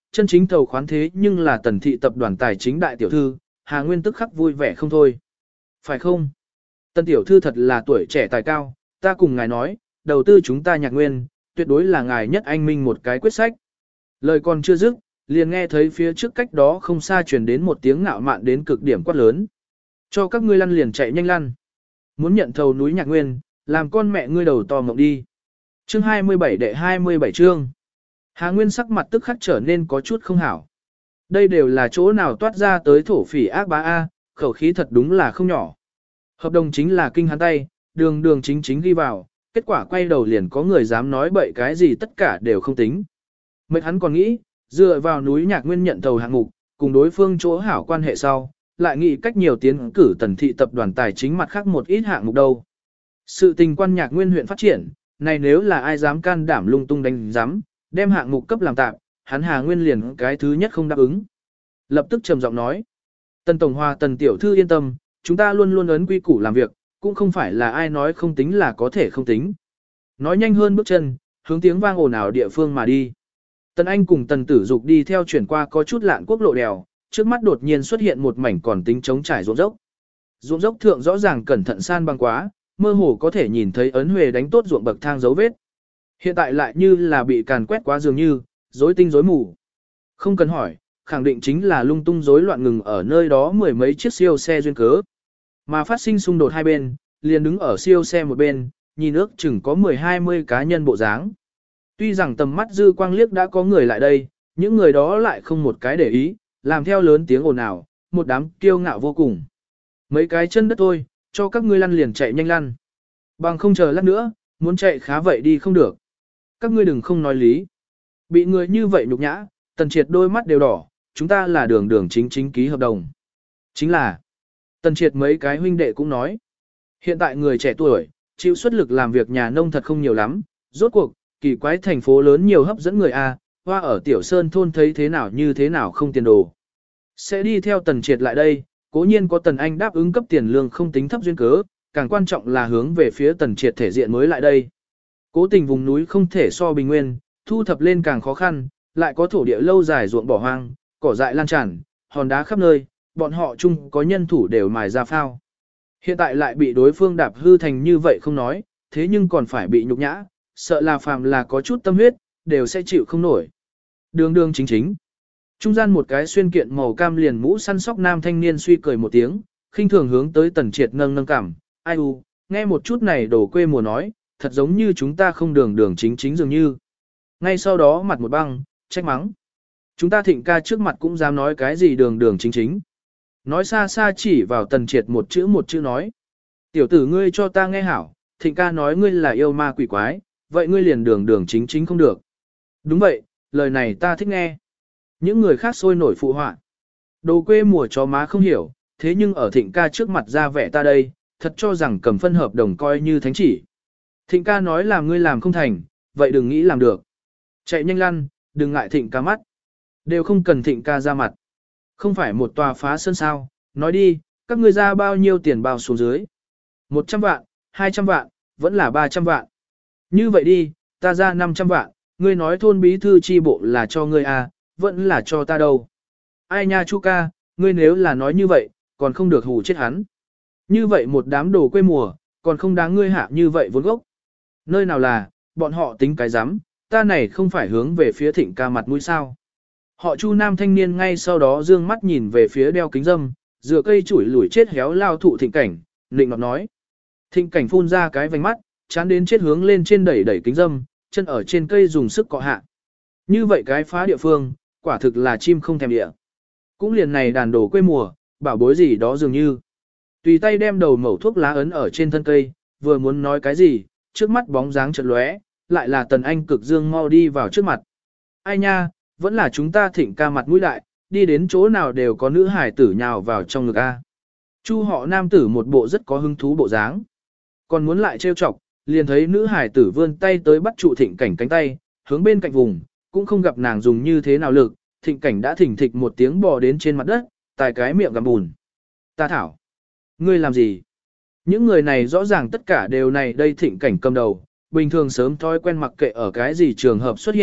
chân chính thầu khoán thế nhưng là Tần thị tập đoàn tài chính đại tiểu thư, Hà Nguyên tức khắc vui vẻ không thôi. Phải không? Tần tiểu thư thật là tuổi trẻ tài cao, ta cùng ngài nói, đầu tư chúng ta Nhạc Nguyên, tuyệt đối là ngài nhất anh minh một cái quyết sách. Lời còn chưa dứt, liền nghe thấy phía trước cách đó không xa truyền đến một tiếng ngạo mạn đến cực điểm quát lớn. Cho các ngươi lăn liền chạy nhanh lăn. Muốn nhận thầu núi Nhạc Nguyên, làm con mẹ ngươi đầu to mộng đi. Chương 27 đệ 27 chương. Hà Nguyên sắc mặt tức khắc trở nên có chút không hảo. Đây đều là chỗ nào toát ra tới thổ phỉ ác bá A, khẩu khí thật đúng là không nhỏ. Hợp đồng chính là kinh hắn tay, đường đường chính chính ghi vào, kết quả quay đầu liền có người dám nói bậy cái gì tất cả đều không tính. Mệt hắn còn nghĩ, dựa vào núi Nhạc Nguyên nhận thầu hạng mục, cùng đối phương chỗ hảo quan hệ sau, lại nghĩ cách nhiều tiến cử Tần thị tập đoàn tài chính mặt khác một ít hạng mục đâu. Sự tình quan Nhạc Nguyên huyện phát triển, này nếu là ai dám can đảm lung tung đánh giám, đem hạng mục cấp làm tạm, hắn Hà Nguyên liền cái thứ nhất không đáp ứng. Lập tức trầm giọng nói, Tần Tổng Hòa Tần Tiểu Thư yên tâm, chúng ta luôn luôn ấn quy củ làm việc, cũng không phải là ai nói không tính là có thể không tính. Nói nhanh hơn bước chân, hướng tiếng vang ồn ào địa phương mà đi. Tần Anh cùng Tần Tử Dục đi theo chuyển qua có chút lạn quốc lộ đèo, trước mắt đột nhiên xuất hiện một mảnh còn tính trống trải ruộng dốc. Ruộng dốc thượng rõ ràng cẩn thận san bằng quá, mơ hồ có thể nhìn thấy ấn huề đánh tốt ruộng bậc thang dấu vết. Hiện tại lại như là bị càn quét quá dường như, rối tinh rối mù. Không cần hỏi, khẳng định chính là lung tung rối loạn ngừng ở nơi đó mười mấy chiếc siêu xe duyên cớ. Mà phát sinh xung đột hai bên, liền đứng ở siêu xe một bên, nhìn ước chừng có 10-20 cá nhân bộ dáng. Tuy rằng tầm mắt dư quang liếc đã có người lại đây, những người đó lại không một cái để ý, làm theo lớn tiếng ồn ào, một đám kiêu ngạo vô cùng. Mấy cái chân đất thôi, cho các ngươi lăn liền chạy nhanh lăn. Bằng không chờ lát nữa, muốn chạy khá vậy đi không được. Các ngươi đừng không nói lý. Bị người như vậy nhục nhã, Tần Triệt đôi mắt đều đỏ, chúng ta là đường đường chính chính ký hợp đồng. Chính là, Tần Triệt mấy cái huynh đệ cũng nói. Hiện tại người trẻ tuổi, chịu xuất lực làm việc nhà nông thật không nhiều lắm, rốt cuộc, kỳ quái thành phố lớn nhiều hấp dẫn người A, hoa ở Tiểu Sơn thôn thấy thế nào như thế nào không tiền đồ. Sẽ đi theo Tần Triệt lại đây, cố nhiên có Tần Anh đáp ứng cấp tiền lương không tính thấp duyên cớ, càng quan trọng là hướng về phía Tần Triệt thể diện mới lại đây. Cố tình vùng núi không thể so bình nguyên, thu thập lên càng khó khăn, lại có thổ địa lâu dài ruộng bỏ hoang, cỏ dại lan tràn, hòn đá khắp nơi, bọn họ chung có nhân thủ đều mài ra phao. Hiện tại lại bị đối phương đạp hư thành như vậy không nói, thế nhưng còn phải bị nhục nhã, sợ là phàm là có chút tâm huyết, đều sẽ chịu không nổi. Đường đường chính chính. Trung gian một cái xuyên kiện màu cam liền mũ săn sóc nam thanh niên suy cười một tiếng, khinh thường hướng tới Tần Triệt nâng nâng cảm, ai u, nghe một chút này đổ quê mùa nói, thật giống như chúng ta không đường đường chính chính dường như. Ngay sau đó mặt một băng, trách mắng. Chúng ta Thịnh ca trước mặt cũng dám nói cái gì đường đường chính chính. Nói xa xa chỉ vào Tần Triệt một chữ nói. Tiểu tử ngươi cho ta nghe hảo, Thịnh ca nói ngươi là yêu ma quỷ quái, vậy ngươi liền đường đường chính chính không được. Đúng vậy, lời này ta thích nghe. Những người khác sôi nổi phụ họa. Đồ quê mùa chó má không hiểu, thế nhưng ở Thịnh ca trước mặt ra vẻ ta đây, thật cho rằng cầm phân hợp đồng coi như thánh chỉ. Thịnh ca nói làm ngươi làm không thành, vậy đừng nghĩ làm được. Chạy nhanh lăn, đừng ngại Thịnh ca mắt. Đều không cần Thịnh ca ra mặt. Không phải một tòa phá sơn sao, nói đi, các ngươi ra bao nhiêu tiền bao xuống dưới. 100 vạn, 200 vạn, vẫn là 300 vạn. Như vậy đi, ta ra 500 vạn, ngươi nói thôn bí thư chi bộ là cho ngươi à, vẫn là cho ta đâu. Ai nha Chu ca, ngươi nếu là nói như vậy, còn không được hù chết hắn. Như vậy một đám đồ quê mùa, còn không đáng ngươi hạ như vậy vốn gốc. Nơi nào là, bọn họ tính cái rắm, ta này không phải hướng về phía Thịnh ca mặt mũi sao. Họ Chu nam thanh niên ngay sau đó dương mắt nhìn về phía đeo kính dâm, dựa cây chủi lủi chết héo lao thụ Thịnh cảnh, Nịnh ngọt nói. Thịnh cảnh phun ra cái vành mắt, chán đến chết hướng lên trên đẩy đẩy kính dâm, chân ở trên cây dùng sức cọ hạ. Như vậy cái phá địa phương, quả thực là chim không thèm địa. Cũng liền này đàn đồ quê mùa, bảo bối gì đó dường như. Tùy tay đem đầu mẩu thuốc lá ấn ở trên thân cây, vừa muốn nói cái gì, trước mắt bóng dáng chợt lóe, lại là Tần Anh cực dương mau đi vào trước mặt. Ai nha, vẫn là chúng ta Thịnh ca mặt mũi đại, đi đến chỗ nào đều có nữ hải tử nhào vào trong ngực A. Chu họ nam tử một bộ rất có hứng thú bộ dáng. Còn muốn lại trêu chọc, liền thấy nữ hải tử vươn tay tới bắt trụ Thịnh cảnh cánh tay, hướng bên cạnh vùng, cũng không gặp nàng dùng như thế nào lực, Thịnh cảnh đã thỉnh thịch một tiếng bò đến trên mặt đất, tài cái miệng gặm bùn. Ta thảo, ngươi làm gì? Những người này rõ ràng tất cả đều này đây Thịnh cảnh cầm đầu, bình thường sớm thói quen mặc kệ ở cái gì trường hợp xuất hiện,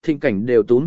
thịnh cảnh đều túm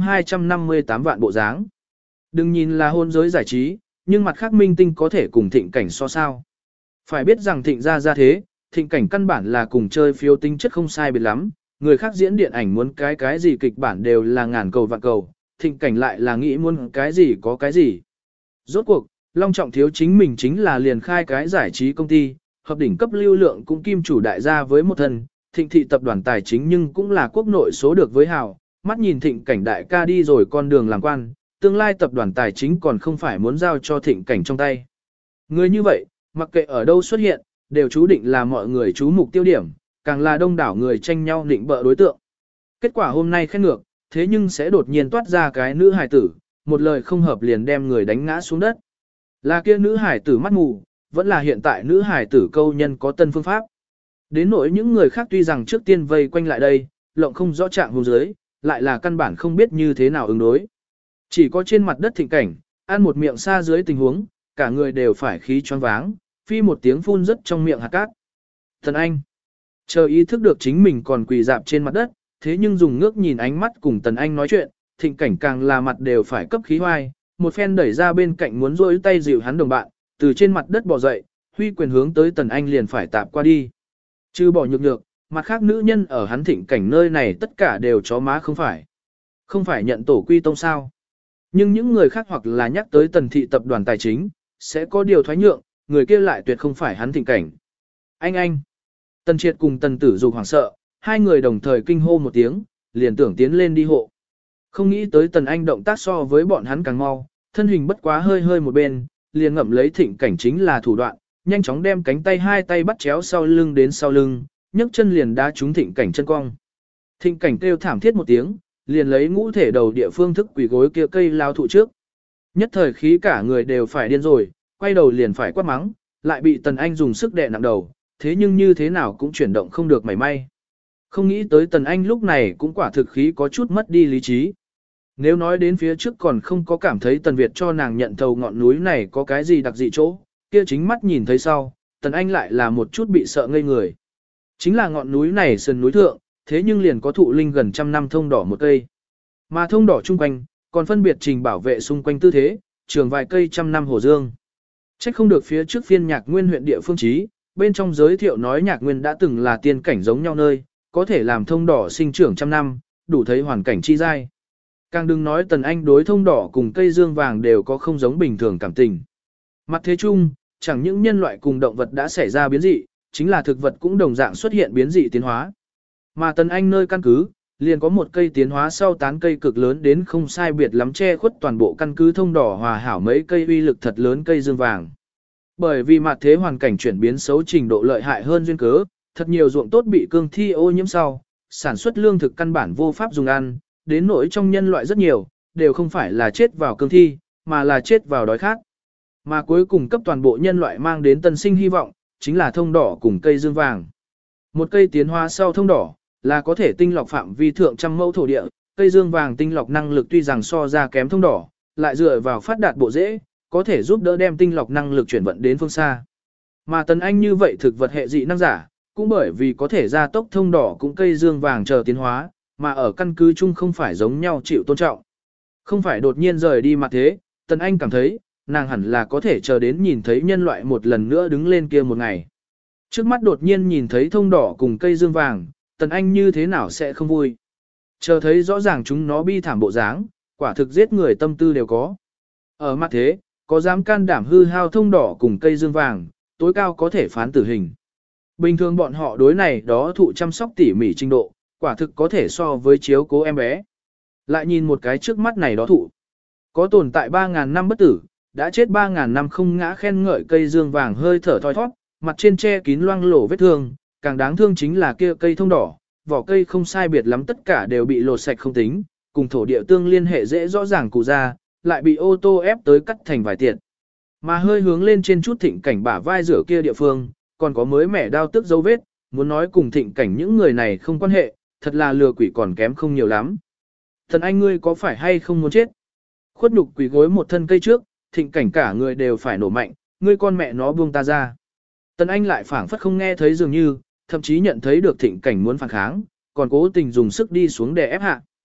258 vạn bộ dáng. Đừng nhìn là hôn giới giải trí, nhưng mặt khác minh tinh có thể cùng thịnh cảnh so sao. Phải biết rằng thịnh ra thế, thịnh cảnh căn bản là cùng chơi phiếu tính chất không sai biệt lắm, người khác diễn điện ảnh muốn cái gì kịch bản đều là ngàn cầu vạn cầu, thịnh cảnh lại là nghĩ muốn cái gì có cái gì. Rốt cuộc, Long Trọng Thiếu chính mình chính là liền khai cái giải trí công ty, hợp đỉnh cấp lưu lượng cũng kim chủ đại gia với một thân, thịnh thị tập đoàn tài chính nhưng cũng là quốc nội số được với hào, mắt nhìn thịnh cảnh đại ca đi rồi con đường làm quan, tương lai tập đoàn tài chính còn không phải muốn giao cho thịnh cảnh trong tay. Người như vậy, mặc kệ ở đâu xuất hiện, đều chú định là mọi người chú mục tiêu điểm, càng là đông đảo người tranh nhau định bợ đối tượng. Kết quả hôm nay khen ngược, thế nhưng sẽ đột nhiên toát ra cái nữ hài tử, một lời không hợp liền đem người đánh ngã xuống đất. Là kia nữ hài tử mắt mù, vẫn là hiện tại nữ hài tử câu nhân có tân phương pháp. Đến nỗi những người khác tuy rằng trước tiên vây quanh lại đây, lộng không rõ trạng hồn dưới, lại là căn bản không biết như thế nào ứng đối. Chỉ có trên mặt đất thịnh cảnh, ăn một miệng xa dưới tình huống, cả người đều phải khí choáng váng, phi một tiếng phun rất trong miệng hạt cát. Thần Anh, chờ ý thức được chính mình còn quỳ dạp trên mặt đất, thế nhưng dùng ngước nhìn ánh mắt cùng Tần Anh nói chuyện, thịnh cảnh càng là mặt đều phải cấp khí hoai, một phen đẩy ra bên cạnh muốn rôi tay dịu hắn đồng bạn, từ trên mặt đất bò dậy, huy quyền hướng tới Tần Anh liền phải tạp qua đi. Chứ bỏ nhược nhược, mặt khác nữ nhân ở hắn thịnh cảnh nơi này tất cả đều chó má không phải. Không phải nhận tổ quy tông sao. Nhưng những người khác hoặc là nhắc tới Tần thị tập đoàn tài chính, sẽ có điều thoái nhượng, người kia lại tuyệt không phải hắn thịnh cảnh. Anh! Tần Triệt cùng Tần Tử Dục hoảng sợ, hai người đồng thời kinh hô một tiếng, liền tưởng tiến lên đi hộ. Không nghĩ tới Tần Anh động tác so với bọn hắn càng mau, thân hình bất quá hơi một bên, liền ngậm lấy thịnh cảnh chính là thủ đoạn, nhanh chóng đem cánh tay hai tay bắt chéo sau lưng đến sau lưng, nhấc chân liền đá trúng thịnh cảnh chân cong. Thịnh cảnh kêu thảm thiết một tiếng, liền lấy ngũ thể đầu địa phương thức quỷ gối kia cây lao thụ trước. Nhất thời khí cả người đều phải điên rồi, quay đầu liền phải quát mắng, lại bị Tần Anh dùng sức đè nặng đầu, thế nhưng như thế nào cũng chuyển động không được mảy may. Không nghĩ tới Tần Anh lúc này cũng quả thực khí có chút mất đi lý trí. Nếu nói đến phía trước còn không có cảm thấy Tần Việt cho nàng nhận thầu ngọn núi này có cái gì đặc dị chỗ, kia chính mắt nhìn thấy sau, Tần Anh lại là một chút bị sợ ngây người. Chính là ngọn núi này sườn núi thượng, thế nhưng liền có thụ linh gần trăm năm thông đỏ một cây. Mà thông đỏ chung quanh, còn phân biệt trình bảo vệ xung quanh tư thế, trường vài cây trăm năm hồ dương. Trách không được phía trước phiên Nhạc Nguyên huyện địa phương trí, bên trong giới thiệu nói Nhạc Nguyên đã từng là tiên cảnh giống nhau nơi, có thể làm thông đỏ sinh trưởng trăm năm, đủ thấy hoàn cảnh chi giai. Càng đừng nói Tần Anh đối thông đỏ cùng cây dương vàng đều có không giống bình thường cảm tình. Mặt thế chung, chẳng những nhân loại cùng động vật đã xảy ra biến dị, chính là thực vật cũng đồng dạng xuất hiện biến dị tiến hóa. Mà Tần Anh nơi căn cứ, liền có một cây tiến hóa sau tán cây cực lớn đến không sai biệt lắm che khuất toàn bộ căn cứ thông đỏ hòa hảo mấy cây uy lực thật lớn cây dương vàng. Bởi vì mặt thế hoàn cảnh chuyển biến xấu trình độ lợi hại hơn duyên cớ, thật nhiều ruộng tốt bị cương thi ô nhiễm sau, sản xuất lương thực căn bản vô pháp dùng ăn, đến nỗi trong nhân loại rất nhiều, đều không phải là chết vào cương thi, mà là chết vào đói khát. Mà cuối cùng cấp toàn bộ nhân loại mang đến tân sinh hy vọng, chính là thông đỏ cùng cây dương vàng. Một cây tiến hóa sau thông đỏ, là có thể tinh lọc phạm vi thượng trăm mẫu thổ địa, cây dương vàng tinh lọc năng lực tuy rằng so ra kém thông đỏ, lại dựa vào phát đạt bộ rễ, có thể giúp đỡ đem tinh lọc năng lực chuyển vận đến phương xa. Mà Tần Anh như vậy thực vật hệ dị năng giả, cũng bởi vì có thể gia tốc thông đỏ cũng cây dương vàng chờ tiến hóa, mà ở căn cứ chung không phải giống nhau chịu tôn trọng. Không phải đột nhiên rời đi mặt thế, Tần Anh cảm thấy, nàng hẳn là có thể chờ đến nhìn thấy nhân loại một lần nữa đứng lên kia một ngày. Trước mắt đột nhiên nhìn thấy thông đỏ cùng cây dương vàng, Tần Anh như thế nào sẽ không vui. Chờ thấy rõ ràng chúng nó bi thảm bộ dáng, quả thực giết người tâm tư đều có. Ở mặt thế, có dám can đảm hư hao thông đỏ cùng cây dương vàng, tối cao có thể phán tử hình. Bình thường bọn họ đối này đó thụ chăm sóc tỉ mỉ trình độ, quả thực có thể so với chiếu cố em bé. Lại nhìn một cái trước mắt này đó thụ. Có tồn tại 3.000 năm bất tử, đã chết 3.000 năm không ngã khen ngợi cây dương vàng hơi thở thoi thoát, mặt trên che kín loang lổ vết thương, càng đáng thương chính là kia cây thông đỏ, vỏ cây không sai biệt lắm tất cả đều bị lột sạch không tính, cùng thổ địa tương liên hệ dễ rõ ràng cụ ra, lại bị ô tô ép tới cắt thành vài tiện. Mà hơi hướng lên trên chút thịnh cảnh bả vai rửa kia địa phương, còn có mới mẻ đao tức dấu vết, muốn nói cùng thịnh cảnh những người này không quan hệ, thật là lừa quỷ còn kém không nhiều lắm. Thần anh ngươi có phải hay không muốn chết? Khuất nhục quỷ gối một thân cây trước, thịnh cảnh cả người đều phải nổ mạnh, ngươi con mẹ nó buông ta ra. Tần Anh lại phảng phất không nghe thấy dường như, thậm chí nhận thấy được thịnh cảnh muốn phản kháng, còn cố tình dùng sức đi xuống để ép hạ.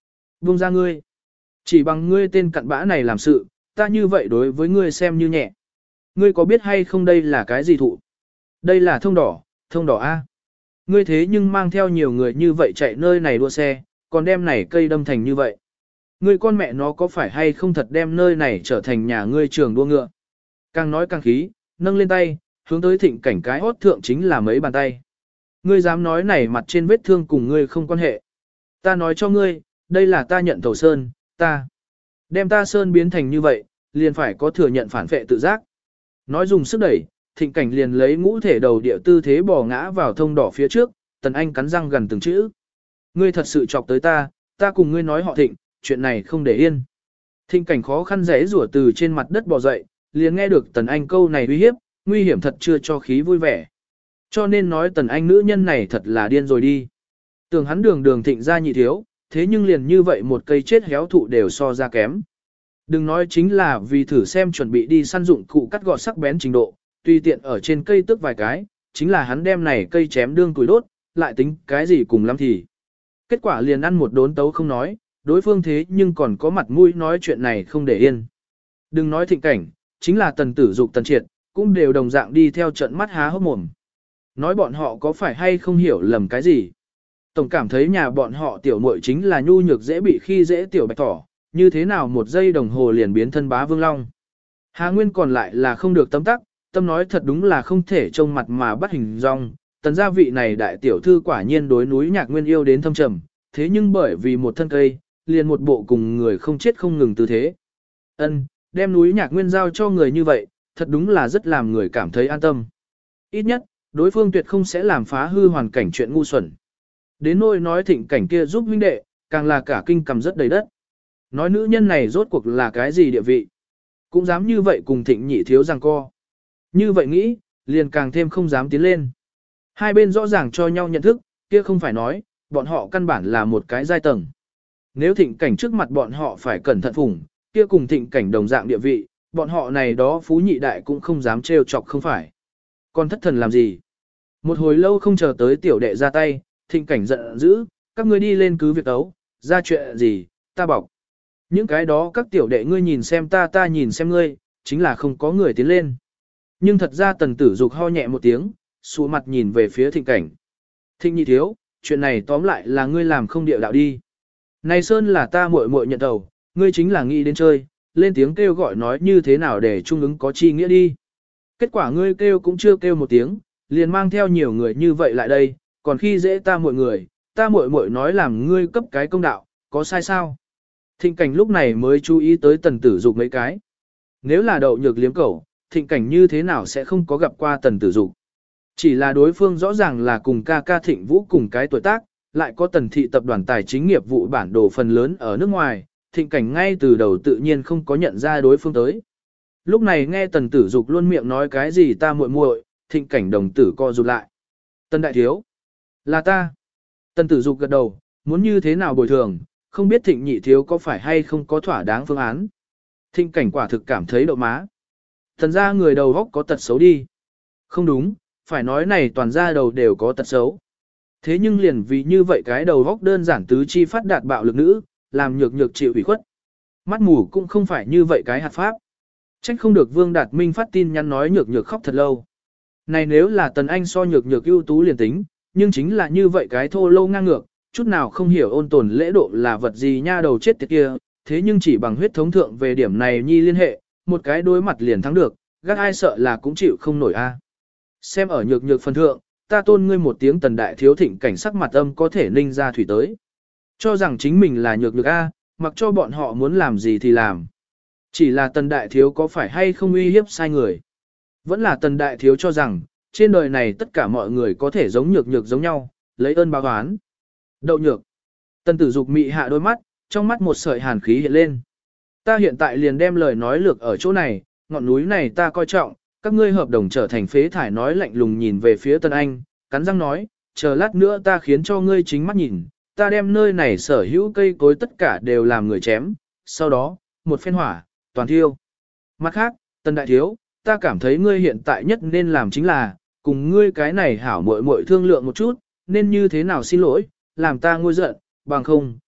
Buông ra ngươi. Chỉ bằng ngươi tên cặn bã này làm sự, ta như vậy đối với ngươi xem như nhẹ. Ngươi có biết hay không đây là cái gì thụ? Đây là thông đỏ A. Ngươi thế nhưng mang theo nhiều người như vậy chạy nơi này đua xe, còn đem này cây đâm thành như vậy. Ngươi con mẹ nó có phải hay không thật đem nơi này trở thành nhà ngươi trường đua ngựa? Càng nói càng khí, nâng lên tay, hướng tới Thịnh Cảnh cái hốt thượng chính là mấy bàn tay. Ngươi dám nói này mặt trên vết thương cùng ngươi không quan hệ. Ta nói cho ngươi, đây là ta nhận thầu sơn, ta. Đem ta sơn biến thành như vậy, liền phải có thừa nhận phản phệ tự giác. Nói dùng sức đẩy, Thịnh Cảnh liền lấy ngũ thể đầu địa tư thế bò ngã vào thông đỏ phía trước, Tần Anh cắn răng gần từng chữ. Ngươi thật sự chọc tới ta cùng ngươi nói họ Thịnh, chuyện này không để yên. Thịnh Cảnh khó khăn rẽ rủa từ trên mặt đất bò dậy, liền nghe được Tần Anh câu này uy hiếp, nguy hiểm thật chưa cho khí vui vẻ. Cho nên nói Tần Anh nữ nhân này thật là điên rồi đi. Tưởng hắn đường Thịnh ra nhị thiếu, thế nhưng liền như vậy một cây chết héo thụ đều so ra kém. Đừng nói chính là vì thử xem chuẩn bị đi săn dụng cụ cắt gọt sắc bén trình độ, tùy tiện ở trên cây tước vài cái, chính là hắn đem này cây chém đương tuổi đốt, lại tính cái gì cùng lắm thì. Kết quả liền ăn một đốn tấu không nói, đối phương thế nhưng còn có mặt mũi nói chuyện này không để yên. Đừng nói Thịnh Cảnh, chính là Tần Tử Dục Tần Triệt, cũng đều đồng dạng đi theo trận mắt há hốc mồm. Nói bọn họ có phải hay không hiểu lầm cái gì. Tổng cảm thấy nhà bọn họ tiểu muội chính là nhu nhược dễ bị khi dễ tiểu bạch thỏ, như thế nào một giây đồng hồ liền biến thân bá vương long. Hà Nguyên còn lại là không được tấm tắc, tâm nói thật đúng là không thể trông mặt mà bắt hình dong. Tần gia vị này đại tiểu thư quả nhiên đối núi Nhạc Nguyên yêu đến thâm trầm, thế nhưng bởi vì một thân cây, liền một bộ cùng người không chết không ngừng tư thế. Ân, đem núi Nhạc Nguyên giao cho người như vậy, thật đúng là rất làm người cảm thấy an tâm. Ít nhất, đối phương tuyệt không sẽ làm phá hư hoàn cảnh chuyện ngu xuẩn. Đến nỗi nói Thịnh Cảnh kia giúp huynh đệ, càng là cả kinh cầm rất đầy đất. Nói nữ nhân này rốt cuộc là cái gì địa vị. Cũng dám như vậy cùng Thịnh nhị thiếu giằng co. Như vậy nghĩ, liền càng thêm không dám tiến lên. Hai bên rõ ràng cho nhau nhận thức, kia không phải nói, bọn họ căn bản là một cái giai tầng. Nếu Thịnh Cảnh trước mặt bọn họ phải cẩn thận phủng, kia cùng Thịnh Cảnh đồng dạng địa vị, bọn họ này đó phú nhị đại cũng không dám trêu chọc không phải. Còn thất thần làm gì? Một hồi lâu không chờ tới tiểu đệ ra tay, Thịnh Cảnh giận dữ, các ngươi đi lên cứ việc ấu, ra chuyện gì, ta bảo. Những cái đó các tiểu đệ ngươi nhìn xem ta nhìn xem ngươi, chính là không có người tiến lên. Nhưng thật ra Tần Tử Dục ho nhẹ một tiếng, sụ mặt nhìn về phía Thịnh Cảnh. Thịnh nhị thiếu, chuyện này tóm lại là ngươi làm không địa đạo đi. Này Sơn là ta muội muội nhận đầu, ngươi chính là nghĩ đến chơi, lên tiếng kêu gọi nói như thế nào để trung ứng có chi nghĩa đi. Kết quả ngươi kêu cũng chưa kêu một tiếng, liền mang theo nhiều người như vậy lại đây, còn khi dễ ta muội muội nói làm ngươi cấp cái công đạo, có sai sao? Thịnh Cảnh lúc này mới chú ý tới Tần Tử Dục mấy cái. Nếu là đậu nhược liếm cẩu, Thịnh Cảnh như thế nào sẽ không có gặp qua Tần Tử Dục. Chỉ là đối phương rõ ràng là cùng ca ca Thịnh Vũ cùng cái tuổi tác, lại có Tần thị tập đoàn tài chính nghiệp vụ bản đồ phần lớn ở nước ngoài, Thịnh Cảnh ngay từ đầu tự nhiên không có nhận ra đối phương tới. Lúc này nghe Tần Tử Dục luôn miệng nói cái gì ta muội muội, Thịnh Cảnh đồng tử co rụt lại. Tần đại thiếu, là ta. Tần Tử Dục gật đầu, muốn như thế nào bồi thường, không biết Thịnh nhị thiếu có phải hay không có thỏa đáng phương án. Thịnh Cảnh quả thực cảm thấy đậu má. Thần ra người đầu góc có tật xấu đi. Không đúng, phải nói này toàn ra đầu đều có tật xấu. Thế nhưng liền vì như vậy cái đầu góc đơn giản tứ chi phát đạt bạo lực nữ, làm nhược chịu ủy khuất. Mắt mù cũng không phải như vậy cái hạt pháp. Trách không được Vương Đạt Minh phát tin nhắn nói nhược khóc thật lâu. Này nếu là Tần Anh so nhược ưu tú liền tính, nhưng chính là như vậy cái thô lâu ngang ngược, chút nào không hiểu ôn tồn lễ độ là vật gì nha đầu chết tiệt kia, thế nhưng chỉ bằng huyết thống thượng về điểm này nhi liên hệ, một cái đối mặt liền thắng được, gác ai sợ là cũng chịu không nổi a. Xem ở nhược phần thượng, ta tôn ngươi một tiếng Tần đại thiếu Thịnh Cảnh sắc mặt âm có thể ninh ra thủy tới. Cho rằng chính mình là nhược a, mặc cho bọn họ muốn làm gì thì làm. Chỉ là Tần đại thiếu có phải hay không uy hiếp sai người. Vẫn là Tần đại thiếu cho rằng, trên đời này tất cả mọi người có thể giống nhược giống nhau, lấy ơn báo oán. Đậu nhược. Tần Tử Dục mị hạ đôi mắt, trong mắt một sợi hàn khí hiện lên. Ta hiện tại liền đem lời nói lược ở chỗ này, ngọn núi này ta coi trọng, các ngươi hợp đồng trở thành phế thải nói lạnh lùng nhìn về phía Tân Anh, cắn răng nói, chờ lát nữa ta khiến cho ngươi chính mắt nhìn, ta đem nơi này sở hữu cây cối tất cả đều làm người chém, sau đó, một phen hỏa, toàn thiêu. Mặt khác, Tần đại thiếu, ta cảm thấy ngươi hiện tại nhất nên làm chính là, cùng ngươi cái này hảo muội muội thương lượng một chút, nên như thế nào xin lỗi, làm ta nguôi giận, bằng không,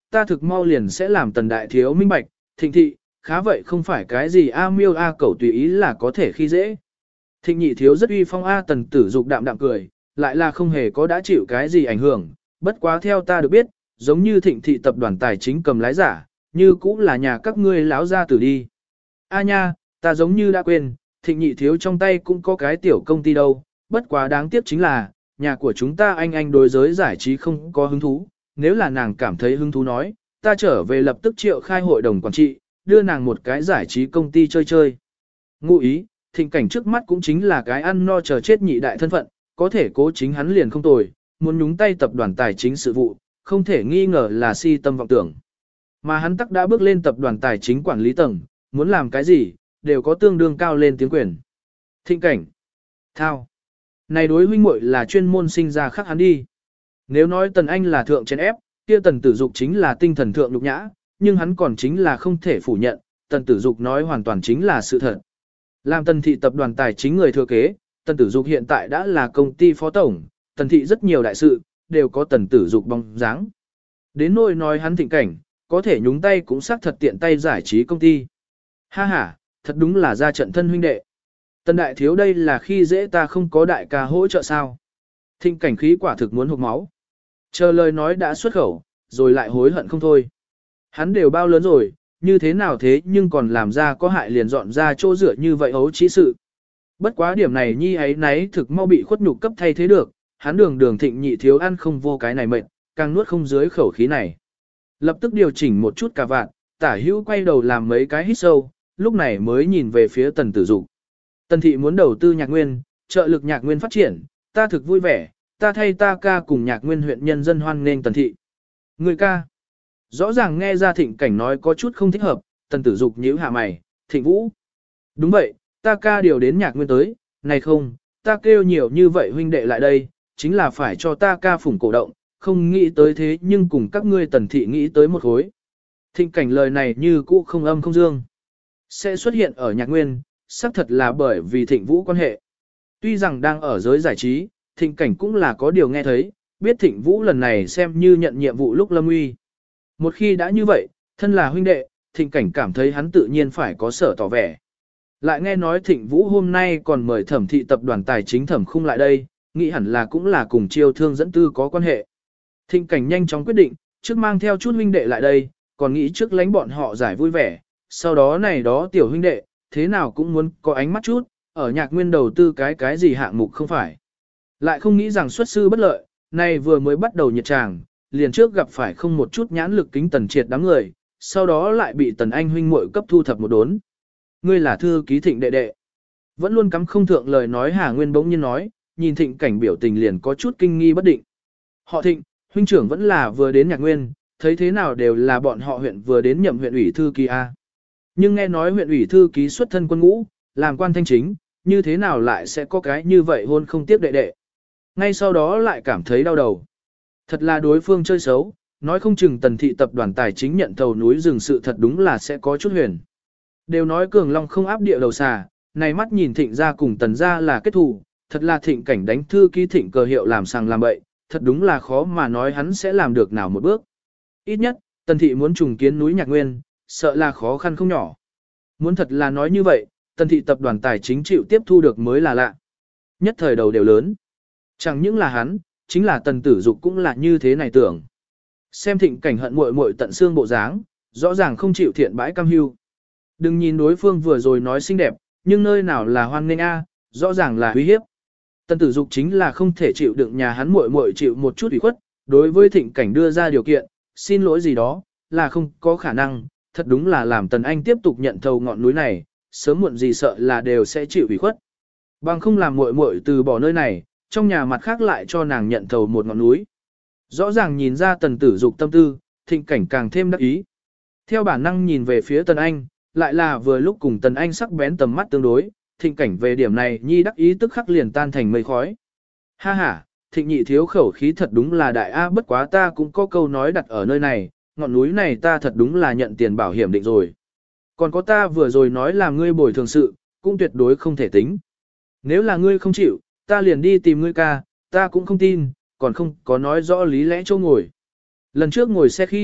ta thực mau liền sẽ làm tần đại thiếu minh bạch, thịnh thị, khá vậy không phải cái gì a miêu a cẩu tùy ý là có thể khi dễ. Thịnh nhị thiếu rất uy phong a tần tử dục đạm đạm cười, lại là không hề có đã chịu cái gì ảnh hưởng, bất quá theo ta được biết, giống như thịnh thị tập đoàn tài chính cầm lái giả, như cũng là nhà các ngươi láo ra tử đi. A nha, ta giống như đã quên, thịnh nhị thiếu trong tay cũng có cái tiểu công ty đâu, bất quá đáng tiếc chính là, nhà của chúng ta anh đối giới giải trí không có hứng thú, nếu là nàng cảm thấy hứng thú nói, ta trở về lập tức triệu khai hội đồng quản trị, đưa nàng một cái giải trí công ty chơi chơi. Ngụ ý, thịnh cảnh trước mắt cũng chính là cái ăn no chờ chết nhị đại thân phận, có thể cố chính hắn liền không tồi, muốn nhúng tay tập đoàn tài chính sự vụ, không thể nghi ngờ là si tâm vọng tưởng. Mà hắn tắc đã bước lên tập đoàn tài chính quản lý tầng, muốn làm cái gì, đều có tương đương cao lên tiếng quyền. Thịnh cảnh. Thao. Này đối huynh muội là chuyên môn sinh ra khác hắn đi. Nếu nói Tần Anh là thượng chèn ép, kia Tần Tử Dục chính là tinh thần thượng nhục nhã, nhưng hắn còn chính là không thể phủ nhận, Tần Tử Dục nói hoàn toàn chính là sự thật. Làm Tần thị tập đoàn tài chính người thừa kế, Tần Tử Dục hiện tại đã là công ty phó tổng, Tần thị rất nhiều đại sự, đều có Tần Tử Dục bóng dáng. Đến nỗi nói hắn thịnh cảnh, có thể nhúng tay cũng xác thật tiện tay giải trí công ty. Ha ha, thật đúng là ra trận thân huynh đệ. Tần đại thiếu đây là khi dễ ta không có đại ca hỗ trợ sao. Thịnh cảnh khí quả thực muốn hụt máu. Chờ lời nói đã xuất khẩu, rồi lại hối hận không thôi. Hắn đều bao lớn rồi, như thế nào thế nhưng còn làm ra có hại liền dọn ra chỗ rửa như vậy hấu trí sự. Bất quá điểm này nhi ấy nấy thực mau bị khuất nhục cấp thay thế được, hắn đường thịnh nhị thiếu ăn không vô cái này mệt, càng nuốt không dưới khẩu khí này. Lập tức điều chỉnh một chút cả vạn, tả hữu quay đầu làm mấy cái hít sâu, lúc này mới nhìn về phía Tần Tử Dục. Tần thị muốn đầu tư nhạc nguyên, trợ lực nhạc nguyên phát triển, ta thực vui vẻ, ta thay ta ca cùng nhạc nguyên huyện nhân dân hoan nghênh Tần thị. Người ca. Rõ ràng nghe ra thịnh cảnh nói có chút không thích hợp, Tần Tử Dục nhíu hạ mày, thịnh vũ. Đúng vậy, ta ca điều đến nhạc nguyên tới, này không, ta kêu nhiều như vậy huynh đệ lại đây, chính là phải cho ta ca phủng cổ động, không nghĩ tới thế nhưng cùng các ngươi Tần thị nghĩ tới một khối. Thịnh cảnh lời này như cũ không âm không dương. Sẽ xuất hiện ở nhạc nguyên, xác thật là bởi vì thịnh vũ quan hệ. Tuy rằng đang ở giới giải trí, thịnh cảnh cũng là có điều nghe thấy, biết thịnh vũ lần này xem như nhận nhiệm vụ lúc lâm uy. Một khi đã như vậy, thân là huynh đệ, thịnh cảnh cảm thấy hắn tự nhiên phải có sở tỏ vẻ. Lại nghe nói thịnh vũ hôm nay còn mời thẩm thị tập đoàn tài chính thẩm khung lại đây, nghĩ hẳn là cũng là cùng chiêu thương dẫn tư có quan hệ. Thịnh cảnh nhanh chóng quyết định, trước mang theo chút huynh đệ lại đây, còn nghĩ trước lánh bọn họ giải vui vẻ, sau đó này đó tiểu huynh đệ, thế nào cũng muốn có ánh mắt chút, ở nhạc nguyên đầu tư cái gì hạng mục không phải. Lại không nghĩ rằng xuất sư bất lợi, này vừa mới bắt đầu nhiệt tràng, liền trước gặp phải không một chút nhãn lực kính Tần Triệt đám người, sau đó lại bị Tần Anh huynh muội cấp thu thập một đốn. Ngươi là thư ký Thịnh đệ đệ. Vẫn luôn cắm không thượng lời nói Hà Nguyên bỗng nhiên nói, nhìn Thịnh cảnh biểu tình liền có chút kinh nghi bất định. Họ Thịnh, huynh trưởng vẫn là vừa đến nhạc nguyên, thấy thế nào đều là bọn họ huyện vừa đến nhậm huyện ủy thư ký A. Nhưng nghe nói huyện ủy thư ký xuất thân quân ngũ, làm quan thanh chính, như thế nào lại sẽ có cái như vậy hôn không tiếp đệ đệ. Ngay sau đó lại cảm thấy đau đầu. Thật là đối phương chơi xấu, nói không chừng Tần thị tập đoàn tài chính nhận thầu núi rừng sự thật đúng là sẽ có chút huyền. Đều nói cường long không áp địa đầu xà, này mắt nhìn Thịnh gia cùng Tần gia là kết thù, thật là Thịnh cảnh đánh thư ký Thịnh cờ hiệu làm sàng làm bậy, thật đúng là khó mà nói hắn sẽ làm được nào một bước. Ít nhất, Tần thị muốn trùng kiến núi Nhạc Nguyên, sợ là khó khăn không nhỏ. Muốn thật là nói như vậy, Tần thị tập đoàn tài chính chịu tiếp thu được mới là lạ. Nhất thời đầu đều lớn. Chẳng những là hắn, chính là Tần Tử Dục cũng là như thế này tưởng. Xem Thịnh cảnh hận muội muội tận xương bộ dáng, rõ ràng không chịu thiện bãi cam hưu. Đừng nhìn đối phương vừa rồi nói xinh đẹp, nhưng nơi nào là hoan nghênh a, rõ ràng là uy hiếp. Tần Tử Dục chính là không thể chịu đựng nhà hắn muội muội chịu một chút ủy khuất, đối với Thịnh cảnh đưa ra điều kiện, xin lỗi gì đó, là không có khả năng, thật đúng là làm Tần Anh tiếp tục nhận thầu ngọn núi này, sớm muộn gì sợ là đều sẽ chịu ủy khuất. Bằng không làm muội muội từ bỏ nơi này, trong nhà mặt khác lại cho nàng nhận thầu một ngọn núi. Rõ ràng nhìn ra Tần Tử Dục tâm tư, Thịnh cảnh càng thêm đắc ý. Theo bản năng nhìn về phía Tần Anh, lại là vừa lúc cùng Tần Anh sắc bén tầm mắt tương đối, Thịnh cảnh về điểm này nhi đắc ý tức khắc liền tan thành mây khói. Ha ha, Thịnh nhị thiếu khẩu khí thật đúng là đại a, bất quá ta cũng có câu nói đặt ở nơi này, ngọn núi này ta thật đúng là nhận tiền bảo hiểm định rồi. Còn có ta vừa rồi nói là ngươi bồi thường sự, cũng tuyệt đối không thể tính. Nếu là ngươi không chịu, ta liền đi tìm ngươi ca, ta cũng không tin, còn không có nói rõ lý lẽ chỗ ngồi. Lần trước ngồi xe khi,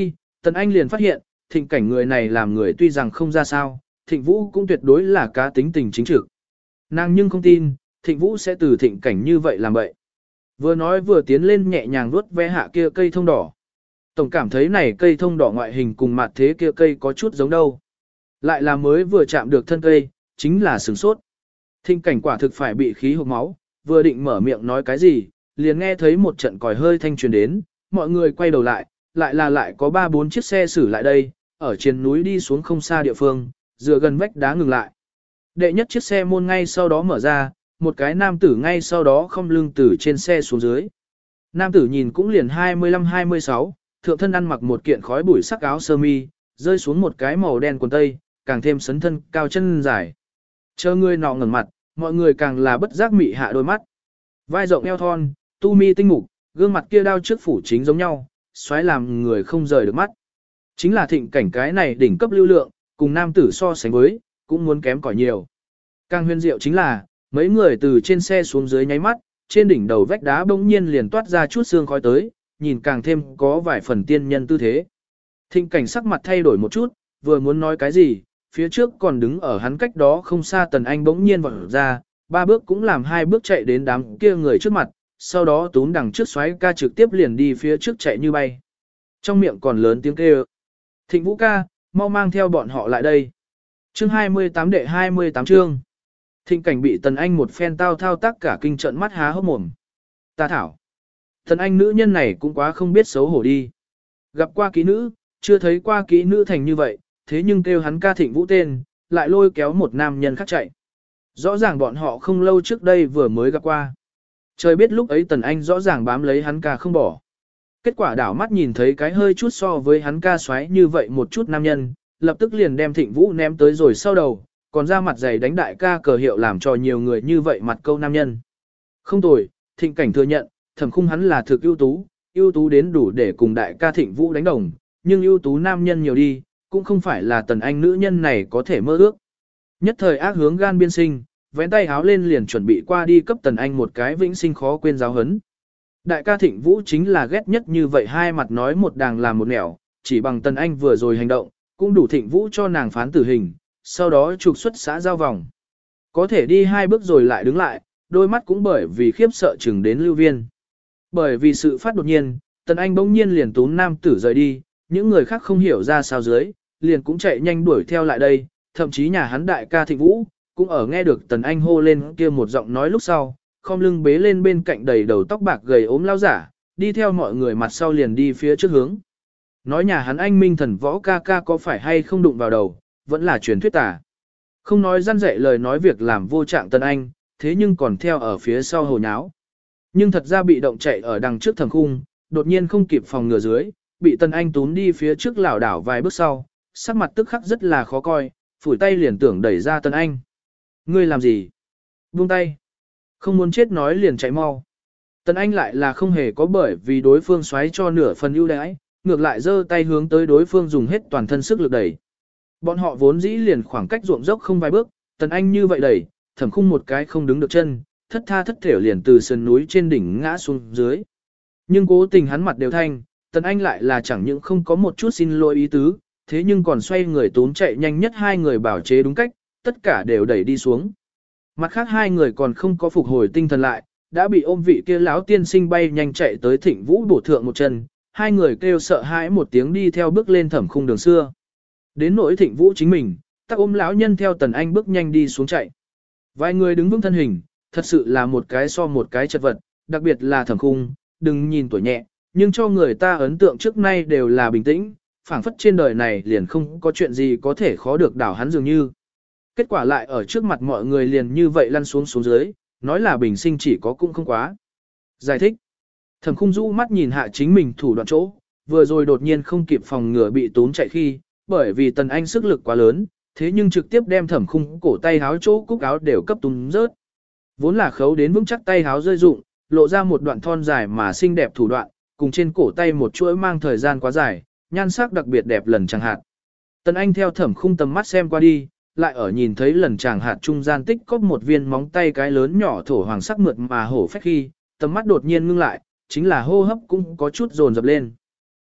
Tần Anh liền phát hiện, Thịnh Cảnh người này làm người tuy rằng không ra sao, Thịnh Vũ cũng tuyệt đối là cá tính tình chính trực. Nàng nhưng không tin, Thịnh Vũ sẽ từ Thịnh Cảnh như vậy làm vậy. Vừa nói vừa tiến lên nhẹ nhàng vuốt ve hạ kia cây thông đỏ. Tổng cảm thấy này cây thông đỏ ngoại hình cùng mặt thế kia cây có chút giống đâu. Lại là mới vừa chạm được thân cây, chính là sửng sốt. Thịnh Cảnh quả thực phải bị khí hộc máu, vừa định mở miệng nói cái gì, liền nghe thấy một trận còi hơi thanh truyền đến, mọi người quay đầu lại lại có 3-4 chiếc xe xử lại đây, ở trên núi đi xuống không xa địa phương, dựa gần vách đá ngừng lại. Đệ nhất chiếc xe môn ngay sau đó mở ra, một cái nam tử ngay sau đó không lưng từ trên xe xuống dưới. Nam tử nhìn cũng liền 25-26, thượng thân ăn mặc một kiện khói bụi sắc áo sơ mi, rơi xuống một cái màu đen quần tây, càng thêm sấn thân cao chân dài. Chờ người nọ ngẩng mặt, mọi người càng là bất giác mị hạ đôi mắt. Vai rộng eo thon, tu mi tinh mục, gương mặt kia đao trước phủ chính giống nhau, xoáy làm người không rời được mắt. Chính là Thịnh Cảnh cái này đỉnh cấp lưu lượng, cùng nam tử so sánh với, cũng muốn kém cỏi nhiều. Càng huyền diệu chính là, mấy người từ trên xe xuống dưới nháy mắt, trên đỉnh đầu vách đá bỗng nhiên liền toát ra chút xương khói tới, nhìn càng thêm có vài phần tiên nhân tư thế. Thịnh Cảnh sắc mặt thay đổi một chút, vừa muốn nói cái gì, phía trước còn đứng ở hắn cách đó không xa Tần Anh bỗng nhiên vọt ra, 3 bước cũng làm 2 bước chạy đến đám kia người trước mặt, sau đó túm đằng trước xoáy ca trực tiếp liền đi phía trước chạy như bay. Trong miệng còn lớn tiếng kêu. Thịnh Vũ ca, mau mang theo bọn họ lại đây. Chương 28 đệ 28 chương. Thịnh Cảnh bị Tần Anh một phen tao thao tác cả kinh trận mắt há hốc mồm. Ta thảo. Tần Anh nữ nhân này cũng quá không biết xấu hổ đi. Gặp qua kỹ nữ, chưa thấy qua kỹ nữ thành như vậy, thế nhưng kêu hắn ca Thịnh Vũ tên, lại lôi kéo một nam nhân khác chạy. Rõ ràng bọn họ không lâu trước đây vừa mới gặp qua. Trời biết lúc ấy Tần Anh rõ ràng bám lấy hắn ca không bỏ. Kết quả đảo mắt nhìn thấy cái hơi chút so với hắn ca xoáy như vậy một chút nam nhân, lập tức liền đem Thịnh Vũ ném tới rồi sau đầu, còn ra mặt dày đánh đại ca cờ hiệu làm cho nhiều người như vậy mặt câu nam nhân. Không tồi, Thịnh Cảnh thừa nhận, Thẩm Khung hắn là thực ưu tú đến đủ để cùng đại ca Thịnh Vũ đánh đồng, nhưng ưu tú nam nhân nhiều đi, cũng không phải là Tần Anh nữ nhân này có thể mơ ước. Nhất thời ác hướng gan biên sinh, vén tay háo lên liền chuẩn bị qua đi cấp Tần Anh một cái vĩnh sinh khó quên giáo hấn. Đại ca Thịnh Vũ chính là ghét nhất như vậy, hai mặt nói một đàng làm một nẻo, chỉ bằng Tần Anh vừa rồi hành động, cũng đủ Thịnh Vũ cho nàng phán tử hình, sau đó trục xuất xã giao vòng. Có thể đi 2 bước rồi lại đứng lại, đôi mắt cũng bởi vì khiếp sợ chừng đến lưu viên. Bởi vì sự phát đột nhiên, Tần Anh bỗng nhiên liền túm nam tử rời đi, những người khác không hiểu ra sao dưới, liền cũng chạy nhanh đuổi theo lại đây, thậm chí nhà hắn đại ca Thịnh Vũ, cũng ở nghe được Tần Anh hô lên kia một giọng nói lúc sau, khom lưng bế lên bên cạnh đầy đầu tóc bạc gầy ốm lao giả, đi theo mọi người mặt sau liền đi phía trước hướng. Nói nhà hắn anh minh thần võ ca ca có phải hay không đụng vào đầu, vẫn là truyền thuyết tà. Không nói răn dạy lời nói việc làm vô trạng Tần Anh, thế nhưng còn theo ở phía sau hồ nháo. Nhưng thật ra bị động chạy ở đằng trước Thẩm Khung, đột nhiên không kịp phòng ngừa dưới, bị Tần Anh túm đi phía trước lảo đảo vài bước sau, sắc mặt tức khắc rất là khó coi, phủi tay liền tưởng đẩy ra Tần Anh. Ngươi làm gì? Buông tay. Không muốn chết nói liền chạy mau. Tần Anh lại là không hề có bởi vì đối phương xoáy cho nửa phần ưu đãi, ngược lại giơ tay hướng tới đối phương dùng hết toàn thân sức lực đẩy. Bọn họ vốn dĩ liền khoảng cách ruộng dốc không vài bước, Tần Anh như vậy đẩy, Thẩm Khung một cái không đứng được chân, thất tha thất thểu liền từ sườn núi trên đỉnh ngã xuống dưới. Nhưng cố tình hắn mặt đều thanh, Tần Anh lại là chẳng những không có một chút xin lỗi ý tứ, thế nhưng còn xoay người túm chạy nhanh nhất hai người bảo chế đúng cách, tất cả đều đẩy đi xuống. Mặt khác hai người còn không có phục hồi tinh thần lại, đã bị ôm vị kia láo tiên sinh bay nhanh chạy tới Thịnh Vũ bổ thượng một chân, hai người kêu sợ hãi một tiếng đi theo bước lên Thẩm Khung đường xưa. Đến nỗi Thịnh Vũ chính mình, tắc ôm lão nhân theo Tần Anh bước nhanh đi xuống chạy. Vài người đứng vững thân hình, thật sự là một cái so một cái chật vật, đặc biệt là Thẩm Khung, đừng nhìn tuổi nhẹ, nhưng cho người ta ấn tượng trước nay đều là bình tĩnh, phảng phất trên đời này liền không có chuyện gì có thể khó được đảo hắn dường như. Kết quả lại ở trước mặt mọi người liền như vậy lăn xuống dưới, nói là bình sinh chỉ có cũng không quá. Giải thích. Thẩm Khung rũ mắt nhìn hạ chính mình thủ đoạn chỗ, vừa rồi đột nhiên không kịp phòng ngừa bị túm chạy khi, bởi vì Tần Anh sức lực quá lớn, thế nhưng trực tiếp đem Thẩm Khung cổ tay háo chỗ cúc áo đều cấp túm rớt. Vốn là khấu đến vững chắc tay háo rơi rụng, lộ ra một đoạn thon dài mà xinh đẹp thủ đoạn, cùng trên cổ tay một chuỗi mang thời gian quá dài, nhan sắc đặc biệt đẹp lần chẳng hạn. Tần Anh theo Thẩm Khung tầm mắt xem qua đi, lại ở nhìn thấy lần chàng hạt trung gian tích cóp một viên móng tay cái lớn nhỏ thổ hoàng sắc mượt mà hổ phách khi, tầm mắt đột nhiên ngưng lại, chính là hô hấp cũng có chút dồn dập lên.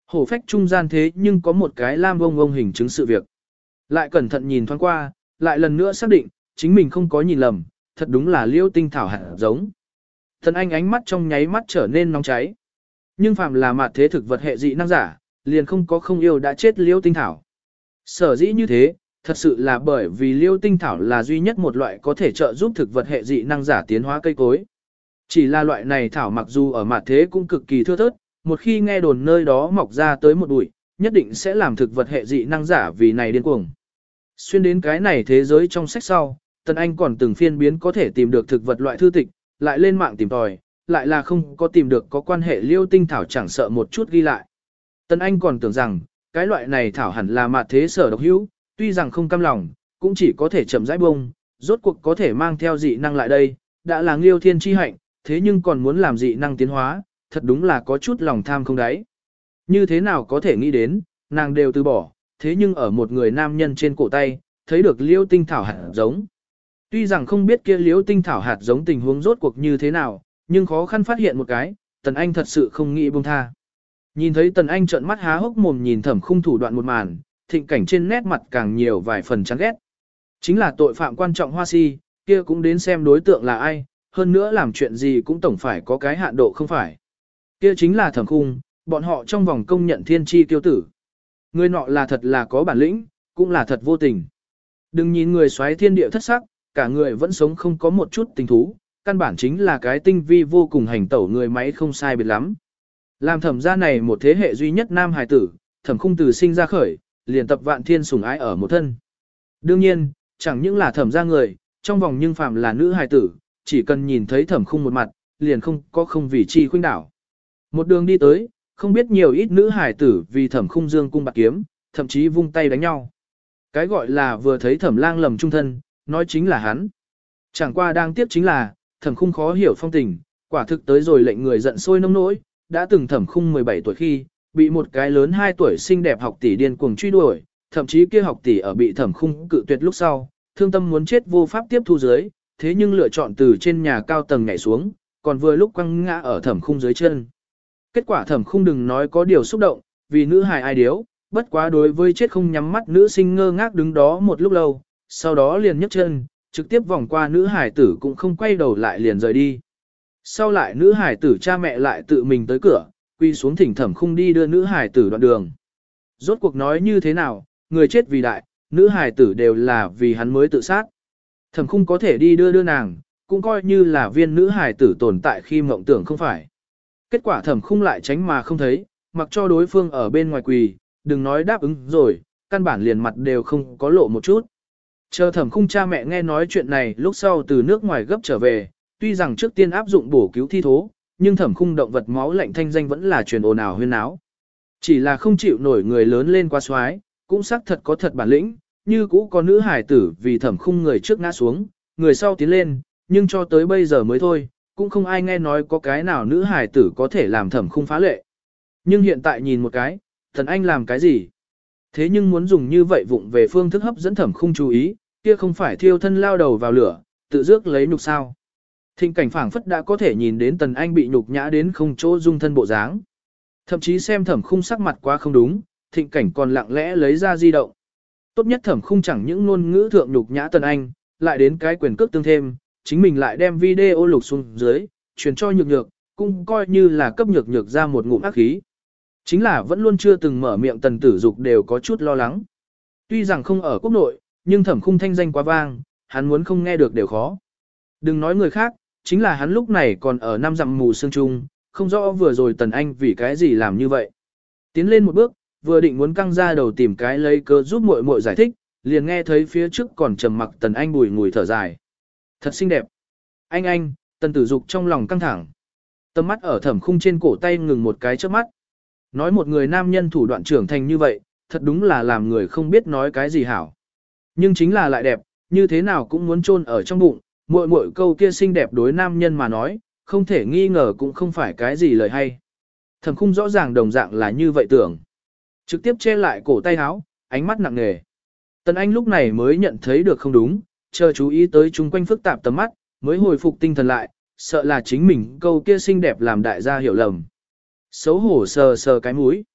Hổ phách trung gian thế nhưng có một cái lam vông vông hình chứng sự việc. Lại cẩn thận nhìn thoáng qua, lại lần nữa xác định, chính mình không có nhìn lầm, thật đúng là liêu tinh thảo hạt giống. Thần anh ánh mắt trong nháy mắt trở nên nóng cháy. Nhưng phàm là mặt thế thực vật hệ dị năng giả, liền không có không yêu đã chết liêu tinh thảo. Sở dĩ như thế, thật sự là bởi vì liêu tinh thảo là duy nhất một loại có thể trợ giúp thực vật hệ dị năng giả tiến hóa cây cối. Chỉ là loại này thảo mặc dù ở mặt thế cũng cực kỳ thưa thớt, một khi nghe đồn nơi đó mọc ra tới một bụi, nhất định sẽ làm thực vật hệ dị năng giả vì này điên cuồng. Xuyên đến cái này thế giới trong sách sau, Tần Anh còn từng phiên biến có thể tìm được thực vật loại thư tịch, lại lên mạng tìm tòi, lại là không có tìm được có quan hệ liêu tinh thảo chẳng sợ một chút ghi lại. Tần Anh còn tưởng rằng, cái loại này thảo hẳn là mạt thế sở độc hữu, tuy rằng không cam lòng, cũng chỉ có thể chậm rãi bông, rốt cuộc có thể mang theo dị năng lại đây, đã là liêu thiên chi hạnh, thế nhưng còn muốn làm dị năng tiến hóa, thật đúng là có chút lòng tham không đáy. Như thế nào có thể nghĩ đến, nàng đều từ bỏ, thế nhưng ở một người nam nhân trên cổ tay, thấy được liêu tinh thảo hạt giống. Tuy rằng không biết kia liêu tinh thảo hạt giống tình huống rốt cuộc như thế nào, nhưng khó khăn phát hiện một cái, Tần Anh thật sự không nghĩ buông tha. Nhìn thấy Tần Anh trợn mắt há hốc mồm nhìn Thẩm Khung thủ đoạn một màn, thịnh cảnh trên nét mặt càng nhiều vài phần chán ghét. Chính là tội phạm quan trọng Hoa Si, kia cũng đến xem đối tượng là ai, hơn nữa làm chuyện gì cũng tổng phải có cái hạn độ không phải. Kia chính là Thẩm Khung, bọn họ trong vòng công nhận thiên tri tiêu tử. Người nọ là thật là có bản lĩnh, cũng là thật vô tình. Đừng nhìn người xoáy thiên địa thất sắc, cả người vẫn sống không có một chút tình thú, căn bản chính là cái tinh vi vô cùng hành tẩu người máy không sai biệt lắm. Làm Thẩm gia này một thế hệ duy nhất nam hài tử, Thẩm Khung từ sinh ra khởi, liền tập vạn thiên sủng ái ở một thân. Đương nhiên, chẳng những là Thẩm gia người, trong vòng nhưng phạm là nữ hài tử, chỉ cần nhìn thấy Thẩm Khung một mặt, liền không có không vì chi khuynh đảo. Một đường đi tới, không biết nhiều ít nữ hài tử vì Thẩm Khung dương cung bạc kiếm, thậm chí vung tay đánh nhau. Cái gọi là vừa thấy Thẩm Lang lầm trung thân, nói chính là hắn. Chẳng qua đang tiếp chính là, Thẩm Khung khó hiểu phong tình, quả thực tới rồi lệnh người giận sôi nông nỗi, đã từng Thẩm Khung 17 tuổi khi, bị một cái lớn 2 tuổi xinh đẹp học tỷ điên cuồng truy đuổi, thậm chí kia học tỷ ở bị Thẩm Khung cự tuyệt lúc sau, thương tâm muốn chết vô pháp tiếp thu dưới, thế nhưng lựa chọn từ trên nhà cao tầng nhảy xuống, còn vừa lúc quăng ngã ở Thẩm Khung dưới chân. Kết quả Thẩm Khung đừng nói có điều xúc động, vì nữ hài ai điếu, bất quá đối với chết không nhắm mắt nữ sinh ngơ ngác đứng đó một lúc lâu, sau đó liền nhấc chân, trực tiếp vòng qua nữ hài tử cũng không quay đầu lại liền rời đi. Sau lại nữ hài tử cha mẹ lại tự mình tới cửa, quy xuống thỉnh Thẩm Khung đi đưa nữ hài tử đoạn đường. Rốt cuộc nói như thế nào, người chết vì đại, nữ hài tử đều là vì hắn mới tự sát. Thẩm Khung có thể đi đưa nàng, cũng coi như là viên nữ hài tử tồn tại khi mộng tưởng không phải. Kết quả Thẩm Khung lại tránh mà không thấy, mặc cho đối phương ở bên ngoài quỳ, đừng nói đáp ứng rồi, căn bản liền mặt đều không có lộ một chút. Chờ Thẩm Khung cha mẹ nghe nói chuyện này lúc sau từ nước ngoài gấp trở về, tuy rằng trước tiên áp dụng bổ cứu thi thố, nhưng Thẩm Khung động vật máu lạnh thanh danh vẫn là truyền ồn ào huyên náo. Chỉ là không chịu nổi người lớn lên quá xoái, cũng xác thật có thật bản lĩnh, như cũ có nữ hải tử vì Thẩm Khung người trước ngã xuống, người sau tiến lên, nhưng cho tới bây giờ mới thôi, cũng không ai nghe nói có cái nào nữ hải tử có thể làm Thẩm Khung phá lệ. Nhưng hiện tại nhìn một cái, Thần Anh làm cái gì? Thế nhưng muốn dùng như vậy vụng về phương thức hấp dẫn Thẩm Khung chú ý, kia không phải thiêu thân lao đầu vào lửa, tự dước lấy nhục sao. Thịnh cảnh phảng phất đã có thể nhìn đến Tần Anh bị nhục nhã đến không chỗ dung thân bộ dáng. Thậm chí xem Thẩm Khung sắc mặt quá không đúng, thịnh cảnh còn lặng lẽ lấy ra di động. Tốt nhất Thẩm Khung chẳng những ngôn ngữ thượng nhục nhã Tần Anh, lại đến cái quyền cước tương thêm, chính mình lại đem video lục xuống dưới, truyền cho nhược nhược, cũng coi như là cấp nhược nhược ra một ngụm ác khí. Chính là vẫn luôn chưa từng mở miệng Tần Tử Dục đều có chút lo lắng. Tuy rằng không ở quốc nội, nhưng Thẩm Khung thanh danh quá vang, hắn muốn không nghe được đều khó. Đừng nói người khác, chính là hắn lúc này còn ở năm dặm mù sương trung, không rõ vừa rồi Tần Anh vì cái gì làm như vậy. Tiến lên một bước, vừa định muốn căng ra đầu tìm cái lấy cớ giúp muội muội giải thích, liền nghe thấy phía trước còn trầm mặc Tần Anh bùi ngùi thở dài. Thật xinh đẹp. Anh, Tần Tử Dục trong lòng căng thẳng. Tầm mắt ở Thẩm Khung trên cổ tay ngừng một cái chớp mắt. Nói một người nam nhân thủ đoạn trưởng thành như vậy, thật đúng là làm người không biết nói cái gì hảo. Nhưng chính là lại đẹp, như thế nào cũng muốn chôn ở trong bụng, muội câu kia xinh đẹp đối nam nhân mà nói, không thể nghi ngờ cũng không phải cái gì lời hay. Thẩm Khung rõ ràng đồng dạng là như vậy tưởng. Trực tiếp che lại cổ tay áo, ánh mắt nặng nề. Tần Anh lúc này mới nhận thấy được không đúng, chờ chú ý tới chung quanh phức tạp tầm mắt, mới hồi phục tinh thần lại, sợ là chính mình câu kia xinh đẹp làm đại gia hiểu lầm. Xấu hổ sờ sờ cái mũi.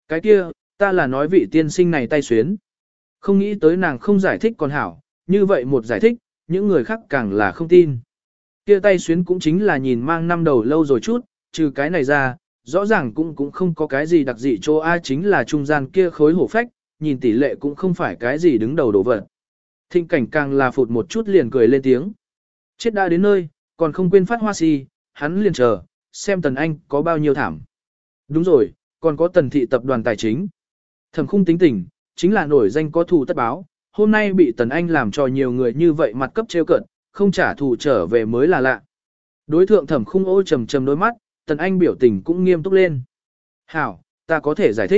Cái kia, ta là nói vị tiên sinh này tay xuyến. Không nghĩ tới nàng không giải thích còn hảo, như vậy một giải thích, những người khác càng là không tin. Kia tay xuyến cũng chính là nhìn mang năm đầu lâu rồi chút, trừ cái này ra, rõ ràng cũng không có cái gì đặc dị chỗ ai chính là trung gian kia khối hổ phách, nhìn tỷ lệ cũng không phải cái gì đứng đầu đổ vật. Thịnh cảnh càng là phụt một chút liền cười lên tiếng. Chết đã đến nơi, còn không quên phát hoa si, hắn liền chờ, xem Tần Anh có bao nhiêu thảm. Đúng rồi, còn có Tần thị tập đoàn tài chính. Thẩm Khung tính tình, chính là nổi danh có thù tất báo, hôm nay bị Tần Anh làm cho nhiều người như vậy mặt cấp trêu cợt, không trả thù trở về mới là lạ. Đối thượng Thẩm Khung ô trầm trầm đôi mắt, Tần Anh biểu tình cũng nghiêm túc lên. Hảo, ta có thể giải thích.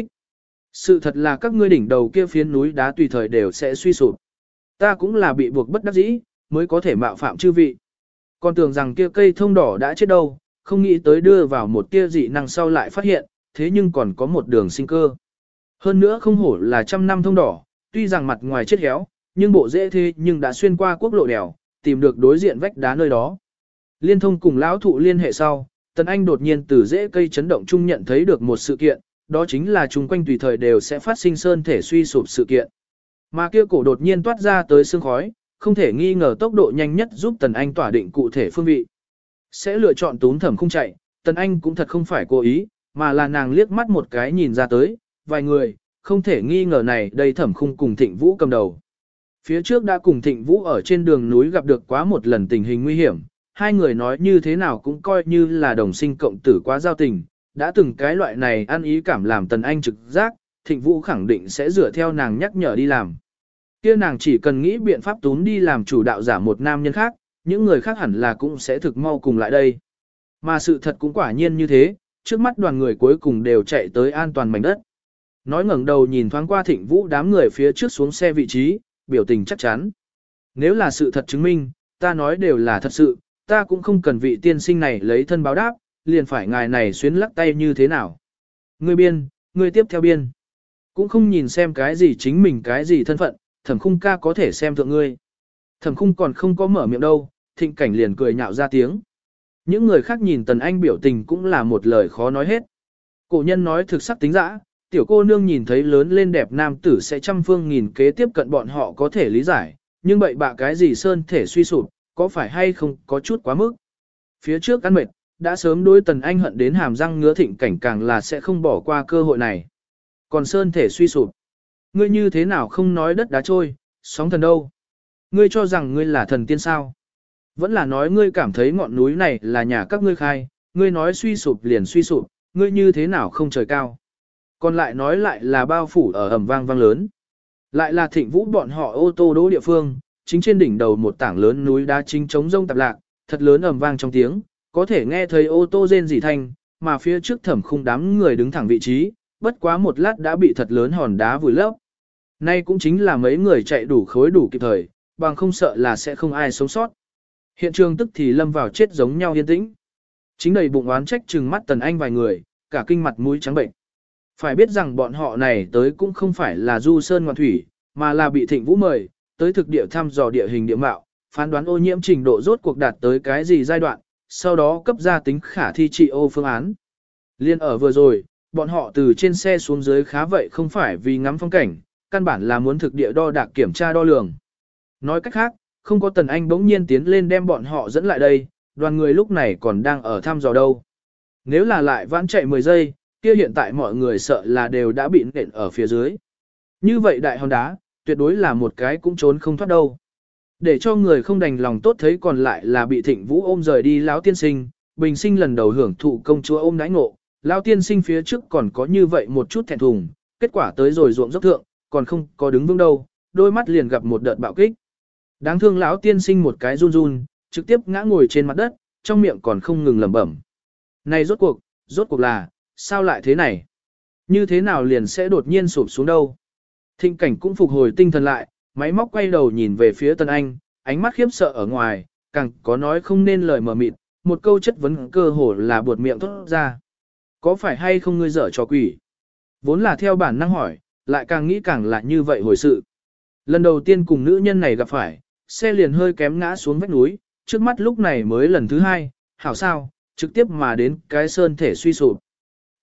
Sự thật là các ngươi đỉnh đầu kia phiến núi đá tùy thời đều sẽ suy sụp. Ta cũng là bị buộc bất đắc dĩ, mới có thể mạo phạm chư vị. Còn tưởng rằng kia cây thông đỏ đã chết đâu, không nghĩ tới đưa vào một tia dị năng sau lại phát hiện, thế nhưng còn có một đường sinh cơ. Hơn nữa không hổ là trăm năm thông đỏ, tuy rằng mặt ngoài chết héo, nhưng bộ dễ thế nhưng đã xuyên qua quốc lộ đèo, tìm được đối diện vách đá nơi đó. Liên thông cùng lão thụ liên hệ sau, Tần Anh đột nhiên từ rễ cây chấn động chung nhận thấy được một sự kiện, đó chính là chung quanh tùy thời đều sẽ phát sinh sơn thể suy sụp sự kiện. Mà kia cổ đột nhiên toát ra tới sương khói, không thể nghi ngờ tốc độ nhanh nhất giúp Tần Anh tỏa định cụ thể phương vị. Sẽ lựa chọn tún Thẩm Khung chạy, Tần Anh cũng thật không phải cố ý, mà là nàng liếc mắt một cái nhìn ra tới, vài người, không thể nghi ngờ này đây Thẩm Khung cùng Thịnh Vũ cầm đầu. Phía trước đã cùng Thịnh Vũ ở trên đường núi gặp được quá một lần tình hình nguy hiểm, hai người nói như thế nào cũng coi như là đồng sinh cộng tử quá giao tình, đã từng cái loại này ăn ý cảm làm Tần Anh trực giác, Thịnh Vũ khẳng định sẽ dựa theo nàng nhắc nhở đi làm. Kia nàng chỉ cần nghĩ biện pháp tún đi làm chủ đạo giả một nam nhân khác, những người khác hẳn là cũng sẽ thực mau cùng lại đây. Mà sự thật cũng quả nhiên như thế, trước mắt đoàn người cuối cùng đều chạy tới an toàn mảnh đất. Nói ngẩng đầu nhìn thoáng qua Thịnh Vũ đám người phía trước xuống xe vị trí, biểu tình chắc chắn. Nếu là sự thật chứng minh, ta nói đều là thật sự, ta cũng không cần vị tiên sinh này lấy thân báo đáp, liền phải ngài này xuyến lắc tay như thế nào. Ngươi biên, ngươi tiếp theo biên. Cũng không nhìn xem cái gì chính mình cái gì thân phận, Thẩm Khung ca có thể xem thượng ngươi. Thẩm Khung còn không có mở miệng đâu, Thịnh cảnh liền cười nhạo ra tiếng. Những người khác nhìn Tần Anh biểu tình cũng là một lời khó nói hết. Cổ nhân nói thực sắc tính dã, tiểu cô nương nhìn thấy lớn lên đẹp nam tử sẽ trăm phương nghìn kế tiếp cận bọn họ có thể lý giải, nhưng bậy bạ cái gì sơn thể suy sụp, có phải hay không có chút quá mức. Phía trước ăn mệt, đã sớm đối Tần Anh hận đến hàm răng ngứa Thịnh cảnh càng là sẽ không bỏ qua cơ hội này. Còn sơn thể suy sụp, ngươi như thế nào không nói đất đá trôi, sóng thần đâu? Ngươi cho rằng ngươi là thần tiên sao? Vẫn là nói ngươi cảm thấy ngọn núi này là nhà các ngươi khai, ngươi nói suy sụp liền suy sụp, ngươi như thế nào không trời cao? Còn lại nói lại là bao phủ ở ầm vang vang lớn. Lại là Thịnh Vũ bọn họ ô tô đỗ địa phương, chính trên đỉnh đầu một tảng lớn núi đá chính chống rông tạp lạc, thật lớn ầm vang trong tiếng, có thể nghe thấy ô tô rên rỉ thanh, mà phía trước Thẩm Khung đám người đứng thẳng vị trí, bất quá một lát đã bị thật lớn hòn đá vùi lấp. Nay cũng chính là mấy người chạy đủ khối đủ kịp thời, bằng không sợ là sẽ không ai sống sót. Hiện trường tức thì lâm vào chết giống nhau yên tĩnh. Chính đầy bụng oán trách trừng mắt Tần Anh vài người, cả kinh mặt mũi trắng bệnh. Phải biết rằng bọn họ này tới cũng không phải là du sơn ngoạn thủy, mà là bị Thịnh Vũ mời, tới thực địa thăm dò địa hình địa mạo, phán đoán ô nhiễm trình độ rốt cuộc đạt tới cái gì giai đoạn, sau đó cấp ra tính khả thi trị ô phương án. Liên ở vừa rồi, bọn họ từ trên xe xuống dưới khá vậy không phải vì ngắm phong cảnh, căn bản là muốn thực địa đo đạc kiểm tra đo lường. Nói cách khác, không có Tần Anh bỗng nhiên tiến lên đem bọn họ dẫn lại đây, đoàn người lúc này còn đang ở thăm dò đâu. Nếu là lại vãn chạy 10 giây, kia hiện tại mọi người sợ là đều đã bị nện ở phía dưới. Như vậy đại hòn đá, tuyệt đối là một cái cũng trốn không thoát đâu. Để cho người không đành lòng tốt thấy còn lại là bị Thịnh Vũ ôm rời đi lão tiên sinh, bình sinh lần đầu hưởng thụ công chúa ôm đãi ngộ, lão tiên sinh phía trước còn có như vậy một chút thẹn thùng, kết quả tới rồi ruộng dốc thượng, còn không có đứng vững đâu, đôi mắt liền gặp một đợt bạo kích. Đáng thương lão tiên sinh một cái run run, trực tiếp ngã ngồi trên mặt đất, trong miệng còn không ngừng lẩm bẩm. Này rốt cuộc là, sao lại thế này? Như thế nào liền sẽ đột nhiên sụp xuống đâu? Thịnh cảnh cũng phục hồi tinh thần lại, máy móc quay đầu nhìn về phía Tần Anh, ánh mắt khiếp sợ ở ngoài, càng có nói không nên lời mờ mịt, một câu chất vấn cơ hồ là buột miệng thốt ra. Có phải hay không ngươi dở trò quỷ? Vốn là theo bản năng hỏi, lại càng nghĩ càng là như vậy hồi sự. Lần đầu tiên cùng nữ nhân này gặp phải, xe liền hơi kém ngã xuống vách núi, trước mắt lúc này mới lần thứ hai, hảo sao, trực tiếp mà đến cái sơn thể suy sụp.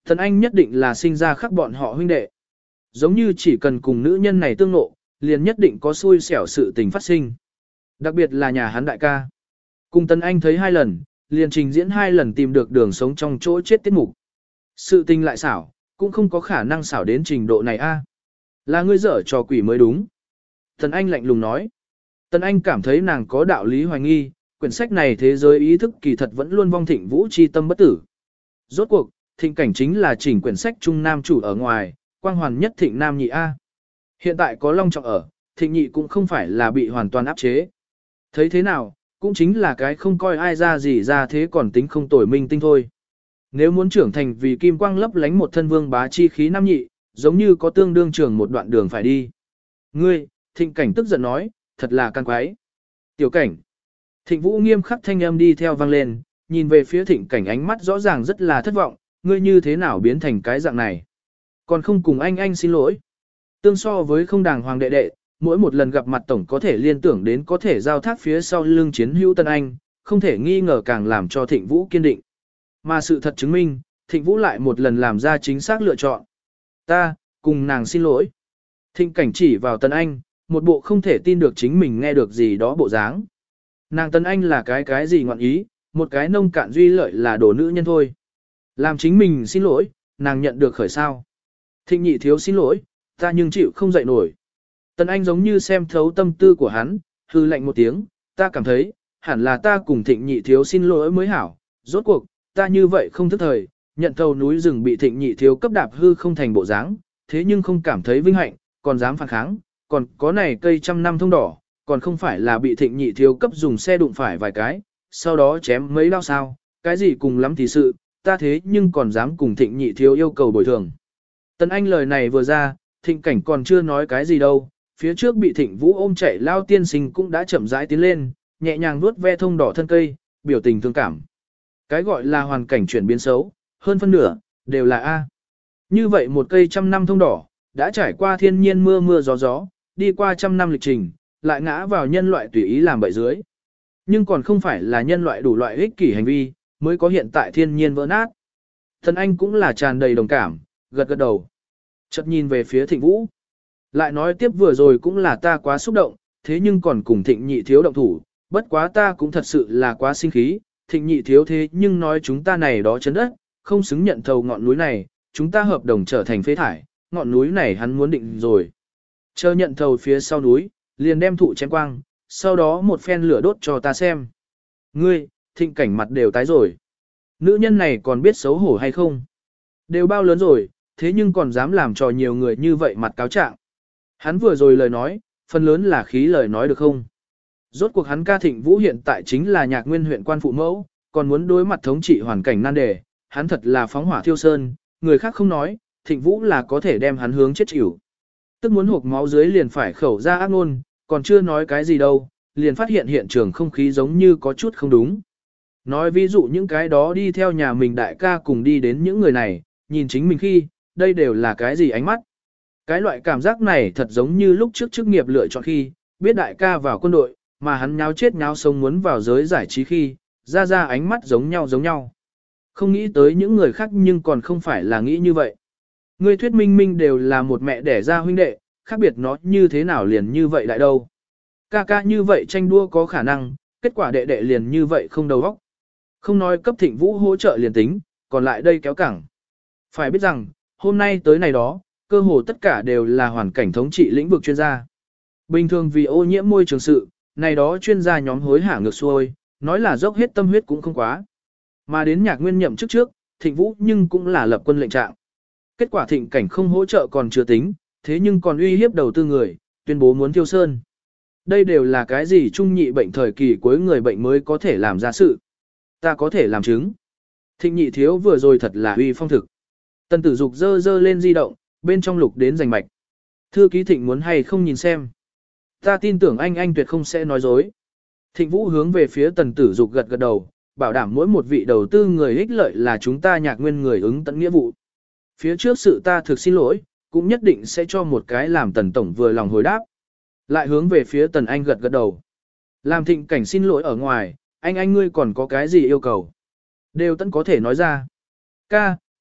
Tần Anh nhất định là sinh ra khắc bọn họ huynh đệ. Giống như chỉ cần cùng nữ nhân này tương nộ, liền nhất định có xui xẻo sự tình phát sinh. Đặc biệt là nhà hắn đại ca. Cùng Tần Anh thấy 2 lần, liền trình diễn 2 lần tìm được đường sống trong chỗ chết tiết mục. Sự tình lại xảo, cũng không có khả năng xảo đến trình độ này a. Là ngươi dở trò quỷ mới đúng. Tần Anh lạnh lùng nói. Tần Anh cảm thấy nàng có đạo lý hoài nghi, quyển sách này thế giới ý thức kỳ thật vẫn luôn vong Thịnh Vũ chi tâm bất tử. Rốt cuộc, Thịnh Cảnh chính là chỉnh quyển sách trung nam chủ ở ngoài, quang hoàn nhất Thịnh Nam nhị A. Hiện tại có Long Trọng ở, Thịnh nhị cũng không phải là bị hoàn toàn áp chế. Thấy thế nào, cũng chính là cái không coi ai ra gì ra thế còn tính không tồi minh tinh thôi. Nếu muốn trưởng thành vì kim quang lấp lánh một thân vương bá chi khí nam nhị, giống như có tương đương trưởng một đoạn đường phải đi. Ngươi, Thịnh Cảnh tức giận nói, thật là can quái. Tiểu Cảnh. Thịnh Vũ nghiêm khắc thanh âm đi theo vang lên, nhìn về phía Thịnh Cảnh ánh mắt rõ ràng rất là thất vọng, ngươi như thế nào biến thành cái dạng này. Còn không cùng anh xin lỗi. Tương so với không đàng hoàng đệ đệ, mỗi một lần gặp mặt tổng có thể liên tưởng đến có thể giao thác phía sau lưng chiến hữu Tân Anh, không thể nghi ngờ càng làm cho Thịnh Vũ kiên định. Mà sự thật chứng minh, Thịnh Vũ lại một lần làm ra chính xác lựa chọn. Ta, cùng nàng xin lỗi. Thịnh Cảnh chỉ vào Tân Anh, một bộ không thể tin được chính mình nghe được gì đó bộ dáng. Nàng Tân Anh là cái gì ngọn ý, một cái nông cạn duy lợi là đồ nữ nhân thôi. Làm chính mình xin lỗi, nàng nhận được khởi sao. Thịnh nhị thiếu xin lỗi, ta nhưng chịu không dậy nổi. Tân Anh giống như xem thấu tâm tư của hắn, hư lạnh một tiếng, ta cảm thấy, hẳn là ta cùng thịnh nhị thiếu xin lỗi mới hảo. Rốt cuộc, ta như vậy không thức thời, nhận thầu núi rừng bị thịnh nhị thiếu cấp đạp hư không thành bộ dáng, thế nhưng không cảm thấy vinh hạnh, còn dám phản kháng, còn có này cây 100 năm thông đỏ, còn không phải là bị thịnh nhị thiếu cấp dùng xe đụng phải vài cái, sau đó chém mấy đau sao, cái gì cùng lắm thì sự, ta thế nhưng còn dám cùng thịnh nhị thiếu yêu cầu bồi thường. Tần Anh lời này vừa ra, Thịnh Cảnh còn chưa nói cái gì đâu, phía trước bị Thịnh Vũ ôm chạy lao tiên sinh cũng đã chậm rãi tiến lên, nhẹ nhàng vuốt ve thông đỏ thân cây, biểu tình thương cảm. Cái gọi là hoàn cảnh chuyển biến xấu, hơn phân nửa, đều là A. Như vậy một cây 100 năm thông đỏ, đã trải qua thiên nhiên mưa mưa gió gió, đi qua 100 năm lịch trình, lại ngã vào nhân loại tùy ý làm bậy dưới. Nhưng còn không phải là nhân loại đủ loại ích kỷ hành vi, mới có hiện tại thiên nhiên vỡ nát. Thần Anh cũng là tràn đầy đồng cảm, gật gật đầu. Chợt nhìn về phía Thịnh Vũ. Lại nói tiếp vừa rồi cũng là ta quá xúc động, thế nhưng còn cùng Thịnh nhị thiếu động thủ, bất quá ta cũng thật sự là quá sinh khí, Thịnh nhị thiếu thế nhưng nói chúng ta này đó chấn đất, không xứng nhận thầu ngọn núi này, chúng ta hợp đồng trở thành phế thải, ngọn núi này hắn muốn định rồi. Chờ nhận thầu phía sau núi, liền đem thụ chém quang, sau đó một phen lửa đốt cho ta xem. Ngươi, Thịnh Cảnh mặt đều tái rồi. Nữ nhân này còn biết xấu hổ hay không? Đều bao lớn rồi, thế nhưng còn dám làm trò nhiều người như vậy mặt cáo trạng. Hắn vừa rồi lời nói, phần lớn là khí lời nói được không? Rốt cuộc hắn ca Thịnh Vũ hiện tại chính là Nhạc Nguyên huyện quan phụ mẫu, còn muốn đối mặt thống trị hoàn cảnh nan đề, hắn thật là phóng hỏa thiêu sơn, người khác không nói, Thịnh Vũ là có thể đem hắn hướng chết chịu. Tức muốn hộp máu dưới liền phải khẩu ra ác ngôn, còn chưa nói cái gì đâu, liền phát hiện hiện trường không khí giống như có chút không đúng. Nói ví dụ những cái đó đi theo nhà mình đại ca cùng đi đến những người này, nhìn chính mình khi, đây đều là cái gì ánh mắt. Cái loại cảm giác này thật giống như lúc trước chức nghiệp lựa chọn khi, biết đại ca vào quân đội, mà hắn nháo chết nháo sống muốn vào giới giải trí khi, ra ánh mắt giống nhau. Không nghĩ tới những người khác nhưng còn không phải là nghĩ như vậy. Ngươi thuyết minh minh đều là một mẹ đẻ ra huynh đệ, khác biệt nó như thế nào liền như vậy lại đâu. Ca ca như vậy tranh đua có khả năng, kết quả đệ đệ liền như vậy không đầu óc. Không nói cấp Thịnh Vũ hỗ trợ liền tính, còn lại đây kéo cẳng. Phải biết rằng, hôm nay tới này đó, cơ hồ tất cả đều là hoàn cảnh thống trị lĩnh vực chuyên gia. Bình thường vì ô nhiễm môi trường sự, này đó chuyên gia nhóm hối hả ngược xuôi, nói là dốc hết tâm huyết cũng không quá. Mà đến Nhạc Nguyên nhậm chức trước, Thịnh Vũ nhưng cũng là lập quân lệnh trạng. Kết quả Thịnh Cảnh không hỗ trợ còn chưa tính, thế nhưng còn uy hiếp đầu tư người, tuyên bố muốn thiêu sơn. Đây đều là cái gì trung nhị bệnh thời kỳ cuối người bệnh mới có thể làm ra sự. Ta có thể làm chứng. Thịnh nhị thiếu vừa rồi thật là uy phong thực. Tần Tử Dục dơ lên di động, bên trong lục đến rành mạch. Thư ký Thịnh muốn hay không nhìn xem. Ta tin tưởng anh tuyệt không sẽ nói dối. Thịnh Vũ hướng về phía Tần Tử Dục gật gật đầu, bảo đảm mỗi một vị đầu tư người ích lợi là chúng ta Nhạc Nguyên người ứng tận nghĩa vụ. Phía trước sự ta thực xin lỗi, cũng nhất định sẽ cho một cái làm Tần Tổng vừa lòng hồi đáp. Lại hướng về phía Tần Anh gật gật đầu. Làm Thịnh Cảnh xin lỗi ở ngoài, anh ngươi còn có cái gì yêu cầu? Đều tận có thể nói ra. Ca,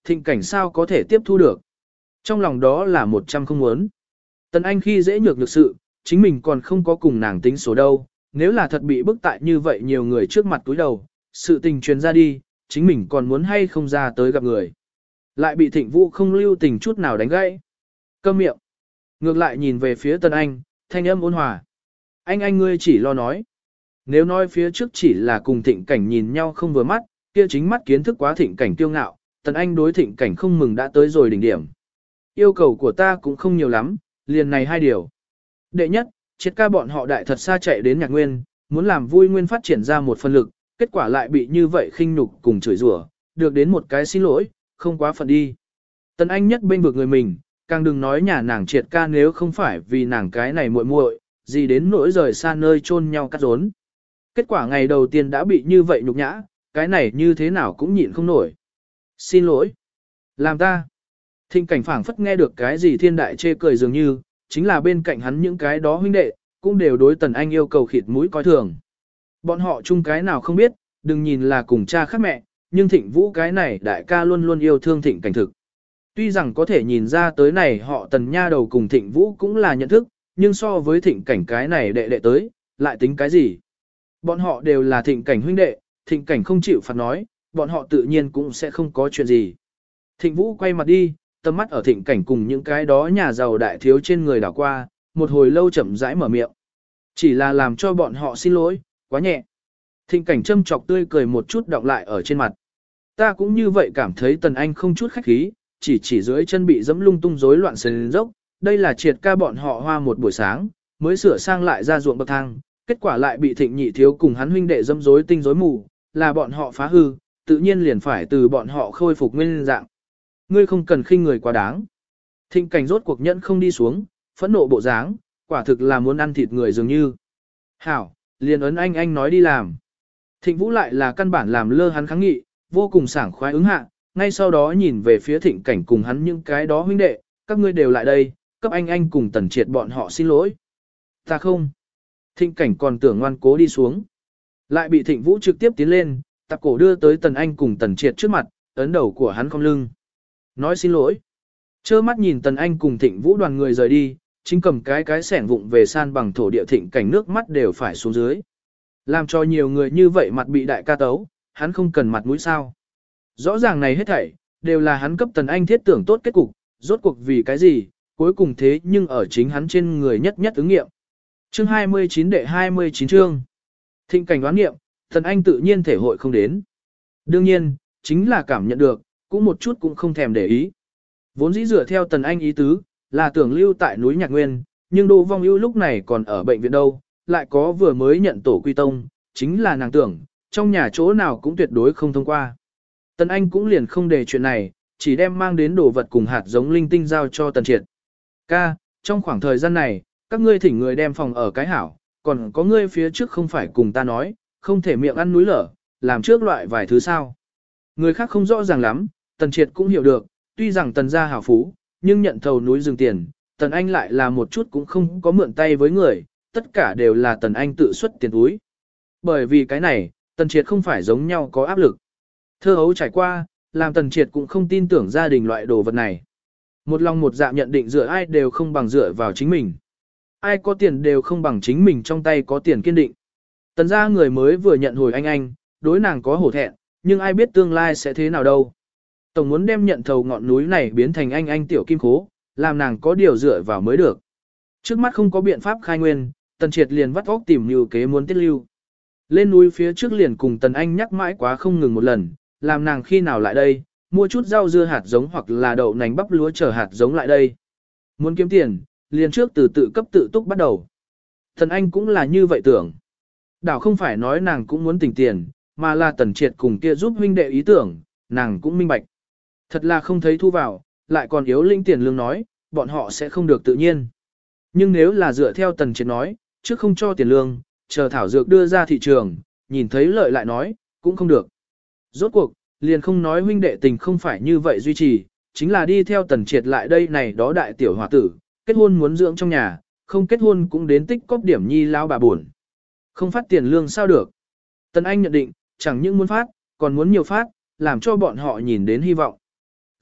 Thịnh Cảnh sao có thể tiếp thu được. Trong lòng đó là 100 không muốn. Tần Anh khi dễ nhược được sự, chính mình còn không có cùng nàng tính số đâu, nếu là thật bị bức tại như vậy nhiều người trước mặt túi đầu, sự tình truyền ra đi, chính mình còn muốn hay không ra tới gặp người. Lại bị Thịnh Vũ không lưu tình chút nào đánh gãy. Câm miệng. Ngược lại nhìn về phía Tần Anh, thanh âm ôn hòa. Anh ngươi chỉ lo nói. Nếu nói phía trước chỉ là cùng Thịnh Cảnh nhìn nhau không vừa mắt, kia chính mắt kiến thức quá Thịnh Cảnh tiêu ngạo, Tần Anh đối Thịnh Cảnh không mừng đã tới rồi đỉnh điểm. Yêu cầu của ta cũng không nhiều lắm, liền này hai điều. Đệ nhất, triệt ca bọn họ đại thật xa chạy đến Nhạc Nguyên, muốn làm vui Nguyên phát triển ra một phần lực, kết quả lại bị như vậy khinh nhục cùng chửi rủa, được đến một cái xin lỗi, không quá phận đi. Tần Anh nhất bên vực người mình, càng đừng nói nhà nàng triệt ca nếu không phải vì nàng cái này muội muội, gì đến nỗi rời xa nơi chôn nhau cắt rốn. Kết quả ngày đầu tiên đã bị như vậy nhục nhã, cái này như thế nào cũng nhịn không nổi. Xin lỗi. Làm ta. Thịnh Cảnh phảng phất nghe được cái gì thiên đại chê cười dường như, chính là bên cạnh hắn những cái đó huynh đệ, cũng đều đối Tần Anh yêu cầu khịt mũi coi thường. Bọn họ chung cái nào không biết, đừng nhìn là cùng cha khác mẹ, nhưng Thịnh Vũ cái này đại ca luôn luôn yêu thương Thịnh Cảnh thực. Tuy rằng có thể nhìn ra tới này họ Tần nha đầu cùng Thịnh Vũ cũng là nhận thức, nhưng so với Thịnh Cảnh cái này đệ đệ tới, lại tính cái gì? Bọn họ đều là Thịnh Cảnh huynh đệ, Thịnh Cảnh không chịu phạt nói, bọn họ tự nhiên cũng sẽ không có chuyện gì. Thịnh Vũ quay mặt đi, tầm mắt ở Thịnh Cảnh cùng những cái đó nhà giàu đại thiếu trên người đảo qua, một hồi lâu chậm rãi mở miệng. Chỉ là làm cho bọn họ xin lỗi, quá nhẹ. Thịnh Cảnh châm chọc tươi cười một chút đọng lại ở trên mặt. Ta cũng như vậy cảm thấy Tần Anh không chút khách khí, chỉ dưới chân bị dẫm lung tung rối loạn sền dốc. Đây là triệt ca bọn họ hoa một buổi sáng, mới sửa sang lại ra ruộng bậc thang, kết quả lại bị Thịnh nhị thiếu cùng hắn huynh đệ dẫm rối tinh rối mù, là bọn họ phá hư, tự nhiên liền phải từ bọn họ khôi phục nguyên dạng. Ngươi không cần khinh người quá đáng. Thịnh Cảnh rốt cuộc nhẫn không đi xuống, phẫn nộ bộ dáng, quả thực là muốn ăn thịt người dường như. Hảo, liền ấn anh nói đi làm. Thịnh Vũ lại là căn bản làm lơ hắn kháng nghị, vô cùng sảng khoái ứng hạ, ngay sau đó nhìn về phía Thịnh Cảnh cùng hắn những cái đó huynh đệ, các ngươi đều lại đây, cấp anh cùng Tần Triệt bọn họ xin lỗi. Ta không. Thịnh Cảnh còn tưởng ngoan cố đi xuống. Lại bị Thịnh Vũ trực tiếp tiến lên, tạp cổ đưa tới Tần Anh cùng Tần Triệt trước mặt, ấn đầu của hắn cong lưng. Nói xin lỗi. Chơ mắt nhìn Tần Anh cùng Thịnh Vũ đoàn người rời đi, chính cầm cái xẻng vụng về san bằng thổ địa Thịnh Cảnh nước mắt đều phải xuống dưới. Làm cho nhiều người như vậy mặt bị đại ca tấu, hắn không cần mặt mũi sao. Rõ ràng này hết thảy, đều là hắn cấp Tần Anh thiết tưởng tốt kết cục, rốt cuộc vì cái gì, cuối cùng thế nhưng ở chính hắn trên người nhất ứng nghiệm. Chương 29 đệ 29 chương. Thịnh Cảnh đoán nghiệm, Tần Anh tự nhiên thể hội không đến. Đương nhiên, chính là cảm nhận được, cũng một chút cũng không thèm để ý. Vốn dĩ dựa theo Tần Anh ý tứ, là tưởng lưu tại núi Nhạc Nguyên, nhưng Đỗ Vong Ưu lúc này còn ở bệnh viện đâu, lại có vừa mới nhận tổ quy tông, chính là nàng tưởng, trong nhà chỗ nào cũng tuyệt đối không thông qua. Tần Anh cũng liền không để chuyện này, chỉ đem mang đến đồ vật cùng hạt giống linh tinh giao cho Tần Triệt. Ca, trong khoảng thời gian này, các ngươi thỉnh người đem phòng ở cái hảo, còn có ngươi phía trước không phải cùng ta nói, không thể miệng ăn núi lở, làm trước loại vài thứ sao. Người khác không rõ ràng lắm, Tần Triệt cũng hiểu được, tuy rằng Tần gia hảo phú, nhưng nhận thầu núi rừng tiền, Tần Anh lại là một chút cũng không có mượn tay với người, tất cả đều là Tần Anh tự xuất tiền túi. Bởi vì cái này, Tần Triệt không phải giống nhau có áp lực. Thơ hấu trải qua, làm Tần Triệt cũng không tin tưởng gia đình loại đồ vật này. Một lòng một dạ nhận định dựa ai đều không bằng dựa vào chính mình. Ai có tiền đều không bằng chính mình trong tay có tiền kiên định. Tần gia người mới vừa nhận hồi anh, đối nàng có hổ thẹn, nhưng ai biết tương lai sẽ thế nào đâu. Tổng muốn đem nhận thầu ngọn núi này biến thành anh tiểu kim khố, làm nàng có điều dựa vào mới được. Trước mắt không có biện pháp khai nguyên, Tần Triệt liền vắt óc tìm nhiều kế muốn tiết lưu. Lên núi phía trước liền cùng Tần Anh nhắc mãi quá không ngừng một lần, làm nàng khi nào lại đây, mua chút rau dưa hạt giống hoặc là đậu nành bắp lúa chờ hạt giống lại đây. Muốn kiếm tiền, liền trước từ tự cấp tự túc bắt đầu. Tần Anh cũng là như vậy tưởng. Đảo không phải nói nàng cũng muốn tỉnh tiền, mà là Tần Triệt cùng kia giúp huynh đệ ý tưởng, nàng cũng minh bạch. Thật là không thấy thu vào, lại còn yếu lĩnh tiền lương nói, bọn họ sẽ không được tự nhiên. Nhưng nếu là dựa theo Tần Triệt nói, trước không cho tiền lương, chờ thảo dược đưa ra thị trường, nhìn thấy lợi lại nói, cũng không được. Rốt cuộc, liền không nói huynh đệ tình không phải như vậy duy trì, chính là đi theo Tần Triệt lại đây này đó đại tiểu hòa tử, kết hôn muốn dưỡng trong nhà, không kết hôn cũng đến tích cóp điểm nhi lao bà buồn. Không phát tiền lương sao được. Tần Anh nhận định, chẳng những muốn phát, còn muốn nhiều phát, làm cho bọn họ nhìn đến hy vọng.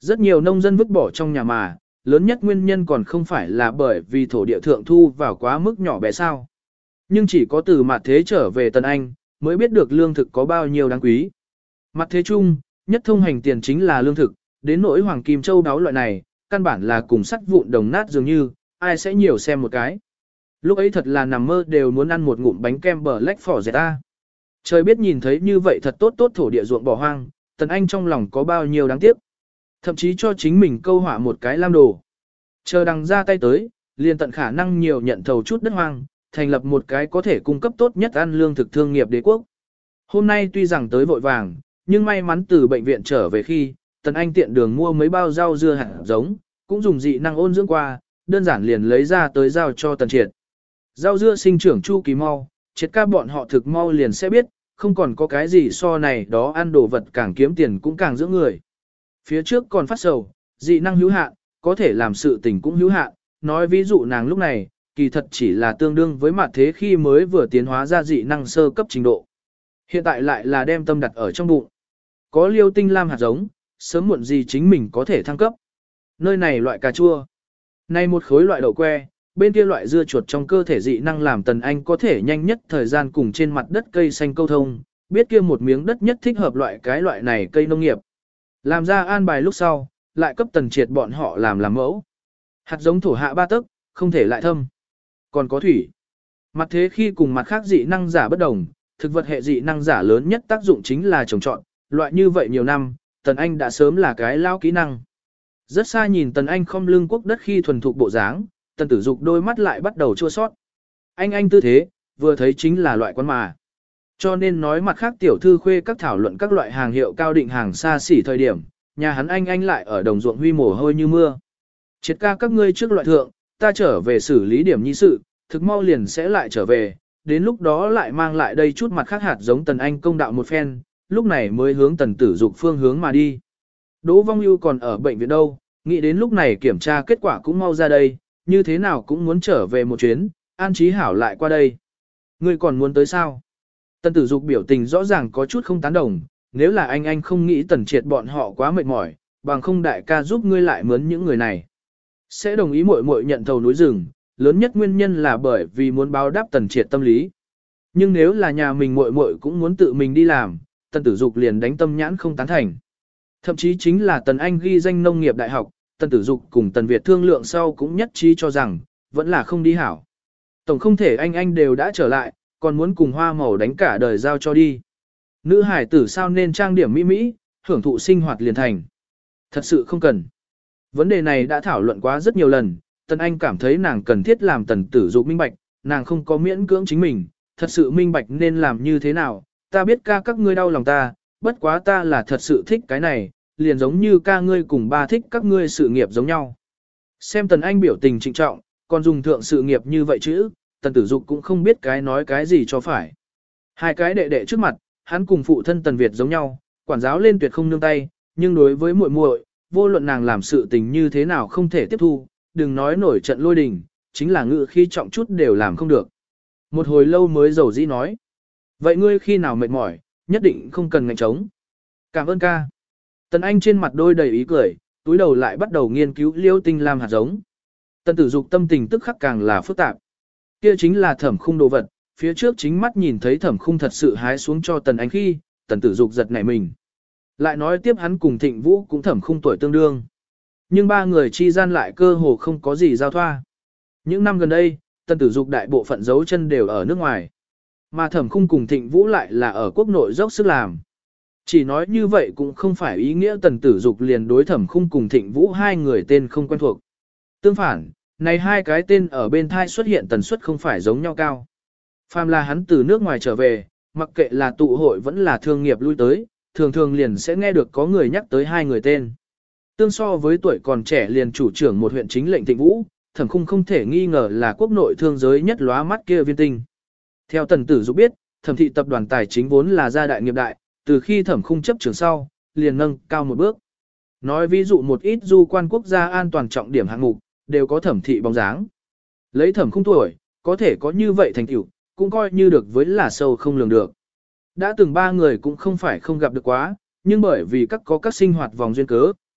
Rất nhiều nông dân vứt bỏ trong nhà mà, lớn nhất nguyên nhân còn không phải là bởi vì thổ địa thượng thu vào quá mức nhỏ bé sao. Nhưng chỉ có từ mặt thế trở về Tần Anh, mới biết được lương thực có bao nhiêu đáng quý. Mặt thế chung, nhất thông hành tiền chính là lương thực, đến nỗi hoàng kim châu đáo loại này, căn bản là cùng sắt vụn đồng nát dường như, ai sẽ nhiều xem một cái. Lúc ấy thật là nằm mơ đều muốn ăn một ngụm bánh kem bờ lách phỏ dẹt ta. Trời biết nhìn thấy như vậy thật tốt thổ địa ruộng bỏ hoang, Tần Anh trong lòng có bao nhiêu đáng tiếc. Thậm chí cho chính mình câu họa một cái lam đồ. Chờ đằng ra tay tới, liền tận khả năng nhiều nhận thầu chút đất hoang, thành lập một cái có thể cung cấp tốt nhất ăn lương thực thương nghiệp đế quốc. Hôm nay tuy rằng tới vội vàng, nhưng may mắn từ bệnh viện trở về khi, Tần Anh tiện đường mua mấy bao rau dưa hạt giống, cũng dùng dị năng ôn dưỡng qua, đơn giản liền lấy ra tới giao cho Tần Triệt. Rau dưa sinh trưởng chu kỳ mau, Triệt ca bọn họ thực mau liền sẽ biết, không còn có cái gì so này đó ăn đồ vật càng kiếm tiền cũng càng dưỡng người. Phía trước còn phát sầu, dị năng hữu hạn, có thể làm sự tình cũng hữu hạn, nói ví dụ nàng lúc này, kỳ thật chỉ là tương đương với mặt thế khi mới vừa tiến hóa ra dị năng sơ cấp trình độ. Hiện tại lại là đem tâm đặt ở trong bụng. Có liêu tinh lam hạt giống, sớm muộn gì chính mình có thể thăng cấp. Nơi này loại cà chua, nay một khối loại đậu que, bên kia loại dưa chuột trong cơ thể dị năng làm Tần Anh có thể nhanh nhất thời gian cùng trên mặt đất cây xanh câu thông, biết kia một miếng đất nhất thích hợp loại này cây nông nghiệp. Làm ra an bài lúc sau, lại cấp Tần Triệt bọn họ làm mẫu. Hạt giống thổ hạ 3 tấc, không thể lại thâm. Còn có thủy. Mặt thế khi cùng mặt khác dị năng giả bất đồng, thực vật hệ dị năng giả lớn nhất tác dụng chính là trồng trọt, loại như vậy nhiều năm, Tần Anh đã sớm là cái lao kỹ năng. Rất xa nhìn Tần Anh không lưng quốc đất khi thuần thục bộ dáng, Tần Tử Dục đôi mắt lại bắt đầu chua sót. Anh tư thế, vừa thấy chính là loại quán mà. Cho nên nói mặt khác tiểu thư khuê các thảo luận các loại hàng hiệu cao định hàng xa xỉ thời điểm, nhà hắn anh lại ở đồng ruộng huy mồ hôi như mưa. Triệt ca các ngươi trước loại thượng, ta trở về xử lý điểm nhi sự, thực mau liền sẽ lại trở về, đến lúc đó lại mang lại đây chút mặt khác hạt giống Tần Anh công đạo một phen, lúc này mới hướng Tần Tử Dục phương hướng mà đi. Đỗ Vong Ưu còn ở bệnh viện đâu, nghĩ đến lúc này kiểm tra kết quả cũng mau ra đây, như thế nào cũng muốn trở về một chuyến, An Chí Hảo lại qua đây. Ngươi còn muốn tới sao? Tần Tử Dục biểu tình rõ ràng có chút không tán đồng, nếu là anh không nghĩ Tần Triệt bọn họ quá mệt mỏi, bằng không đại ca giúp ngươi lại mướn những người này. Sẽ đồng ý muội muội nhận thầu núi rừng, lớn nhất nguyên nhân là bởi vì muốn báo đáp Tần Triệt tâm lý. Nhưng nếu là nhà mình muội muội cũng muốn tự mình đi làm, Tần Tử Dục liền đánh tâm nhãn không tán thành. Thậm chí chính là Tần Anh ghi danh nông nghiệp đại học, Tần Tử Dục cùng Tần Việt thương lượng sau cũng nhất trí cho rằng, vẫn là không đi hảo. Tổng không thể anh đều đã trở lại, còn muốn cùng hoa màu đánh cả đời giao cho đi. Nữ hải tử sao nên trang điểm mỹ mỹ, hưởng thụ sinh hoạt liền thành. Thật sự không cần. Vấn đề này đã thảo luận quá rất nhiều lần, Tần Anh cảm thấy nàng cần thiết làm Tần Tử Dục minh bạch, nàng không có miễn cưỡng chính mình, thật sự minh bạch nên làm như thế nào, ta biết ca các ngươi đau lòng ta, bất quá ta là thật sự thích cái này, liền giống như ca ngươi cùng ba thích các ngươi sự nghiệp giống nhau. Xem Tần Anh biểu tình trịnh trọng, còn dùng thượng sự nghiệp như vậy chứ, Tần Tử Dục cũng không biết cái nói cái gì cho phải. Hai cái đệ đệ trước mặt, hắn cùng phụ thân Tần Việt giống nhau, quản giáo lên tuyệt không nương tay, nhưng đối với muội muội, vô luận nàng làm sự tình như thế nào không thể tiếp thu, đừng nói nổi trận lôi đình, chính là ngự khi trọng chút đều làm không được. Một hồi lâu mới dầu dĩ nói. Vậy ngươi khi nào mệt mỏi, nhất định không cần ngạnh trống. Cảm ơn ca. Tần Anh trên mặt đôi đầy ý cười, túi đầu lại bắt đầu nghiên cứu liêu tinh lam hạt giống. Tần Tử Dục tâm tình tức khắc càng là phức tạp. Kia chính là Thẩm Khung đồ vật, phía trước chính mắt nhìn thấy Thẩm Khung thật sự hái xuống cho Tần Anh khi, Tần Tử Dục giật nảy mình. Lại nói tiếp hắn cùng Thịnh Vũ cũng Thẩm Khung tuổi tương đương. Nhưng ba người chi gian lại cơ hồ không có gì giao thoa. Những năm gần đây, Tần Tử Dục đại bộ phận dấu chân đều ở nước ngoài. Mà Thẩm Khung cùng Thịnh Vũ lại là ở quốc nội dốc sức làm. Chỉ nói như vậy cũng không phải ý nghĩa Tần Tử Dục liền đối Thẩm Khung cùng Thịnh Vũ hai người tên không quen thuộc. Tương phản, này hai cái tên ở bên thai xuất hiện tần suất không phải giống nhau cao. Phàm là hắn từ nước ngoài trở về, mặc kệ là tụ hội vẫn là thương nghiệp lui tới, thường thường liền sẽ nghe được có người nhắc tới hai người tên. Tương so với tuổi còn trẻ liền chủ trưởng một huyện chính lệnh Thịnh Vũ, Thẩm Khung không thể nghi ngờ là quốc nội thương giới nhất lóa mắt kia viên tinh. Theo Tần Tử Dục biết, Thẩm thị tập đoàn tài chính vốn là gia đại nghiệp đại, từ khi Thẩm Khung chấp trưởng sau, liền nâng cao một bước. Nói ví dụ một ít du quan quốc gia an toàn trọng điểm hạng mục, đều có Thẩm thị bóng dáng. Lấy Thẩm Khung tuổi, có thể có như vậy thành tựu, cũng coi như được với là sâu không lường được. Đã từng ba người cũng không phải không gặp được quá, nhưng bởi vì các có các sinh hoạt vòng duyên cớ,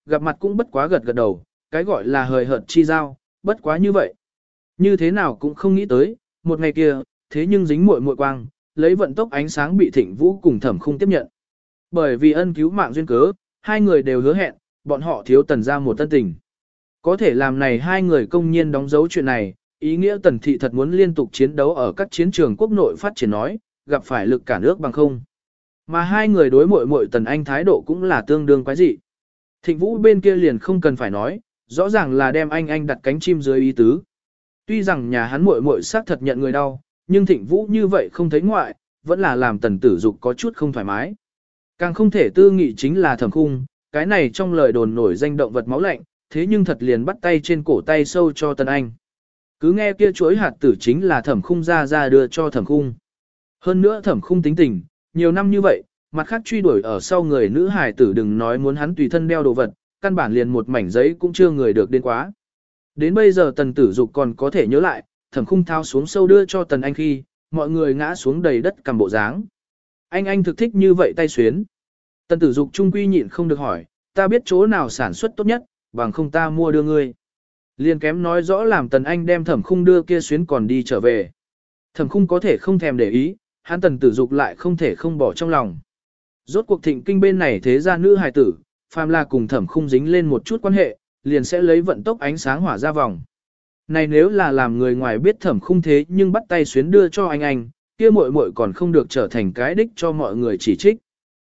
gặp mặt cũng bất quá gật gật đầu, cái gọi là hời hợt chi giao, bất quá như vậy. Như thế nào cũng không nghĩ tới, một ngày kia, thế nhưng dính muội muội quang, lấy vận tốc ánh sáng bị Thịnh Vũ cùng Thẩm Khung tiếp nhận. Bởi vì ân cứu mạng duyên cớ, hai người đều hứa hẹn, bọn họ thiếu Tần ra một tân tình. Có thể làm này hai người công nhiên đóng dấu chuyện này, ý nghĩa Tần thị thật muốn liên tục chiến đấu ở các chiến trường quốc nội phát triển nói, gặp phải lực cản ước bằng không. Mà hai người đối muội muội Tần Anh thái độ cũng là tương đương quái dị. Thịnh Vũ bên kia liền không cần phải nói, rõ ràng là đem anh đặt cánh chim dưới ý tứ. Tuy rằng nhà hắn muội muội xác thật nhận người đau, nhưng Thịnh Vũ như vậy không thấy ngoại, vẫn là làm Tần Tử Dục có chút không thoải mái. Càng không thể tư nghị chính là Thẩm Khung, cái này trong lời đồn nổi danh động vật máu lạnh, thế nhưng thật liền bắt tay trên cổ tay sâu cho Tần Anh. Cứ nghe kia chuỗi hạt tử chính là Thẩm Khung ra đưa cho Thẩm Khung. Hơn nữa Thẩm Khung tính tình, nhiều năm như vậy, mặt khác truy đuổi ở sau người nữ hài tử đừng nói muốn hắn tùy thân đeo đồ vật, căn bản liền một mảnh giấy cũng chưa người được đến quá. Đến bây giờ Tần Tử Dục còn có thể nhớ lại, Thẩm Khung thao xuống sâu đưa cho Tần Anh khi, mọi người ngã xuống đầy đất cầm bộ dáng. Anh thực thích như vậy tay xuyến. Tần Tử Dục trung quy nhịn không được hỏi, ta biết chỗ nào sản xuất tốt nhất, bằng không ta mua đưa ngươi. Liên kém nói rõ làm Tần Anh đem Thẩm Khung đưa kia xuyến còn đi trở về. Thẩm Khung có thể không thèm để ý, hắn Tần Tử Dục lại không thể không bỏ trong lòng. Rốt cuộc Thịnh Kinh bên này thế gia nữ hài tử, phàm là cùng Thẩm Khung dính lên một chút quan hệ, liền sẽ lấy vận tốc ánh sáng hỏa ra vòng. Này nếu là làm người ngoài biết Thẩm Khung thế nhưng bắt tay xuyến đưa cho anh, kia muội muội còn không được trở thành cái đích cho mọi người chỉ trích.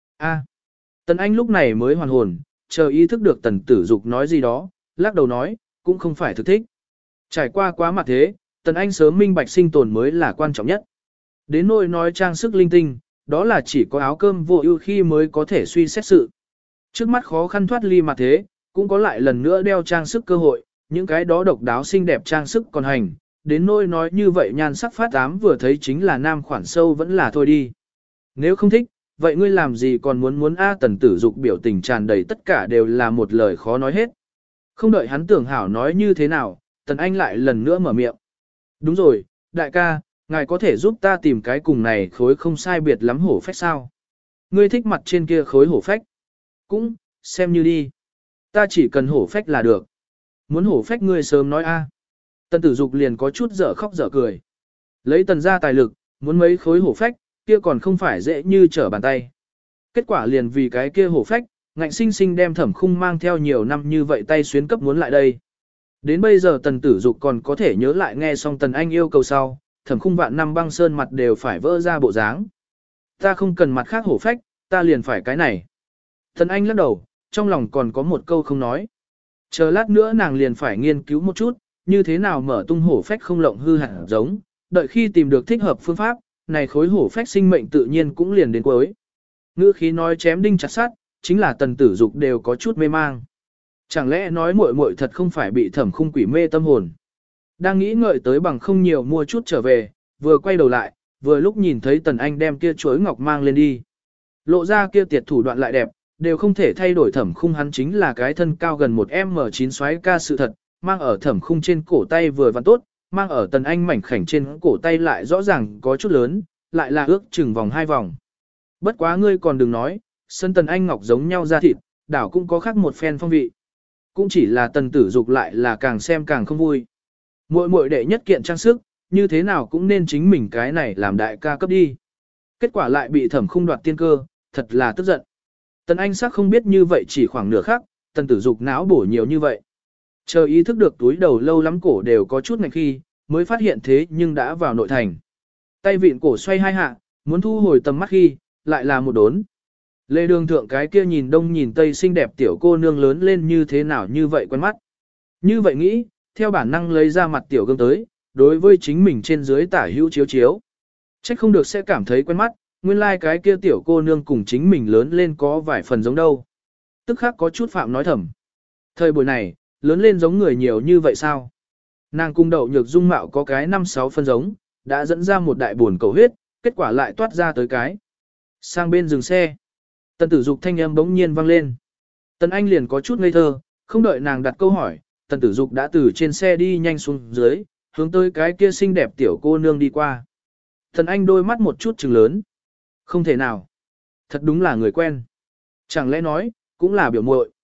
Tần Anh lúc này mới hoàn hồn, chờ ý thức được Tần Tử Dục nói gì đó, lắc đầu nói, cũng không phải thực thích. Trải qua quá mặt thế, Tần Anh sớm minh bạch sinh tồn mới là quan trọng nhất. Đến nỗi nói trang sức linh tinh, đó là chỉ có áo cơm vô ưu khi mới có thể suy xét sự. Trước mắt khó khăn thoát ly mặt thế, cũng có lại lần nữa đeo trang sức cơ hội, những cái đó độc đáo xinh đẹp trang sức còn hành. Đến nỗi nói như vậy nhan sắc phát ám vừa thấy chính là nam khoản sâu vẫn là thôi đi. Nếu không thích, vậy ngươi làm gì còn muốn Tần Tử Dục biểu tình tràn đầy tất cả đều là một lời khó nói hết. Không đợi hắn tưởng hảo nói như thế nào, Tần Anh lại lần nữa mở miệng. Đúng rồi, đại ca, ngài có thể giúp ta tìm cái cùng này khối không sai biệt lắm hổ phách sao? Ngươi thích mặt trên kia khối hổ phách? Cũng, xem như đi. Ta chỉ cần hổ phách là được. Muốn hổ phách ngươi sớm nói a. Tần Tử Dục liền có chút dở khóc dở cười. Lấy Tần ra tài lực, muốn mấy khối hổ phách, kia còn không phải dễ như trở bàn tay. Kết quả liền vì cái kia hổ phách, ngạnh sinh sinh đem Thẩm Khung mang theo nhiều năm như vậy tay xuyến cấp muốn lại đây. Đến bây giờ Tần Tử Dục còn có thể nhớ lại nghe xong Tần Anh yêu cầu sau, Thẩm Khung vạn năm băng sơn mặt đều phải vỡ ra bộ dáng. Ta không cần mặt khác hổ phách, ta liền phải cái này. Tần Anh lắc đầu, trong lòng còn có một câu không nói. Chờ lát nữa nàng liền phải nghiên cứu một chút, như thế nào mở tung hổ phách không lộng hư hẳn giống, đợi khi tìm được thích hợp phương pháp, này khối hổ phách sinh mệnh tự nhiên cũng liền đến cuối. Ngữ khí nói chém đinh chặt sắt, chính là Tần Tử Dục đều có chút mê mang. Chẳng lẽ nói muội muội thật không phải bị Thẩm Khung quỷ mê tâm hồn. Đang nghĩ ngợi tới bằng không nhiều mua chút trở về, vừa quay đầu lại, vừa lúc nhìn thấy Tần Anh đem kia chuỗi ngọc mang lên đi. Lộ ra kia tiệt thủ đoạn lại đẹp, đều không thể thay đổi Thẩm Khung hắn chính là cái thân cao gần 1m9 xoáy ca sự thật, mang ở Thẩm Khung trên cổ tay vừa vặn tốt, mang ở Tần Anh mảnh khảnh trên cổ tay lại rõ ràng có chút lớn, lại là ước chừng vòng 2 vòng. Bất quá ngươi còn đừng nói, sân Tần Anh ngọc giống nhau ra thịt, đảo cũng có khác một phen phong vị. Cũng chỉ là Tần Tử Dục lại là càng xem càng không vui. Muội đệ nhất kiện trang sức, như thế nào cũng nên chính mình cái này làm đại ca cấp đi. Kết quả lại bị Thẩm Khung đoạt tiên cơ, thật là tức giận. Tần Anh sắc không biết như vậy chỉ khoảng nửa khắc, Tần Tử Dục não bổ nhiều như vậy. Chờ ý thức được túi đầu lâu lắm cổ đều có chút ngạch khi, mới phát hiện thế nhưng đã vào nội thành. Tay vịn cổ xoay hai hạ, muốn thu hồi tầm mắt khi, lại là một đốn. Lê đường thượng cái kia nhìn đông nhìn tây xinh đẹp tiểu cô nương lớn lên như thế nào như vậy quen mắt. Như vậy nghĩ, theo bản năng lấy ra mặt tiểu gương tới, đối với chính mình trên dưới tả hữu chiếu chiếu. Trách không được sẽ cảm thấy quen mắt, nguyên lai cái kia tiểu cô nương cùng chính mình lớn lên có vài phần giống đâu. Tức khắc có chút phạm nói thầm. Thời buổi này, lớn lên giống người nhiều như vậy sao? Nàng cung đậu nhược dung mạo có cái 5-6 phân giống, đã dẫn ra một đại buồn cầu huyết, kết quả lại toát ra tới cái. Sang bên dừng xe. Tần Tử Dục thanh âm bỗng nhiên vang lên. Tần Anh liền có chút ngây thơ, không đợi nàng đặt câu hỏi, Tần Tử Dục đã từ trên xe đi nhanh xuống dưới, hướng tới cái kia xinh đẹp tiểu cô nương đi qua. Tần Anh đôi mắt một chút trừng lớn. Không thể nào. Thật đúng là người quen. Chẳng lẽ nói, cũng là biểu muội.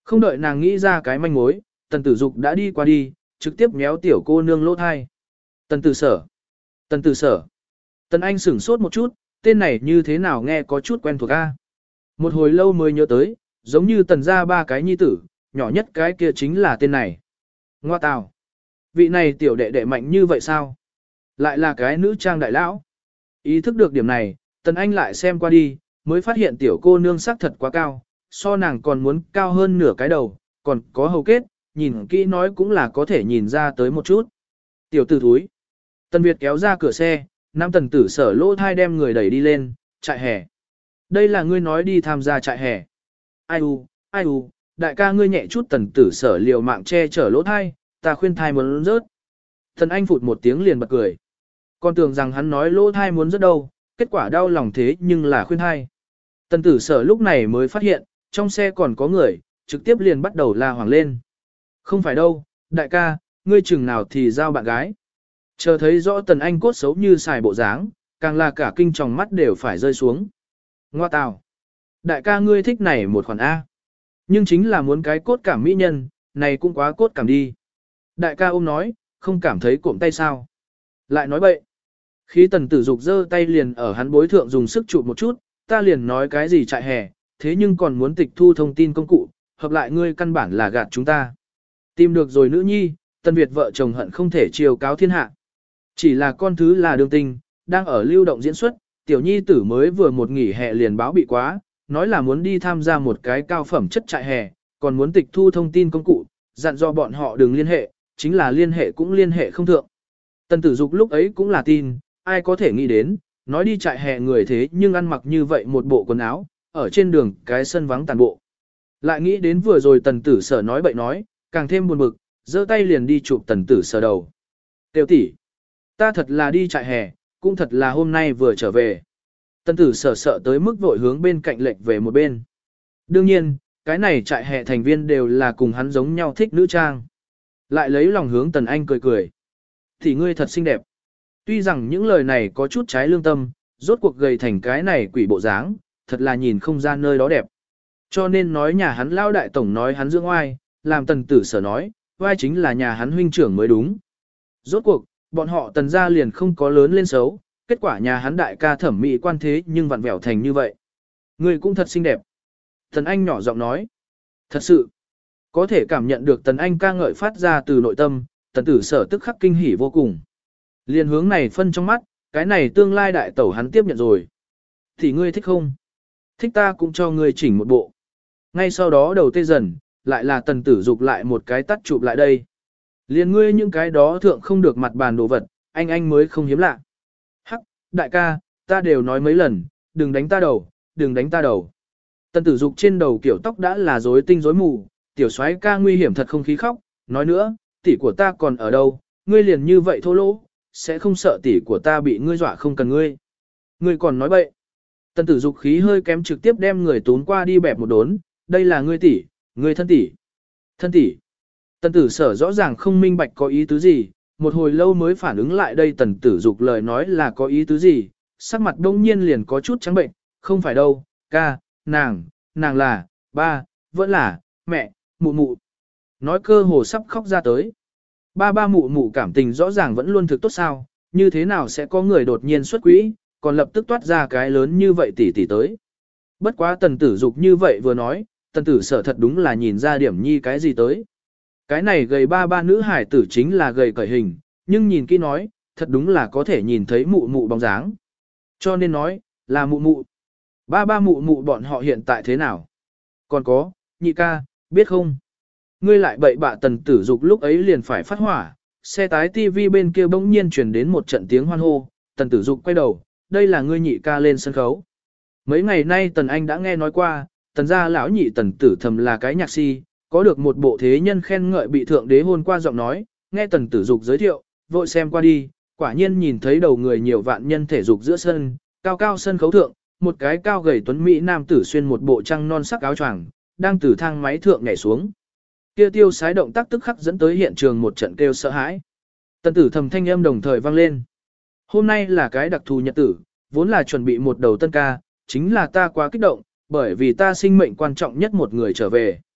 Không đợi nàng nghĩ ra cái manh mối, tần tử dục đã đi qua đi, trực tiếp méo tiểu cô nương lỗ thai. Tần tử sở. Tần tử sở. Tần Anh sửng sốt một chút, tên này như thế nào nghe có chút quen thuộc a. Một hồi lâu mới nhớ tới, giống như tần ra ba cái nhi tử, nhỏ nhất cái kia chính là tên này. Ngoa tào. Vị này tiểu đệ đệ mạnh như vậy sao? Lại là cái nữ trang đại lão. Ý thức được điểm này, tần Anh lại xem qua đi, mới phát hiện tiểu cô nương sắc thật quá cao, so nàng còn muốn cao hơn nửa cái đầu, còn có hầu kết, nhìn kỹ nói cũng là có thể nhìn ra tới một chút. Tiểu tử thúi. Tần Việt kéo ra cửa xe, nam tần tử sở lỗ thai đem người đẩy đi lên, trại hè. Đây là ngươi nói đi tham gia trại hè. Ai u, đại ca ngươi nhẹ chút tần tử sở liều mạng che chở lỗ thai, ta khuyên thai muốn rớt. Thần Anh phụt một tiếng liền bật cười. Con tưởng rằng hắn nói lỗ thai muốn rớt đâu, kết quả đau lòng thế nhưng là khuyên thai. Tần tử sở lúc này mới phát hiện, trong xe còn có người, trực tiếp liền bắt đầu la hoảng lên. Không phải đâu, đại ca, ngươi chừng nào thì giao bạn gái. Chờ thấy rõ tần Anh cốt xấu như xài bộ dáng, càng là cả kinh tròng mắt đều phải rơi xuống. Ngoa tào. Đại ca ngươi thích này một khoản A. Nhưng chính là muốn cái cốt cảm mỹ nhân, này cũng quá cốt cảm đi. Đại ca ôm nói, không cảm thấy cộm tay sao. Lại nói bậy. Khi tần tử dục giơ tay liền ở hắn bối thượng dùng sức chụp một chút, ta liền nói cái gì trại hè, thế nhưng còn muốn tịch thu thông tin công cụ, hợp lại ngươi căn bản là gạt chúng ta. Tìm được rồi nữ nhi, Tần Việt vợ chồng hận không thể chiều cáo thiên hạ. Chỉ là con thứ là đường tình, đang ở lưu động diễn xuất, tiểu nhi tử mới vừa một nghỉ hè liền báo bị quá, nói là muốn đi tham gia một cái cao phẩm chất trại hè, còn muốn tịch thu thông tin công cụ, dặn do bọn họ đừng liên hệ, chính là liên hệ cũng liên hệ không thượng. Tần tử dục lúc ấy cũng là tin, ai có thể nghĩ đến, nói đi trại hè người thế nhưng ăn mặc như vậy một bộ quần áo, ở trên đường cái sân vắng tàn bộ. Lại nghĩ đến vừa rồi tần tử sở nói bậy nói, càng thêm buồn bực, giơ tay liền đi chụp tần tử sở đầu. Tiểu tỷ, ta thật là đi trại hè, cũng thật là hôm nay vừa trở về. Tần tử sở sợ tới mức vội hướng bên cạnh lệch về một bên. Đương nhiên, cái này trại hè thành viên đều là cùng hắn giống nhau thích nữ trang. Lại lấy lòng hướng tần anh cười cười. Thì ngươi thật xinh đẹp. Tuy rằng những lời này có chút trái lương tâm, rốt cuộc gầy thành cái này quỷ bộ dáng, thật là nhìn không ra nơi đó đẹp. Cho nên nói nhà hắn lao đại tổng nói hắn dưỡng oai, làm tần tử sở nói, oai chính là nhà hắn huynh trưởng mới đúng. Rốt cuộc, bọn họ tần gia liền không có lớn lên xấu, kết quả nhà hắn đại ca thẩm mỹ quan thế nhưng vặn vẹo thành như vậy. Người cũng thật xinh đẹp. Tần Anh nhỏ giọng nói. Thật sự, có thể cảm nhận được Tần Anh ca ngợi phát ra từ nội tâm, tần tử sở tức khắc kinh hỉ vô cùng. Liên hướng này phân trong mắt, cái này tương lai đại tẩu hắn tiếp nhận rồi. Thì ngươi thích không? Thích ta cũng cho ngươi chỉnh một bộ. Ngay sau đó đầu tê dần, lại là tần tử dục lại một cái tắt chụp lại đây. Liên ngươi những cái đó thượng không được mặt bàn đồ vật, anh mới không hiếm lạ. Hắc, đại ca, ta đều nói mấy lần, đừng đánh ta đầu, đừng đánh ta đầu. Tần tử dục trên đầu kiểu tóc đã là rối tinh rối mù, tiểu soái ca nguy hiểm thật không khí khóc, nói nữa, tỷ của ta còn ở đâu, ngươi liền như vậy thô lỗ, sẽ không sợ tỷ của ta bị ngươi dọa không cần ngươi. Ngươi còn nói bậy. Tần tử dục khí hơi kém trực tiếp đem người tốn qua đi bẹp một đốn, đây là ngươi tỷ, ngươi thân tỷ. Thân tỷ. Tần tử sở rõ ràng không minh bạch có ý tứ gì, một hồi lâu mới phản ứng lại đây tần tử dục lời nói là có ý tứ gì, sắc mặt đông nhiên liền có chút trắng bệnh, không phải đâu, ca, nàng là, ba, vẫn là, mẹ, mụ mụ. Nói cơ hồ sắp khóc ra tới. Ba mụ mụ cảm tình rõ ràng vẫn luôn thực tốt sao, như thế nào sẽ có người đột nhiên xuất quỹ, còn lập tức toát ra cái lớn như vậy tỷ tới. Bất quá tần tử dục như vậy vừa nói, tần tử sở thật đúng là nhìn ra điểm nhi cái gì tới. Cái này gầy ba nữ hải tử chính là gầy cởi hình, nhưng nhìn kỹ nói, thật đúng là có thể nhìn thấy mụ mụ bóng dáng. Cho nên nói, là mụ mụ. Ba mụ mụ bọn họ hiện tại thế nào? Còn có, nhị ca, biết không? Ngươi lại bậy bạ tần tử dục lúc ấy liền phải phát hỏa, xe tái tivi bên kia bỗng nhiên truyền đến một trận tiếng hoan hô, tần tử dục quay đầu, đây là ngươi nhị ca lên sân khấu. Mấy ngày nay tần anh đã nghe nói qua, tần gia lão nhị tần tử thầm là cái nhạc si, có được một bộ thế nhân khen ngợi bị thượng đế hôn qua giọng nói, nghe tần tử dục giới thiệu, vội xem qua đi, quả nhiên nhìn thấy đầu người nhiều vạn nhân thể dục giữa sân, cao sân khấu thượng, một cái cao gầy tuấn mỹ nam tử xuyên một bộ trăng non sắc áo choàng, đang từ thang máy thượng nhảy xuống. Kia tiêu sái động tác tức khắc dẫn tới hiện trường một trận kêu sợ hãi. Tần tử thầm thanh âm đồng thời vang lên. Hôm nay là cái đặc thù nhật tử, vốn là chuẩn bị một đầu tân ca, chính là ta quá kích động, bởi vì ta sinh mệnh quan trọng nhất một người trở về.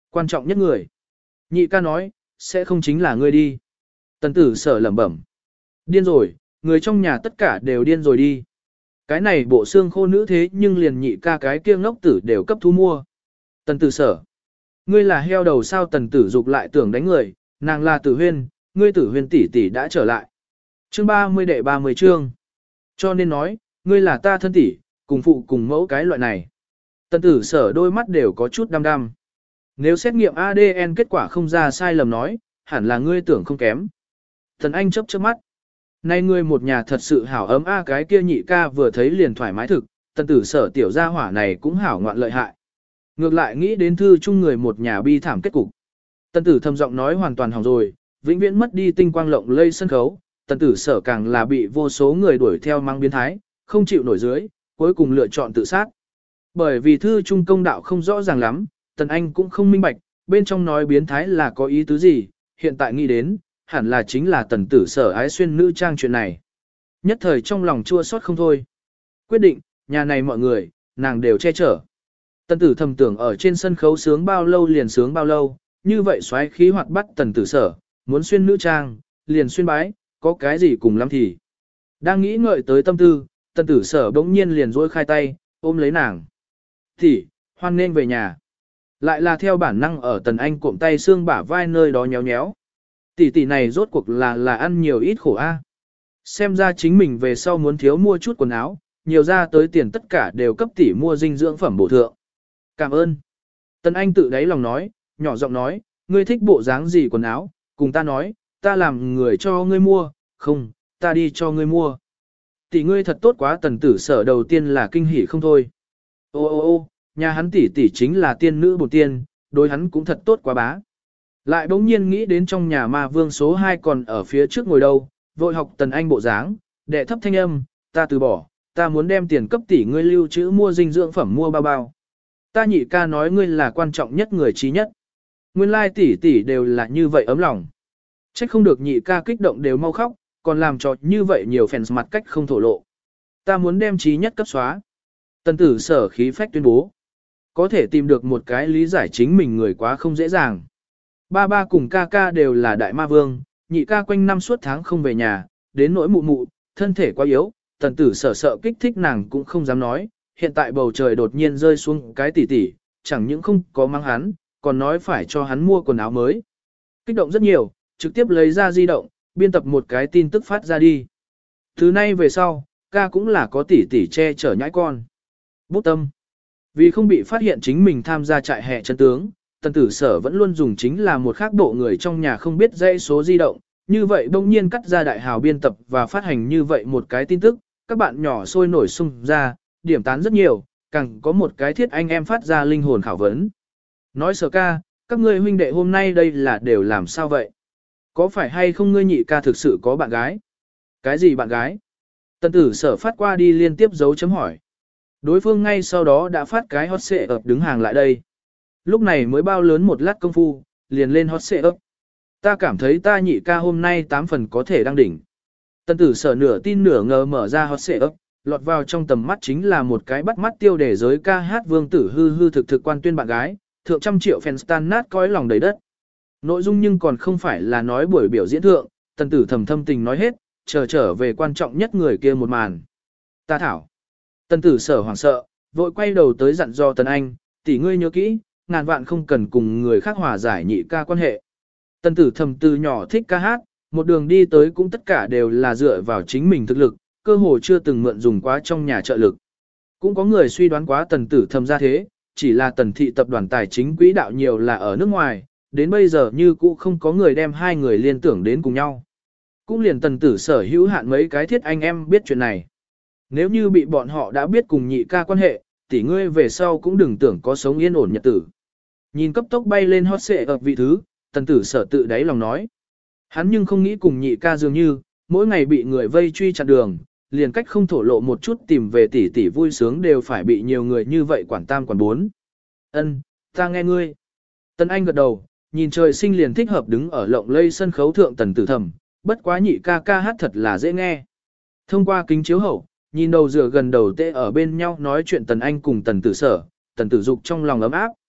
Quan trọng nhất người. Nhị ca nói, sẽ không chính là ngươi đi. Tần tử sở lẩm bẩm. Điên rồi, người trong nhà tất cả đều điên rồi đi. Cái này bộ xương khô nữ thế nhưng liền nhị ca cái kia ngốc tử đều cấp thu mua. Tần tử sở. Ngươi là heo đầu sao? Tần tử dục lại tưởng đánh người, nàng là tử huyên, ngươi tử huyên tỷ tỷ đã trở lại. Chương 30 đệ 30 chương. Cho nên nói, ngươi là ta thân tỷ, cùng phụ cùng mẫu cái loại này. Tần tử sở đôi mắt đều có chút đăm đăm. Nếu xét nghiệm ADN kết quả không ra sai lầm nói, hẳn là ngươi tưởng không kém. Thần Anh chớp chớp mắt. Nay ngươi một nhà thật sự hảo ấm a, cái kia nhị ca vừa thấy liền thoải mái thực, tần tử sở tiểu gia hỏa này cũng hảo ngoạn lợi hại. Ngược lại nghĩ đến thư chung người một nhà bi thảm kết cục. Tần tử thầm giọng nói hoàn toàn hỏng rồi, vĩnh viễn mất đi tinh quang lộng lây sân khấu, tần tử sở càng là bị vô số người đuổi theo mang biến thái, không chịu nổi dưới, cuối cùng lựa chọn tự sát. Bởi vì thư chung công đạo không rõ ràng lắm, Tần Anh cũng không minh bạch, bên trong nói biến thái là có ý tứ gì, hiện tại nghĩ đến, hẳn là chính là tần tử sở ái xuyên nữ trang chuyện này. Nhất thời trong lòng chua xót không thôi. Quyết định, nhà này mọi người, nàng đều che chở. Tần tử thầm tưởng ở trên sân khấu sướng bao lâu liền sướng bao lâu, như vậy xoáy khí hoạt bắt tần tử sở, muốn xuyên nữ trang, liền xuyên bái, có cái gì cùng lắm thì. Đang nghĩ ngợi tới tâm tư, tần tử sở bỗng nhiên liền dối khai tay, ôm lấy nàng. Thì, hoan nên về nhà. Lại là theo bản năng ở Tần Anh cụm tay xương bả vai nơi đó nhéo nhéo. Tỷ tỷ này rốt cuộc là ăn nhiều ít khổ a. Xem ra chính mình về sau muốn thiếu mua chút quần áo, nhiều ra tới tiền tất cả đều cấp tỷ mua dinh dưỡng phẩm bổ thượng. Cảm ơn. Tần Anh tự đáy lòng nói, nhỏ giọng nói, ngươi thích bộ dáng gì quần áo, cùng ta nói, ta làm người cho ngươi mua, không, ta đi cho ngươi mua. Tỷ ngươi thật tốt quá. Tần tử sở đầu tiên là kinh hỉ không thôi. Ô ô ô, nhà hắn tỷ tỷ chính là tiên nữ bổn tiên, đối hắn cũng thật tốt quá bá. Lại bỗng nhiên nghĩ đến trong nhà ma vương số 2 còn ở phía trước ngồi đâu, vội học Tần Anh bộ dáng, đệ thấp thanh âm, ta từ bỏ, ta muốn đem tiền cấp tỷ ngươi lưu trữ mua dinh dưỡng phẩm mua bao bao. Ta nhị ca nói ngươi là quan trọng nhất người trí nhất. Nguyên lai tỷ tỷ đều là như vậy ấm lòng. Trách không được nhị ca kích động đều mau khóc, còn làm cho như vậy nhiều fans mặt cách không thổ lộ. Ta muốn đem trí nhất cấp xóa. Tần tử sở khí phách tuyên bố. Có thể tìm được một cái lý giải chính mình người quá không dễ dàng. Ba ba cùng ca ca đều là đại ma vương, nhị ca quanh năm suốt tháng không về nhà, đến nỗi mụ mụ, thân thể quá yếu, tần tử sở sợ kích thích nàng cũng không dám nói, hiện tại bầu trời đột nhiên rơi xuống cái tỉ tỉ, chẳng những không có mang hắn, còn nói phải cho hắn mua quần áo mới. Kích động rất nhiều, trực tiếp lấy ra di động, biên tập một cái tin tức phát ra đi. Từ nay về sau, ca cũng là có tỉ tỉ che chở nhãi con. Bút tâm. Vì không bị phát hiện chính mình tham gia trại hè chân tướng, tần tử sở vẫn luôn dùng chính là một khác bộ người trong nhà không biết dãy số di động, như vậy bỗng nhiên cắt ra đại hào biên tập và phát hành như vậy một cái tin tức, các bạn nhỏ sôi nổi xung ra, điểm tán rất nhiều, càng có một cái thiết anh em phát ra linh hồn khảo vấn. Nói sở ca, các ngươi huynh đệ hôm nay đây là đều làm sao vậy? Có phải hay không ngươi nhị ca thực sự có bạn gái? Cái gì bạn gái? Tần tử sở phát qua đi liên tiếp dấu chấm hỏi. Đối phương ngay sau đó đã phát cái hot xệ ập đứng hàng lại đây. Lúc này mới bao lớn một lát công phu, liền lên hot xệ ấp. Ta cảm thấy ta nhị ca hôm nay 8 phần có thể đăng đỉnh. Tần tử sở nửa tin nửa ngờ mở ra hot xệ ấp, lọt vào trong tầm mắt chính là một cái bắt mắt tiêu đề giới ca hát vương tử hư hư thực thực quan tuyên bạn gái, thượng trăm triệu fans tan nát cõi lòng đầy đất. Nội dung nhưng còn không phải là nói buổi biểu diễn thượng, tần tử thầm thâm tình nói hết, trở về quan trọng nhất người kia một màn. Ta thảo. Tần tử sở hoảng sợ, vội quay đầu tới dặn dò Tần Anh, tỷ ngươi nhớ kỹ, ngàn vạn không cần cùng người khác hòa giải nhị ca quan hệ. Tần tử thầm từ nhỏ thích ca hát, một đường đi tới cũng tất cả đều là dựa vào chính mình thực lực, cơ hồ chưa từng mượn dùng quá trong nhà trợ lực. Cũng có người suy đoán quá tần tử thầm ra thế, chỉ là tần thị tập đoàn tài chính quỹ đạo nhiều là ở nước ngoài, đến bây giờ như cũ không có người đem hai người liên tưởng đến cùng nhau. Cũng liền tần tử sở hữu hạn mấy cái thiết anh em biết chuyện này. Nếu như bị bọn họ đã biết cùng nhị ca quan hệ, tỷ ngươi về sau cũng đừng tưởng có sống yên ổn nhật tử. Nhìn cấp tốc bay lên hot xệ ở vị thứ, tần tử sở tự đáy lòng nói. Hắn nhưng không nghĩ cùng nhị ca dường như, mỗi ngày bị người vây truy chặn đường, liền cách không thổ lộ một chút tìm về tỷ tỷ vui sướng đều phải bị nhiều người như vậy quản tam quản bốn. Ân, ta nghe ngươi. Tần Anh gật đầu, nhìn trời sinh liền thích hợp đứng ở lộng lây sân khấu thượng tần tử thầm, bất quá nhị ca ca hát thật là dễ nghe. Thông qua kính chiếu hậu, nhìn đầu rửa gần đầu tê ở bên nhau nói chuyện Tần Anh cùng Tần Tử Sở, Tần Tử Dục trong lòng ấm áp.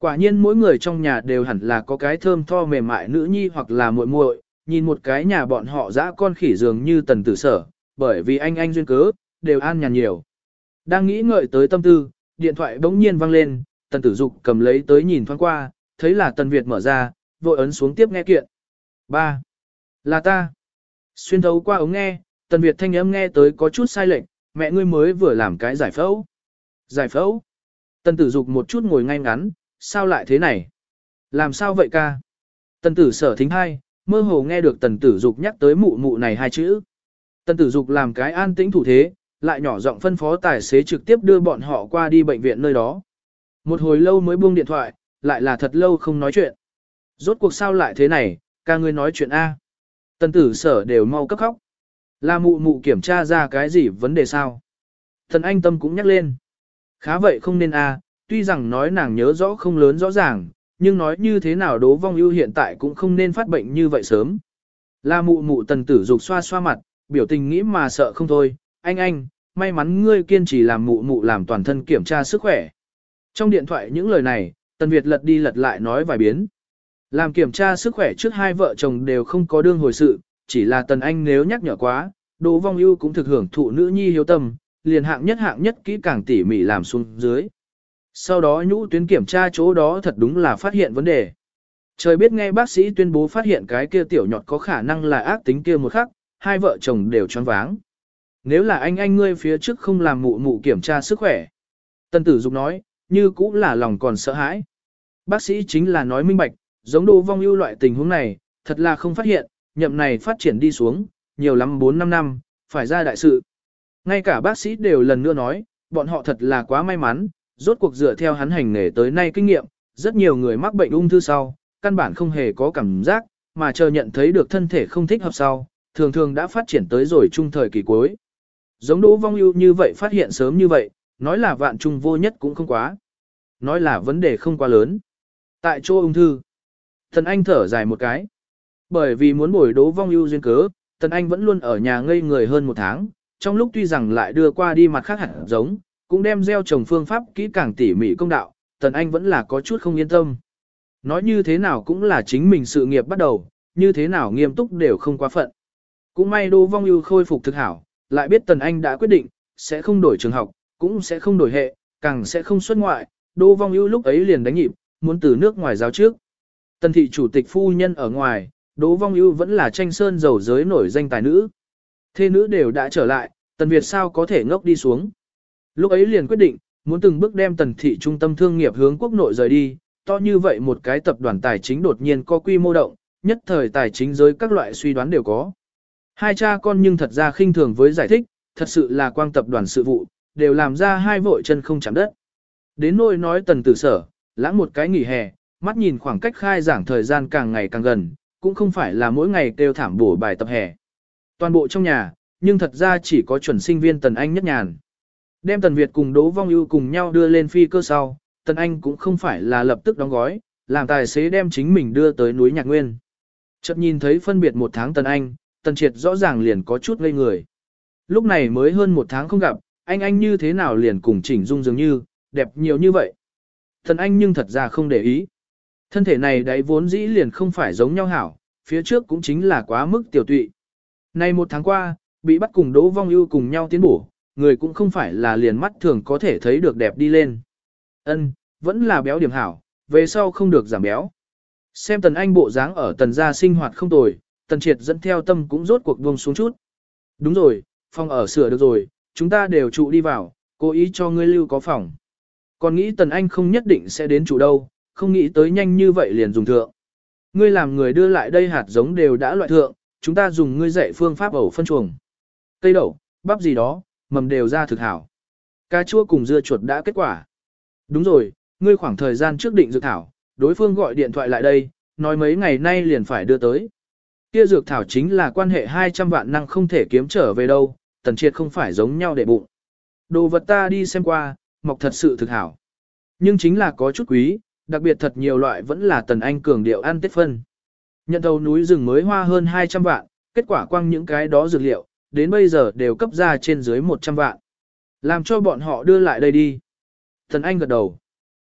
Quả nhiên mỗi người trong nhà đều hẳn là có cái thơm tho mềm mại nữ nhi hoặc là muội muội, nhìn một cái nhà bọn họ dã con khỉ dường như Tần Tử Sở, bởi vì anh duyên cớ, đều an nhàn nhiều. Đang nghĩ ngợi tới tâm tư, điện thoại bỗng nhiên vang lên, Tần Tử Dục cầm lấy tới nhìn thoáng qua, thấy là Tần Việt mở ra, vội ấn xuống tiếp nghe kiện. 3. Là ta. Xuyên thấu qua ống nghe, Tần Việt thanh âm nghe tới có chút sai lệch, mẹ ngươi mới vừa làm cái giải phẫu. Giải phẫu? Tần Tử Dục một chút ngồi ngay ngắn, sao lại thế này? Làm sao vậy ca? Tần Tử Sở thính hai, mơ hồ nghe được Tần Tử Dục nhắc tới mụ mụ này hai chữ. Tần Tử Dục làm cái an tĩnh thủ thế, lại nhỏ giọng phân phó tài xế trực tiếp đưa bọn họ qua đi bệnh viện nơi đó. Một hồi lâu mới buông điện thoại, lại là thật lâu không nói chuyện. Rốt cuộc sao lại thế này, ca ngươi nói chuyện A. Tần Tử Sở đều mau cấp khóc. Là mụ mụ kiểm tra ra cái gì vấn đề sao? Thần Anh Tâm cũng nhắc lên. Khá vậy không nên A, tuy rằng nói nàng nhớ rõ không lớn rõ ràng, nhưng nói như thế nào Đỗ Vong Ưu hiện tại cũng không nên phát bệnh như vậy sớm. Là mụ mụ Tần Tử Dục xoa xoa mặt, biểu tình nghĩ mà sợ không thôi. Anh, may mắn ngươi kiên trì làm mụ mụ làm toàn thân kiểm tra sức khỏe. Trong điện thoại những lời này, Tần Việt lật đi lật lại nói vài biến. Làm kiểm tra sức khỏe trước hai vợ chồng đều không có đương hồi sự, chỉ là Tần Anh nếu nhắc nhở quá, Đỗ Vong Ưu cũng thực hưởng thụ nữ nhi hiếu tâm, liền hạng nhất kỹ càng tỉ mỉ làm xuống dưới. Sau đó nhũ tuyến kiểm tra chỗ đó thật đúng là phát hiện vấn đề. Trời biết nghe bác sĩ tuyên bố phát hiện cái kia tiểu nhọt có khả năng là ác tính kia một khắc, hai vợ chồng đều choáng váng. Nếu là anh ngươi phía trước không làm mụ mụ kiểm tra sức khỏe. Tần Tử Dục nói, như cũng là lòng còn sợ hãi. Bác sĩ chính là nói minh bạch, giống Đỗ Vong Ưu loại tình huống này, thật là không phát hiện, nhậm này phát triển đi xuống, nhiều lắm 4-5 năm, phải ra đại sự. Ngay cả bác sĩ đều lần nữa nói, bọn họ thật là quá may mắn, rốt cuộc dựa theo hắn hành nghề tới nay kinh nghiệm, rất nhiều người mắc bệnh ung thư sau, căn bản không hề có cảm giác, mà chờ nhận thấy được thân thể không thích hợp sau, thường thường đã phát triển tới rồi trung thời kỳ cuối. Giống Đỗ Vong Ưu như vậy phát hiện sớm như vậy, nói là vạn trung vô nhất cũng không quá. Nói là vấn đề không quá lớn. Tại chỗ ung thư, Tần Anh thở dài một cái. Bởi vì muốn bồi Đỗ Vong Ưu duyên cớ, Tần Anh vẫn luôn ở nhà ngây người hơn một tháng, trong lúc tuy rằng lại đưa qua đi mặt khác hạt giống, cũng đem gieo trồng phương pháp kỹ càng tỉ mỉ công đạo, Tần Anh vẫn là có chút không yên tâm. Nói như thế nào cũng là chính mình sự nghiệp bắt đầu, như thế nào nghiêm túc đều không quá phận. Cũng may Đỗ Vong Ưu khôi phục thực hảo, lại biết Tần Anh đã quyết định, sẽ không đổi trường học, cũng sẽ không đổi hệ, càng sẽ không xuất ngoại, Đỗ Vong Ưu lúc ấy liền đánh nhịp, muốn từ nước ngoài giáo trước. Tần thị chủ tịch phu nhân ở ngoài, Đỗ Vong Ưu vẫn là tranh sơn dầu giới nổi danh tài nữ. Thê nữ đều đã trở lại, Tần Việt sao có thể ngốc đi xuống. Lúc ấy liền quyết định, muốn từng bước đem Tần thị trung tâm thương nghiệp hướng quốc nội rời đi, to như vậy một cái tập đoàn tài chính đột nhiên có quy mô động, nhất thời tài chính giới các loại suy đoán đều có. Hai cha con nhưng thật ra khinh thường với giải thích, thật sự là quang tập đoàn sự vụ, đều làm ra hai vội chân không chạm đất. Đến nỗi nói Tần Tử Sở, lãng một cái nghỉ hè, mắt nhìn khoảng cách khai giảng thời gian càng ngày càng gần, cũng không phải là mỗi ngày kêu thảm bổ bài tập hè. Toàn bộ trong nhà, nhưng thật ra chỉ có chuẩn sinh viên Tần Anh nhất nhàn. Đem Tần Việt cùng Đỗ Vong Ưu cùng nhau đưa lên phi cơ sau, Tần Anh cũng không phải là lập tức đóng gói, làm tài xế đem chính mình đưa tới núi Nhạc Nguyên. Chợt nhìn thấy phân biệt một tháng Tần Anh, Tần Triệt rõ ràng liền có chút ngây người. Lúc này mới hơn một tháng không gặp, anh như thế nào liền cùng Chỉnh Dung dường như, đẹp nhiều như vậy. Tần Anh nhưng thật ra không để ý. Thân thể này đấy vốn dĩ liền không phải giống nhau hảo, phía trước cũng chính là quá mức tiểu tụy. Nay một tháng qua, bị bắt cùng Đỗ Vong Ưu cùng nhau tiến bổ, người cũng không phải là liền mắt thường có thể thấy được đẹp đi lên. Vẫn là béo điểm hảo, về sau không được giảm béo. Xem Tần Anh bộ dáng ở Tần gia sinh hoạt không tồi, Tần Triệt dẫn theo tâm cũng rốt cuộc buông xuống chút. Đúng rồi, phòng ở sửa được rồi, chúng ta đều trụ đi vào, cố ý cho ngươi lưu có phòng. Còn nghĩ Tần Anh không nhất định sẽ đến trụ đâu, không nghĩ tới nhanh như vậy liền dùng thượng. Ngươi làm người đưa lại đây hạt giống đều đã loại thượng, chúng ta dùng ngươi dạy phương pháp ẩu phân chuồng. Cây đậu, bắp gì đó, mầm đều ra thực hảo. Cà chua cùng dưa chuột đã kết quả. Đúng rồi, ngươi khoảng thời gian trước định dược thảo, đối phương gọi điện thoại lại đây, nói mấy ngày nay liền phải đưa tới. Kia dược thảo chính là quan hệ 200 vạn năng không thể kiếm trở về đâu, Tần Triệt không phải giống nhau để bụng. Đồ vật ta đi xem qua, mọc thật sự thực hảo. Nhưng chính là có chút quý, đặc biệt thật nhiều loại vẫn là Tần Anh cường điệu ăn tết phân. Nhận thầu núi rừng mới hoa hơn 200 vạn, kết quả quăng những cái đó dược liệu, đến bây giờ đều cấp ra trên dưới 100 vạn. Làm cho bọn họ đưa lại đây đi. Tần Anh gật đầu.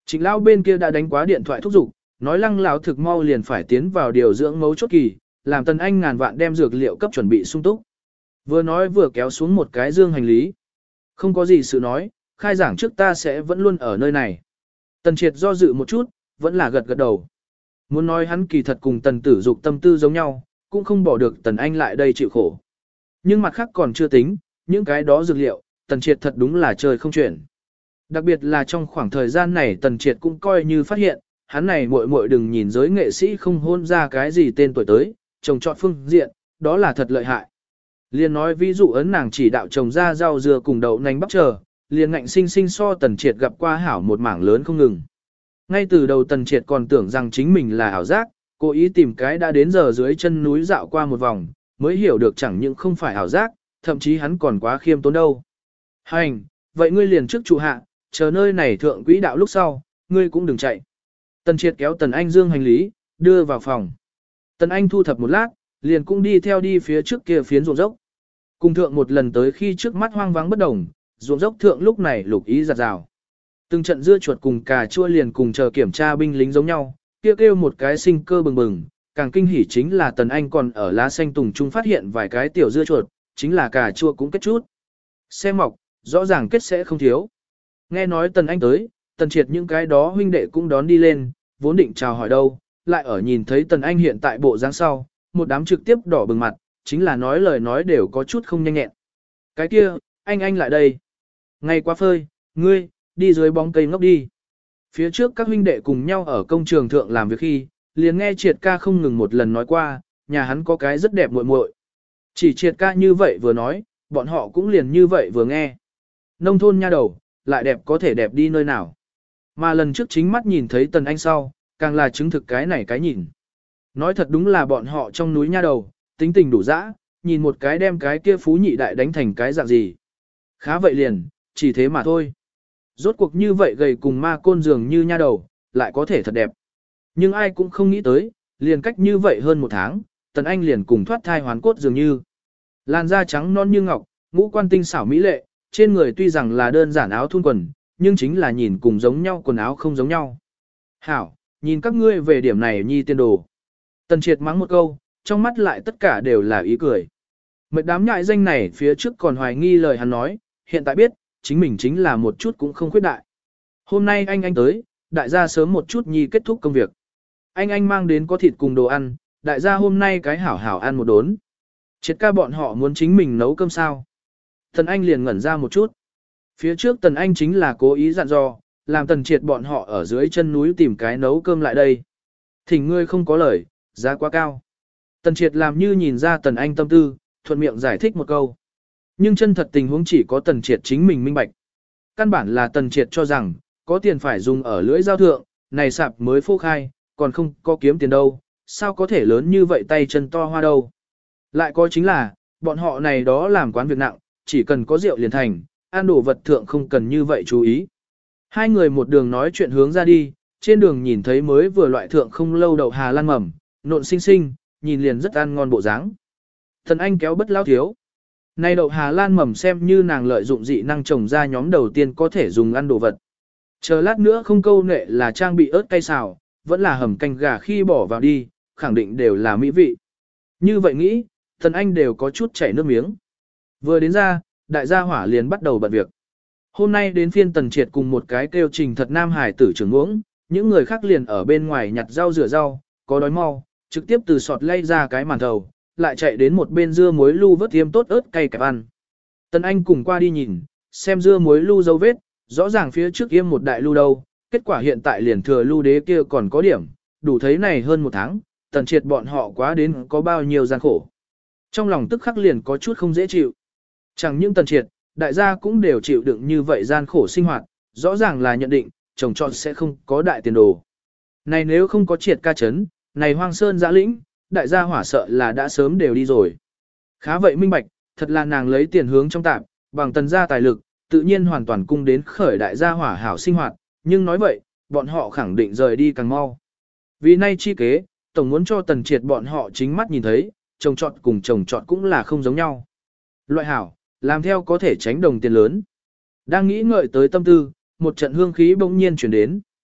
Trịnh lão bên kia đã đánh quá điện thoại thúc giục, nói Lăng lão thực mau liền phải tiến vào điều dưỡng mấu chốt kỳ, làm Tần Anh ngàn vạn đem dược liệu cấp chuẩn bị sung túc. Vừa nói vừa kéo xuống một cái dương hành lý. Không có gì sự nói, khai giảng trước ta sẽ vẫn luôn ở nơi này. Tần Triệt do dự một chút, vẫn là gật gật đầu. Muốn nói hắn kỳ thật cùng Tần Tử Dục tâm tư giống nhau, cũng không bỏ được Tần Anh lại đây chịu khổ. Nhưng mặt khác còn chưa tính, những cái đó dược liệu, Tần Triệt thật đúng là trời không chuyển. Đặc biệt là trong khoảng thời gian này Tần Triệt cũng coi như phát hiện, hắn này muội muội đừng nhìn giới nghệ sĩ không hôn ra cái gì tên tuổi tới, trồng trọt phương diện, đó là thật lợi hại. Liên nói ví dụ ấn nàng chỉ đạo trồng ra rau dưa cùng đậu nành bắp chờ, liền ngạnh sinh sinh so Tần Triệt gặp qua hảo một mảng lớn không ngừng. Ngay từ đầu Tần Triệt còn tưởng rằng chính mình là ảo giác, cố ý tìm cái đã đến giờ dưới chân núi dạo qua một vòng, mới hiểu được chẳng những không phải ảo giác, thậm chí hắn còn quá khiêm tốn đâu. Hành, vậy ngươi liền trước trụ hạ, chờ nơi này thượng quỹ đạo lúc sau, ngươi cũng đừng chạy. Tần Triệt kéo Tần Anh dương hành lý, đưa vào phòng. Tần Anh thu thập một lát, liền cũng đi theo đi phía trước kia phiến ruộng dốc. Cùng thượng một lần tới khi trước mắt hoang vắng bất đồng, ruộng dốc thượng lúc này lục ý giặt rào. Từng trận dưa chuột cùng cà chua liền cùng chờ kiểm tra binh lính giống nhau, kia kêu một cái sinh cơ bừng bừng, càng kinh hỉ chính là Tần Anh còn ở lá xanh tùng trung phát hiện vài cái tiểu dưa chuột, chính là cà chua cũng kết chút. Xem mọc, rõ ràng kết sẽ không thiếu. Nghe nói Tần Anh tới, Tần Triệt những cái đó huynh đệ cũng đón đi lên, vốn định chào hỏi đâu, lại ở nhìn thấy Tần Anh hiện tại bộ dáng sau, một đám trực tiếp đỏ bừng mặt, chính là nói lời nói đều có chút không nhanh nhẹn. Cái kia, anh lại đây. Ngay quá phơi, ngươi, đi dưới bóng cây ngốc đi. Phía trước các huynh đệ cùng nhau ở công trường thượng làm việc khi, liền nghe Triệt ca không ngừng một lần nói qua, nhà hắn có cái rất đẹp muội muội. Chỉ Triệt ca như vậy vừa nói, bọn họ cũng liền như vậy vừa nghe. Nông thôn nha đầu, lại đẹp có thể đẹp đi nơi nào. Mà lần trước chính mắt nhìn thấy Tần Anh sau, càng là chứng thực cái này cái nhìn. Nói thật đúng là bọn họ trong núi nha đầu, tính tình đủ dã, nhìn một cái đem cái kia phú nhị đại đánh thành cái dạng gì. Khá vậy liền, chỉ thế mà thôi. Rốt cuộc như vậy gầy cùng ma côn dường như nha đầu, lại có thể thật đẹp. Nhưng ai cũng không nghĩ tới, liền cách như vậy hơn một tháng, Tần Anh liền cùng thoát thai hoán cốt dường như. Làn da trắng non như ngọc, ngũ quan tinh xảo mỹ lệ, trên người tuy rằng là đơn giản áo thun quần, nhưng chính là nhìn cùng giống nhau quần áo không giống nhau. Hảo, nhìn các ngươi về điểm này nhi tiên đồ. Tần Triệt mắng một câu, trong mắt lại tất cả đều là ý cười. Mấy đám nhại danh này phía trước còn hoài nghi lời hắn nói, hiện tại biết, chính mình chính là một chút cũng không khuyết đại. Hôm nay anh tới, đại gia sớm một chút nhi kết thúc công việc. Anh mang đến có thịt cùng đồ ăn, đại gia hôm nay cái hảo hảo ăn một đốn. Triệt ca bọn họ muốn chính mình nấu cơm sao. Tần Anh liền ngẩn ra một chút. Phía trước Tần Anh chính là cố ý dặn dò, làm Tần Triệt bọn họ ở dưới chân núi tìm cái nấu cơm lại đây. Thỉnh ngươi không có lời, giá quá cao. Tần Triệt làm như nhìn ra Tần Anh tâm tư, thuận miệng giải thích một câu. Nhưng chân thật tình huống chỉ có Tần Triệt chính mình minh bạch. Căn bản là Tần Triệt cho rằng, có tiền phải dùng ở lưỡi giao thượng, này sạp mới phô khai, còn không có kiếm tiền đâu, sao có thể lớn như vậy tay chân to hoa đâu. Lại có chính là, bọn họ này đó làm quán việc nặng, chỉ cần có rượu liền thành, ăn đồ vật thượng không cần như vậy chú ý. Hai người một đường nói chuyện hướng ra đi, trên đường nhìn thấy mới vừa loại thượng không lâu đậu Hà Lan mầm, nộn xinh xinh, nhìn liền rất ăn ngon bộ dáng. Thần Anh kéo bất lao thiếu. Này đậu Hà Lan mầm xem như nàng lợi dụng dị năng trồng ra nhóm đầu tiên có thể dùng ăn đồ vật. Chờ lát nữa không câu nệ là trang bị ớt cay xào, vẫn là hầm canh gà khi bỏ vào đi, khẳng định đều là mỹ vị. Như vậy nghĩ, Thần Anh đều có chút chảy nước miếng. Vừa đến ra, đại gia hỏa liền bắt đầu bận việc. Hôm nay đến phiên Tần Triệt cùng một cái kêu Trình Thật Nam hải tử trưởng uống, những người khác liền ở bên ngoài nhặt rau rửa rau, có đói mau, trực tiếp từ sọt lay ra cái màn thầu, lại chạy đến một bên dưa muối lu vớt tiêm tốt ớt cay kẹp ăn. Tần Anh cùng qua đi nhìn, xem dưa muối lu dấu vết, rõ ràng phía trước yêm một đại lu đâu, kết quả hiện tại liền thừa lu đế kia còn có điểm, đủ thấy này hơn một tháng, Tần Triệt bọn họ quá đến có bao nhiêu gian khổ. Trong lòng tức khắc liền có chút không dễ chịu. Chẳng những Tần Triệt, đại gia cũng đều chịu đựng như vậy gian khổ sinh hoạt, rõ ràng là nhận định, trồng trọt sẽ không có đại tiền đồ. Này nếu không có Triệt ca chấn, này hoang sơn dã lĩnh, đại gia hỏa sợ là đã sớm đều đi rồi. Khá vậy minh bạch, thật là nàng lấy tiền hướng trong tạm, bằng Tần gia tài lực, tự nhiên hoàn toàn cung đến khởi đại gia hỏa hảo sinh hoạt, nhưng nói vậy, bọn họ khẳng định rời đi càng mau. Vì nay chi kế, tổng muốn cho Tần Triệt bọn họ chính mắt nhìn thấy, trồng trọt cùng trồng trọt cũng là không giống nhau. Loại hảo, làm theo có thể tránh đồng tiền lớn. Đang nghĩ ngợi tới tâm tư, một trận hương khí bỗng nhiên chuyển đến.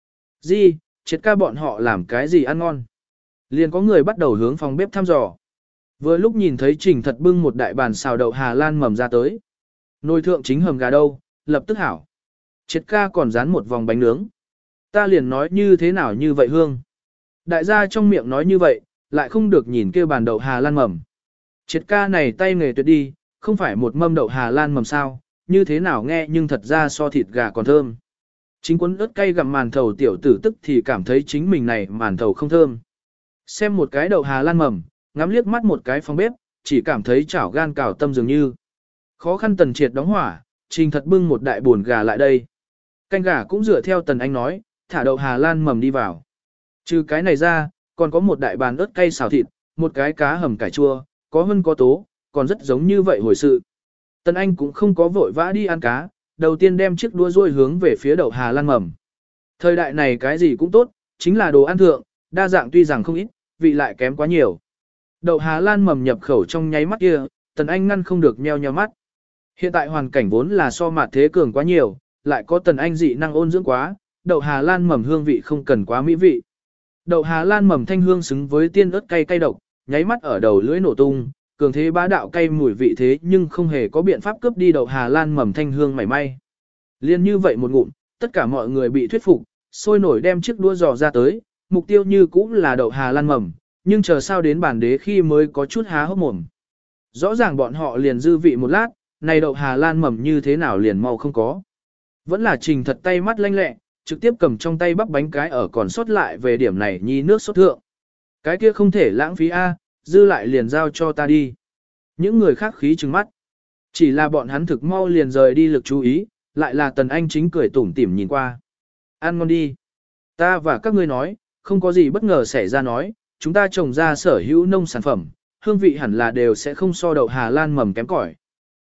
Gì, triệt ca bọn họ làm cái gì ăn ngon? Liền có người bắt đầu hướng phòng bếp thăm dò. Vừa lúc nhìn thấy Trình Thật bưng một đại bàn xào đậu Hà Lan mầm ra tới. Nồi thượng chính hầm gà đâu, lập tức hảo. Triệt ca còn dán một vòng bánh nướng. Ta liền nói như thế nào như vậy hương. Đại gia trong miệng nói như vậy, lại không được nhìn kêu bàn đậu Hà Lan mầm. Triệt ca này tay nghề tuyệt đi, không phải một mâm đậu Hà Lan mầm sao, như thế nào nghe nhưng thật ra so thịt gà còn thơm. Chính cuốn ớt cay gặm màn thầu tiểu tử tức thì cảm thấy chính mình này màn thầu không thơm. Xem một cái đậu Hà Lan mầm, ngắm liếc mắt một cái phòng bếp, chỉ cảm thấy chảo gan cào tâm dường như. Khó khăn Tần Triệt đóng hỏa, Trình Thật bưng một đại buồn gà lại đây. Canh gà cũng dựa theo Tần Anh nói, thả đậu Hà Lan mầm đi vào. Trừ cái này ra, còn có một đại bàn ớt cay xào thịt, một cái cá hầm cải chua, có hơn có tố, còn rất giống như vậy hồi sự. Tần Anh cũng không có vội vã đi ăn cá, đầu tiên đem chiếc đũa ruôi hướng về phía đậu Hà Lan mầm. Thời đại này cái gì cũng tốt, chính là đồ ăn thượng, đa dạng tuy rằng không ít, vị lại kém quá nhiều. Đậu Hà Lan mầm nhập khẩu trong nháy mắt kia, Tần Anh ngăn không được nheo nheo mắt. Hiện tại hoàn cảnh vốn là so mạt thế cường quá nhiều, lại có Tần Anh dị năng ôn dưỡng quá, đậu Hà Lan mầm hương vị không cần quá mỹ vị. Đậu Hà Lan mầm thanh hương xứng với tiên ớt cay cay độc, nháy mắt ở đầu lưỡi nổ tung, cường thế bá đạo cay mùi vị thế nhưng không hề có biện pháp cướp đi đậu Hà Lan mầm thanh hương mảy may. Liên như vậy một ngụm, tất cả mọi người bị thuyết phục, sôi nổi đem chiếc đũa giò ra tới, mục tiêu như cũng là đậu Hà Lan mầm, nhưng chờ sao đến bản đế khi mới có chút há hốc mồm. Rõ ràng bọn họ liền dư vị một lát, này đậu Hà Lan mầm như thế nào liền mau không có. Vẫn là Trình Thật tay mắt lanh lẹ, trực tiếp cầm trong tay bắp bánh cái ở còn sót lại về điểm này nhi nước sốt thượng. Cái kia không thể lãng phí a, dư lại liền giao cho ta đi. Những người khác khí trừng mắt. Chỉ là bọn hắn thực mau liền rời đi lực chú ý, lại là Tần Anh chính cười tủm tỉm nhìn qua. Ăn ngon đi. Ta và các ngươi nói, không có gì bất ngờ xảy ra nói, chúng ta trồng ra sở hữu nông sản phẩm, hương vị hẳn là đều sẽ không so đậu Hà Lan mầm kém cỏi.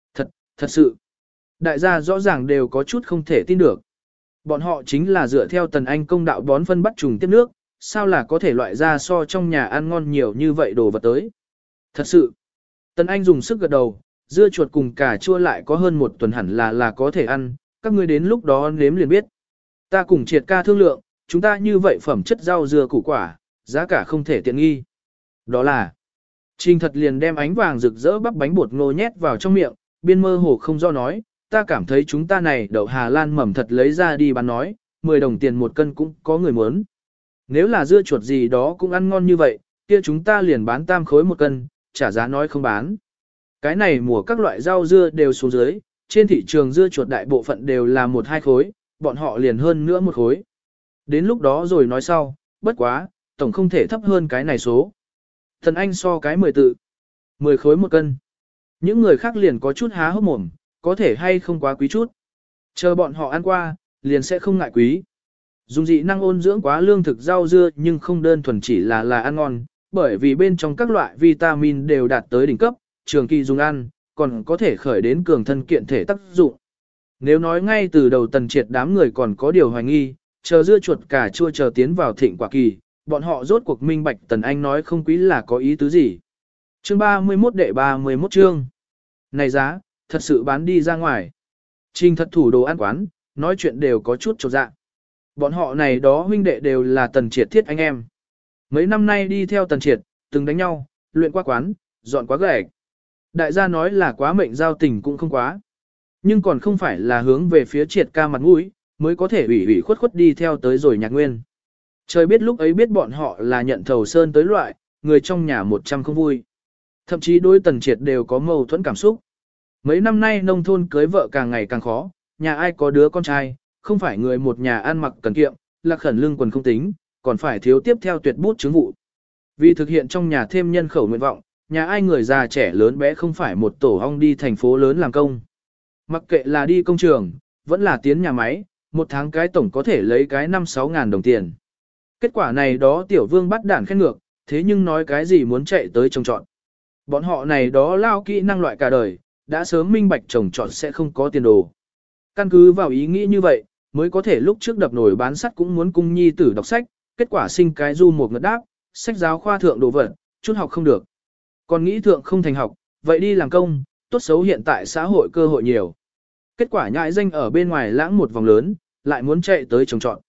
Thật sự. Đại gia rõ ràng đều có chút không thể tin được. Bọn họ chính là dựa theo Tần Anh công đạo bón phân bắt trùng tiếp nước, sao là có thể loại ra so trong nhà ăn ngon nhiều như vậy đồ vật tới. Thật sự. Tần Anh dùng sức gật đầu, dưa chuột cùng cà chua lại có hơn một tuần hẳn là có thể ăn, các ngươi đến lúc đó nếm liền biết. Ta cùng Triệt ca thương lượng, chúng ta như vậy phẩm chất rau dưa củ quả, giá cả không thể tiện nghi. Đó là, Trình Thật liền đem ánh vàng rực rỡ bắp bánh bột ngô nhét vào trong miệng, biên mơ hồ không do nói, ta cảm thấy chúng ta này đậu Hà Lan mầm thật lấy ra đi bán nói, 10 đồng tiền một cân cũng có người muốn. Nếu là dưa chuột gì đó cũng ăn ngon như vậy, kia chúng ta liền bán tam khối một cân, trả giá nói không bán. Cái này mùa các loại rau dưa đều xuống dưới, trên thị trường dưa chuột đại bộ phận đều là 1-2 khối, bọn họ liền hơn nữa một khối. Đến lúc đó rồi nói sau, bất quá, tổng không thể thấp hơn cái này số. Thần Anh so cái 10 tự, 10 khối một cân. Những người khác liền có chút há hốc mồm, có thể hay không quá quý chút. Chờ bọn họ ăn qua, liền sẽ không ngại quý. Dùng dị năng ôn dưỡng quá lương thực rau dưa nhưng không đơn thuần chỉ là ăn ngon, bởi vì bên trong các loại vitamin đều đạt tới đỉnh cấp, trường kỳ dùng ăn, còn có thể khởi đến cường thân kiện thể tác dụng. Nếu nói ngay từ đầu Tần Triệt đám người còn có điều hoài nghi, chờ dưa chuột cà chua chờ tiến vào thịnh quả kỳ, bọn họ rốt cuộc minh bạch Tần Anh nói không quý là có ý tứ gì. Chương 31 đệ 31 chương. Này giá, thật sự bán đi ra ngoài. Trình Thật thủ đồ ăn quán, nói chuyện đều có chút chột dạ. Bọn họ này đó huynh đệ đều là Tần Triệt thiết anh em. Mấy năm nay đi theo Tần Triệt, từng đánh nhau, luyện qua quán, dọn quá gạch. Đại gia nói là quá mệnh giao tình cũng không quá. Nhưng còn không phải là hướng về phía Triệt ca mặt mũi, mới có thể ủy khuất khuất đi theo tới rồi Nhạc Nguyên. Trời biết lúc ấy biết bọn họ là nhận thầu sơn tới loại, người trong nhà 100 không vui. Thậm chí đối Tần Triệt đều có mâu thuẫn cảm xúc. Mấy năm nay nông thôn cưới vợ càng ngày càng khó, nhà ai có đứa con trai, không phải người một nhà ăn mặc cần kiệm, lạc khẩn lương quần không tính, còn phải thiếu tiếp theo tuyệt bút chứng vụ. Vì thực hiện trong nhà thêm nhân khẩu nguyện vọng, nhà ai người già trẻ lớn bé không phải một tổ ong đi thành phố lớn làm công. Mặc kệ là đi công trường, vẫn là tiến nhà máy, một tháng cái tổng có thể lấy cái 5-6 ngàn đồng tiền. Kết quả này đó tiểu vương bắt đản khen ngược, thế nhưng nói cái gì muốn chạy tới trồng trọt. Bọn họ này đó lao kỹ năng loại cả đời, đã sớm minh bạch trồng trọt sẽ không có tiền đồ. Căn cứ vào ý nghĩ như vậy, mới có thể lúc trước đập nổi bán sắt cũng muốn cung nhi tử đọc sách, kết quả sinh cái du một ngất đáp, sách giáo khoa thượng đồ vật, chút học không được. Còn nghĩ thượng không thành học, vậy đi làm công, tốt xấu hiện tại xã hội cơ hội nhiều. Kết quả nhãi danh ở bên ngoài lãng một vòng lớn, lại muốn chạy tới trồng trọt.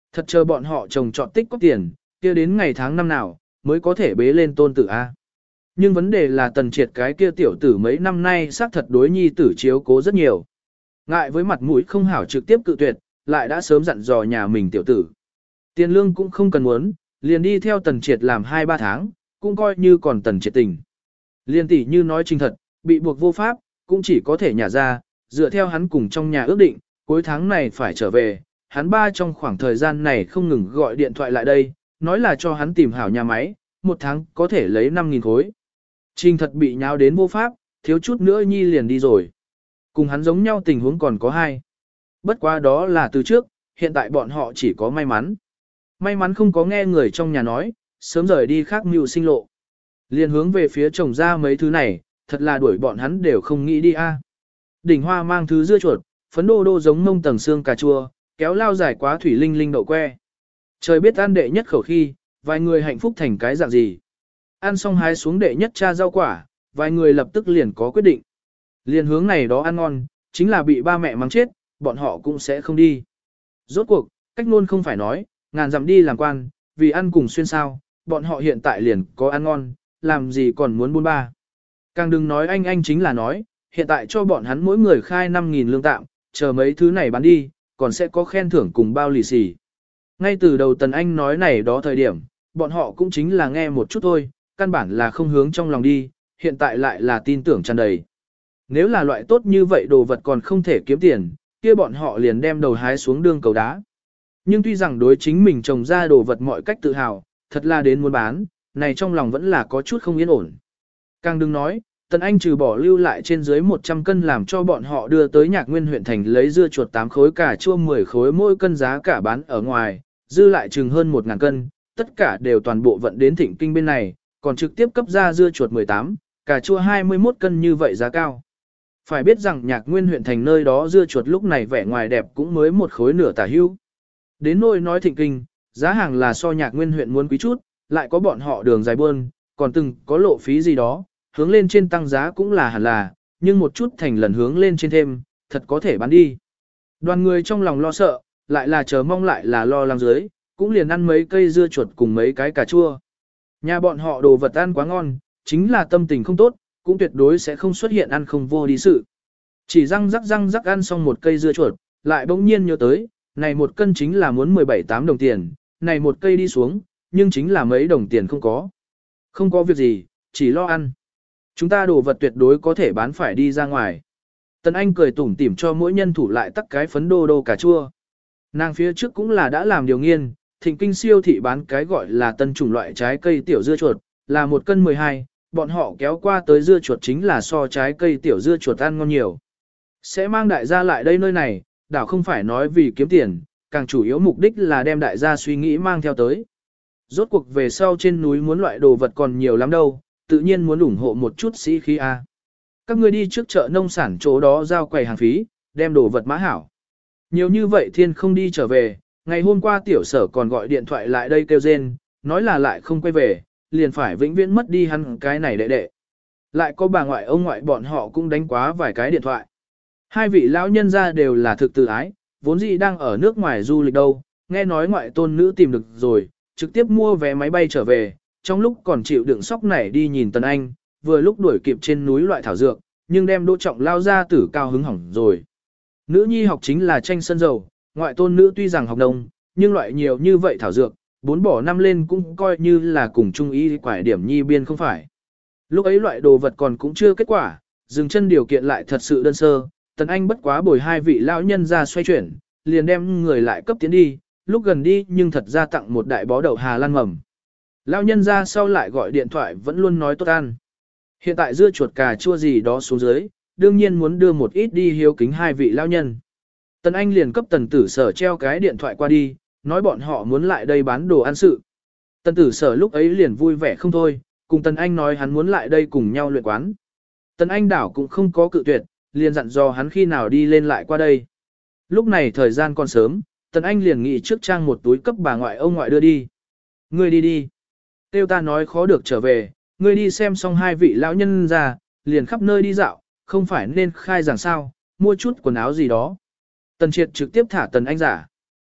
Thật chờ bọn họ trồng trọt tích có tiền, kia đến ngày tháng năm nào, mới có thể bế lên tôn tử A. Nhưng vấn đề là Tần Triệt cái kia tiểu tử mấy năm nay xác thật đối nhi tử chiếu cố rất nhiều. Ngại với mặt mũi không hảo trực tiếp cự tuyệt, lại đã sớm dặn dò nhà mình tiểu tử. Tiền lương cũng không cần muốn, liền đi theo Tần Triệt làm 2-3 tháng, cũng coi như còn Tần Triệt tình. Liên tỷ như nói trình thật, bị buộc vô pháp, cũng chỉ có thể nhả ra, dựa theo hắn cùng trong nhà ước định, cuối tháng này phải trở về, hắn ba trong khoảng thời gian này không ngừng gọi điện thoại lại đây, nói là cho hắn tìm hảo nhà máy, một tháng có thể lấy 5.000 khối. Trình thật bị nháo đến vô pháp, thiếu chút nữa nhi liền đi rồi. Cùng hắn giống nhau tình huống còn có hai. Bất quá đó là từ trước, hiện tại bọn họ chỉ có may mắn. May mắn không có nghe người trong nhà nói, sớm rời đi khác mưu sinh lộ. Liền hướng về phía chồng ra mấy thứ này, thật là đuổi bọn hắn đều không nghĩ đi a. Đỉnh hoa mang thứ dưa chuột, phấn đô đô giống mông tầng xương cà chua, kéo lao dài quá thủy linh linh đậu que. Trời biết ăn đệ nhất khẩu khi, vài người hạnh phúc thành cái dạng gì. Ăn xong hái xuống đệ nhất cha rau quả, vài người lập tức liền có quyết định. Liền hướng này đó ăn ngon, chính là bị ba mẹ mắng chết, bọn họ cũng sẽ không đi. Rốt cuộc, cách luôn không phải nói, ngàn dặm đi làm quan, vì ăn cùng xuyên sao, bọn họ hiện tại liền có ăn ngon, làm gì còn muốn buôn ba. Càng đừng nói anh chính là nói, hiện tại cho bọn hắn mỗi người khai 5.000 lương tạm, chờ mấy thứ này bán đi, còn sẽ có khen thưởng cùng bao lì xì. Ngay từ đầu Tần Anh nói này đó thời điểm, bọn họ cũng chính là nghe một chút thôi, căn bản là không hướng trong lòng đi, hiện tại lại là tin tưởng tràn đầy. Nếu là loại tốt như vậy đồ vật còn không thể kiếm tiền, kia bọn họ liền đem đầu hái xuống đương cầu đá. Nhưng tuy rằng đối chính mình trồng ra đồ vật mọi cách tự hào, thật là đến muốn bán, này trong lòng vẫn là có chút không yên ổn. Càng đừng nói, Tần Anh trừ bỏ lưu lại trên dưới 100 cân làm cho bọn họ đưa tới Nhạc Nguyên huyện thành lấy dưa chuột 8 khối cà chua 10 khối mỗi cân giá cả bán ở ngoài, dư lại chừng hơn 1.000 cân, tất cả đều toàn bộ vận đến Thịnh Kinh bên này, còn trực tiếp cấp ra dưa chuột 18, cà chua 21 cân như vậy giá cao. Phải biết rằng Nhạc Nguyên huyện thành nơi đó dưa chuột lúc này vẻ ngoài đẹp cũng mới một khối nửa tả hưu. Đến nỗi nói Thịnh Kinh, giá hàng là so Nhạc Nguyên huyện muốn quý chút, lại có bọn họ đường dài buôn, còn từng có lộ phí gì đó, hướng lên trên tăng giá cũng là hẳn là, nhưng một chút thành lần hướng lên trên thêm, thật có thể bán đi. Đoàn người trong lòng lo sợ, lại là chờ mong lại là lo lắng dưới, cũng liền ăn mấy cây dưa chuột cùng mấy cái cà chua. Nhà bọn họ đồ vật ăn quá ngon, chính là tâm tình không tốt, cũng tuyệt đối sẽ không xuất hiện ăn không vô đi sự. Chỉ răng rắc ăn xong một cây dưa chuột, lại bỗng nhiên nhớ tới, này một cân chính là muốn 17-8 đồng tiền, này một cây đi xuống, nhưng chính là mấy đồng tiền không có. Không có việc gì, chỉ lo ăn. Chúng ta đồ vật tuyệt đối có thể bán phải đi ra ngoài. Tần Anh cười tủm tỉm cho mỗi nhân thủ lại tắc cái phấn đô đô cà chua. Nàng phía trước cũng là đã làm điều nghiên, Thịnh Kinh siêu thị bán cái gọi là tân chủng loại trái cây tiểu dưa chuột, là 1 cân 12, bọn họ kéo qua tới dưa chuột chính là so trái cây tiểu dưa chuột ăn ngon nhiều. Sẽ mang đại gia lại đây nơi này, đảo không phải nói vì kiếm tiền, càng chủ yếu mục đích là đem đại gia suy nghĩ mang theo tới. Rốt cuộc về sau trên núi muốn loại đồ vật còn nhiều lắm đâu, tự nhiên muốn ủng hộ một chút sĩ khí A. Các ngươi đi trước chợ nông sản chỗ đó giao quầy hàng phí, đem đồ vật mã hảo. Nhiều như vậy thiên không đi trở về, ngày hôm qua tiểu sở còn gọi điện thoại lại đây kêu rên, nói là lại không quay về, liền phải vĩnh viễn mất đi hắn cái này đệ đệ. Lại có bà ngoại ông ngoại bọn họ cũng đánh quá vài cái điện thoại. Hai vị lão nhân gia đều là thực tự ái, vốn dĩ đang ở nước ngoài du lịch đâu, nghe nói ngoại tôn nữ tìm được rồi, trực tiếp mua vé máy bay trở về, trong lúc còn chịu đựng sóc nảy đi nhìn Tần Anh, vừa lúc đuổi kịp trên núi loại thảo dược, nhưng đem Đỗ Trọng lao ra tử cao hứng hỏng rồi. Nữ nhi học chính là tranh sân dầu, ngoại tôn nữ tuy rằng học đông, nhưng loại nhiều như vậy thảo dược, 4 bỏ 5 lên cũng coi như là cùng chung ý quải điểm nhi biên không phải. Lúc ấy loại đồ vật còn cũng chưa kết quả, dừng chân điều kiện lại thật sự đơn sơ, Tần Anh bất quá bồi hai vị lão nhân ra xoay chuyển, liền đem người lại cấp tiến đi, lúc gần đi nhưng thật ra tặng một đại bó đậu Hà Lan mầm. Lão nhân ra sau lại gọi điện thoại vẫn luôn nói tốt ăn. Hiện tại dưa chuột cà chua gì đó xuống dưới, đương nhiên muốn đưa một ít đi hiếu kính hai vị lão nhân. Tần Anh liền cấp Tần Tử Sở treo cái điện thoại qua đi, nói bọn họ muốn lại đây bán đồ ăn sự. Tần Tử Sở lúc ấy liền vui vẻ không thôi, cùng Tần Anh nói hắn muốn lại đây cùng nhau luyện quán. Tần Anh đảo cũng không có cự tuyệt, liền dặn dò hắn khi nào đi lên lại qua đây. Lúc này thời gian còn sớm, Tần Anh liền nghĩ trước trang một túi cấp bà ngoại ông ngoại đưa đi. Ngươi đi đi. Tiêu ta nói khó được trở về, ngươi đi xem xong hai vị lão nhân ra, liền khắp nơi đi dạo, không phải nên khai giảng sao, mua chút quần áo gì đó. Tần Triệt trực tiếp thả Tần Anh giả.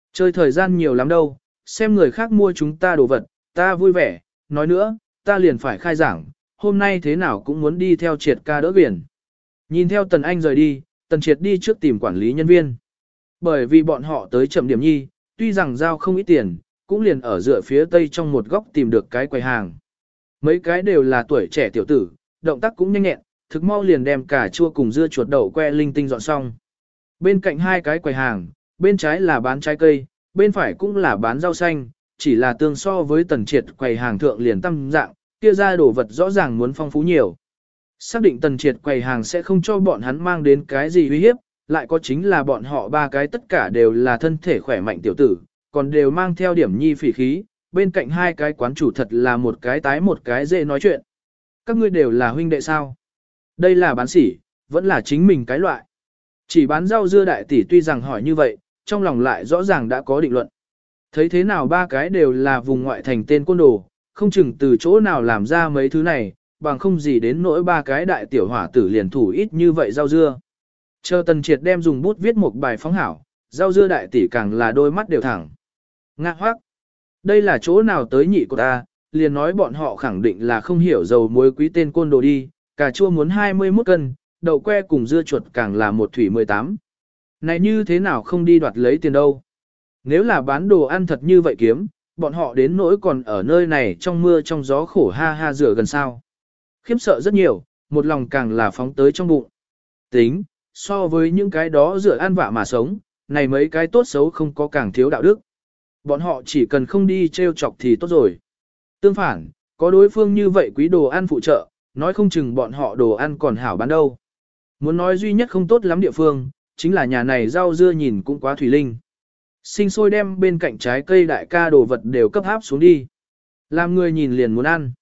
Chơi thời gian nhiều lắm đâu, xem người khác mua chúng ta đồ vật, ta vui vẻ, nói nữa, ta liền phải khai giảng, hôm nay thế nào cũng muốn đi theo Triệt ca đỡ biển. Nhìn theo Tần Anh rời đi, Tần Triệt đi trước tìm quản lý nhân viên. Bởi vì bọn họ tới chậm điểm nhi, tuy rằng giao không ít tiền, cũng liền ở dựa phía tây trong một góc tìm được cái quầy hàng. Mấy cái đều là tuổi trẻ tiểu tử, động tác cũng nhanh nhẹn, thực mau liền đem cà chua cùng dưa chuột đậu que linh tinh dọn xong. Bên cạnh hai cái quầy hàng, bên trái là bán trái cây, bên phải cũng là bán rau xanh, chỉ là tương so với Tần Triệt quầy hàng thượng liền tăng dạng, kia ra đồ vật rõ ràng muốn phong phú nhiều. Xác định Tần Triệt quầy hàng sẽ không cho bọn hắn mang đến cái gì uy hiếp, lại có chính là bọn họ ba cái tất cả đều là thân thể khỏe mạnh tiểu tử, còn đều mang theo điểm nhi phỉ khí, bên cạnh hai cái quán chủ thật là một cái tái một cái dễ nói chuyện. Các ngươi đều là huynh đệ sao? Đây là bán sỉ, vẫn là chính mình cái loại. Chỉ bán rau dưa đại tỷ tuy rằng hỏi như vậy, trong lòng lại rõ ràng đã có định luận. Thấy thế nào ba cái đều là vùng ngoại thành tên côn đồ, không chừng từ chỗ nào làm ra mấy thứ này, bằng không gì đến nỗi ba cái đại tiểu hỏa tử liền thủ ít như vậy rau dưa. Chờ Tần Triệt đem dùng bút viết một bài phóng hảo, rau dưa đại tỷ càng là đôi mắt đều thẳng. Ngạc hoác. Đây là chỗ nào tới nhị của ta, liền nói bọn họ khẳng định là không hiểu dầu muối quý tên côn đồ đi, cà chua muốn 21 cân, đậu que cùng dưa chuột càng là một thủy 18. Này như thế nào không đi đoạt lấy tiền đâu. Nếu là bán đồ ăn thật như vậy kiếm, bọn họ đến nỗi còn ở nơi này trong mưa trong gió khổ ha ha rửa gần sao. Khiếm sợ rất nhiều, một lòng càng là phóng tới trong bụng. Tính, so với những cái đó rửa ăn vạ mà sống, này mấy cái tốt xấu không có càng thiếu đạo đức. Bọn họ chỉ cần không đi trêu chọc thì tốt rồi. Tương phản, có đối phương như vậy quý đồ ăn phụ trợ, nói không chừng bọn họ đồ ăn còn hảo bán đâu. Muốn nói duy nhất không tốt lắm địa phương, chính là nhà này rau dưa nhìn cũng quá thủy linh. Sinh sôi đem bên cạnh trái cây đại ca đồ vật đều cấp áp xuống đi. Làm người nhìn liền muốn ăn.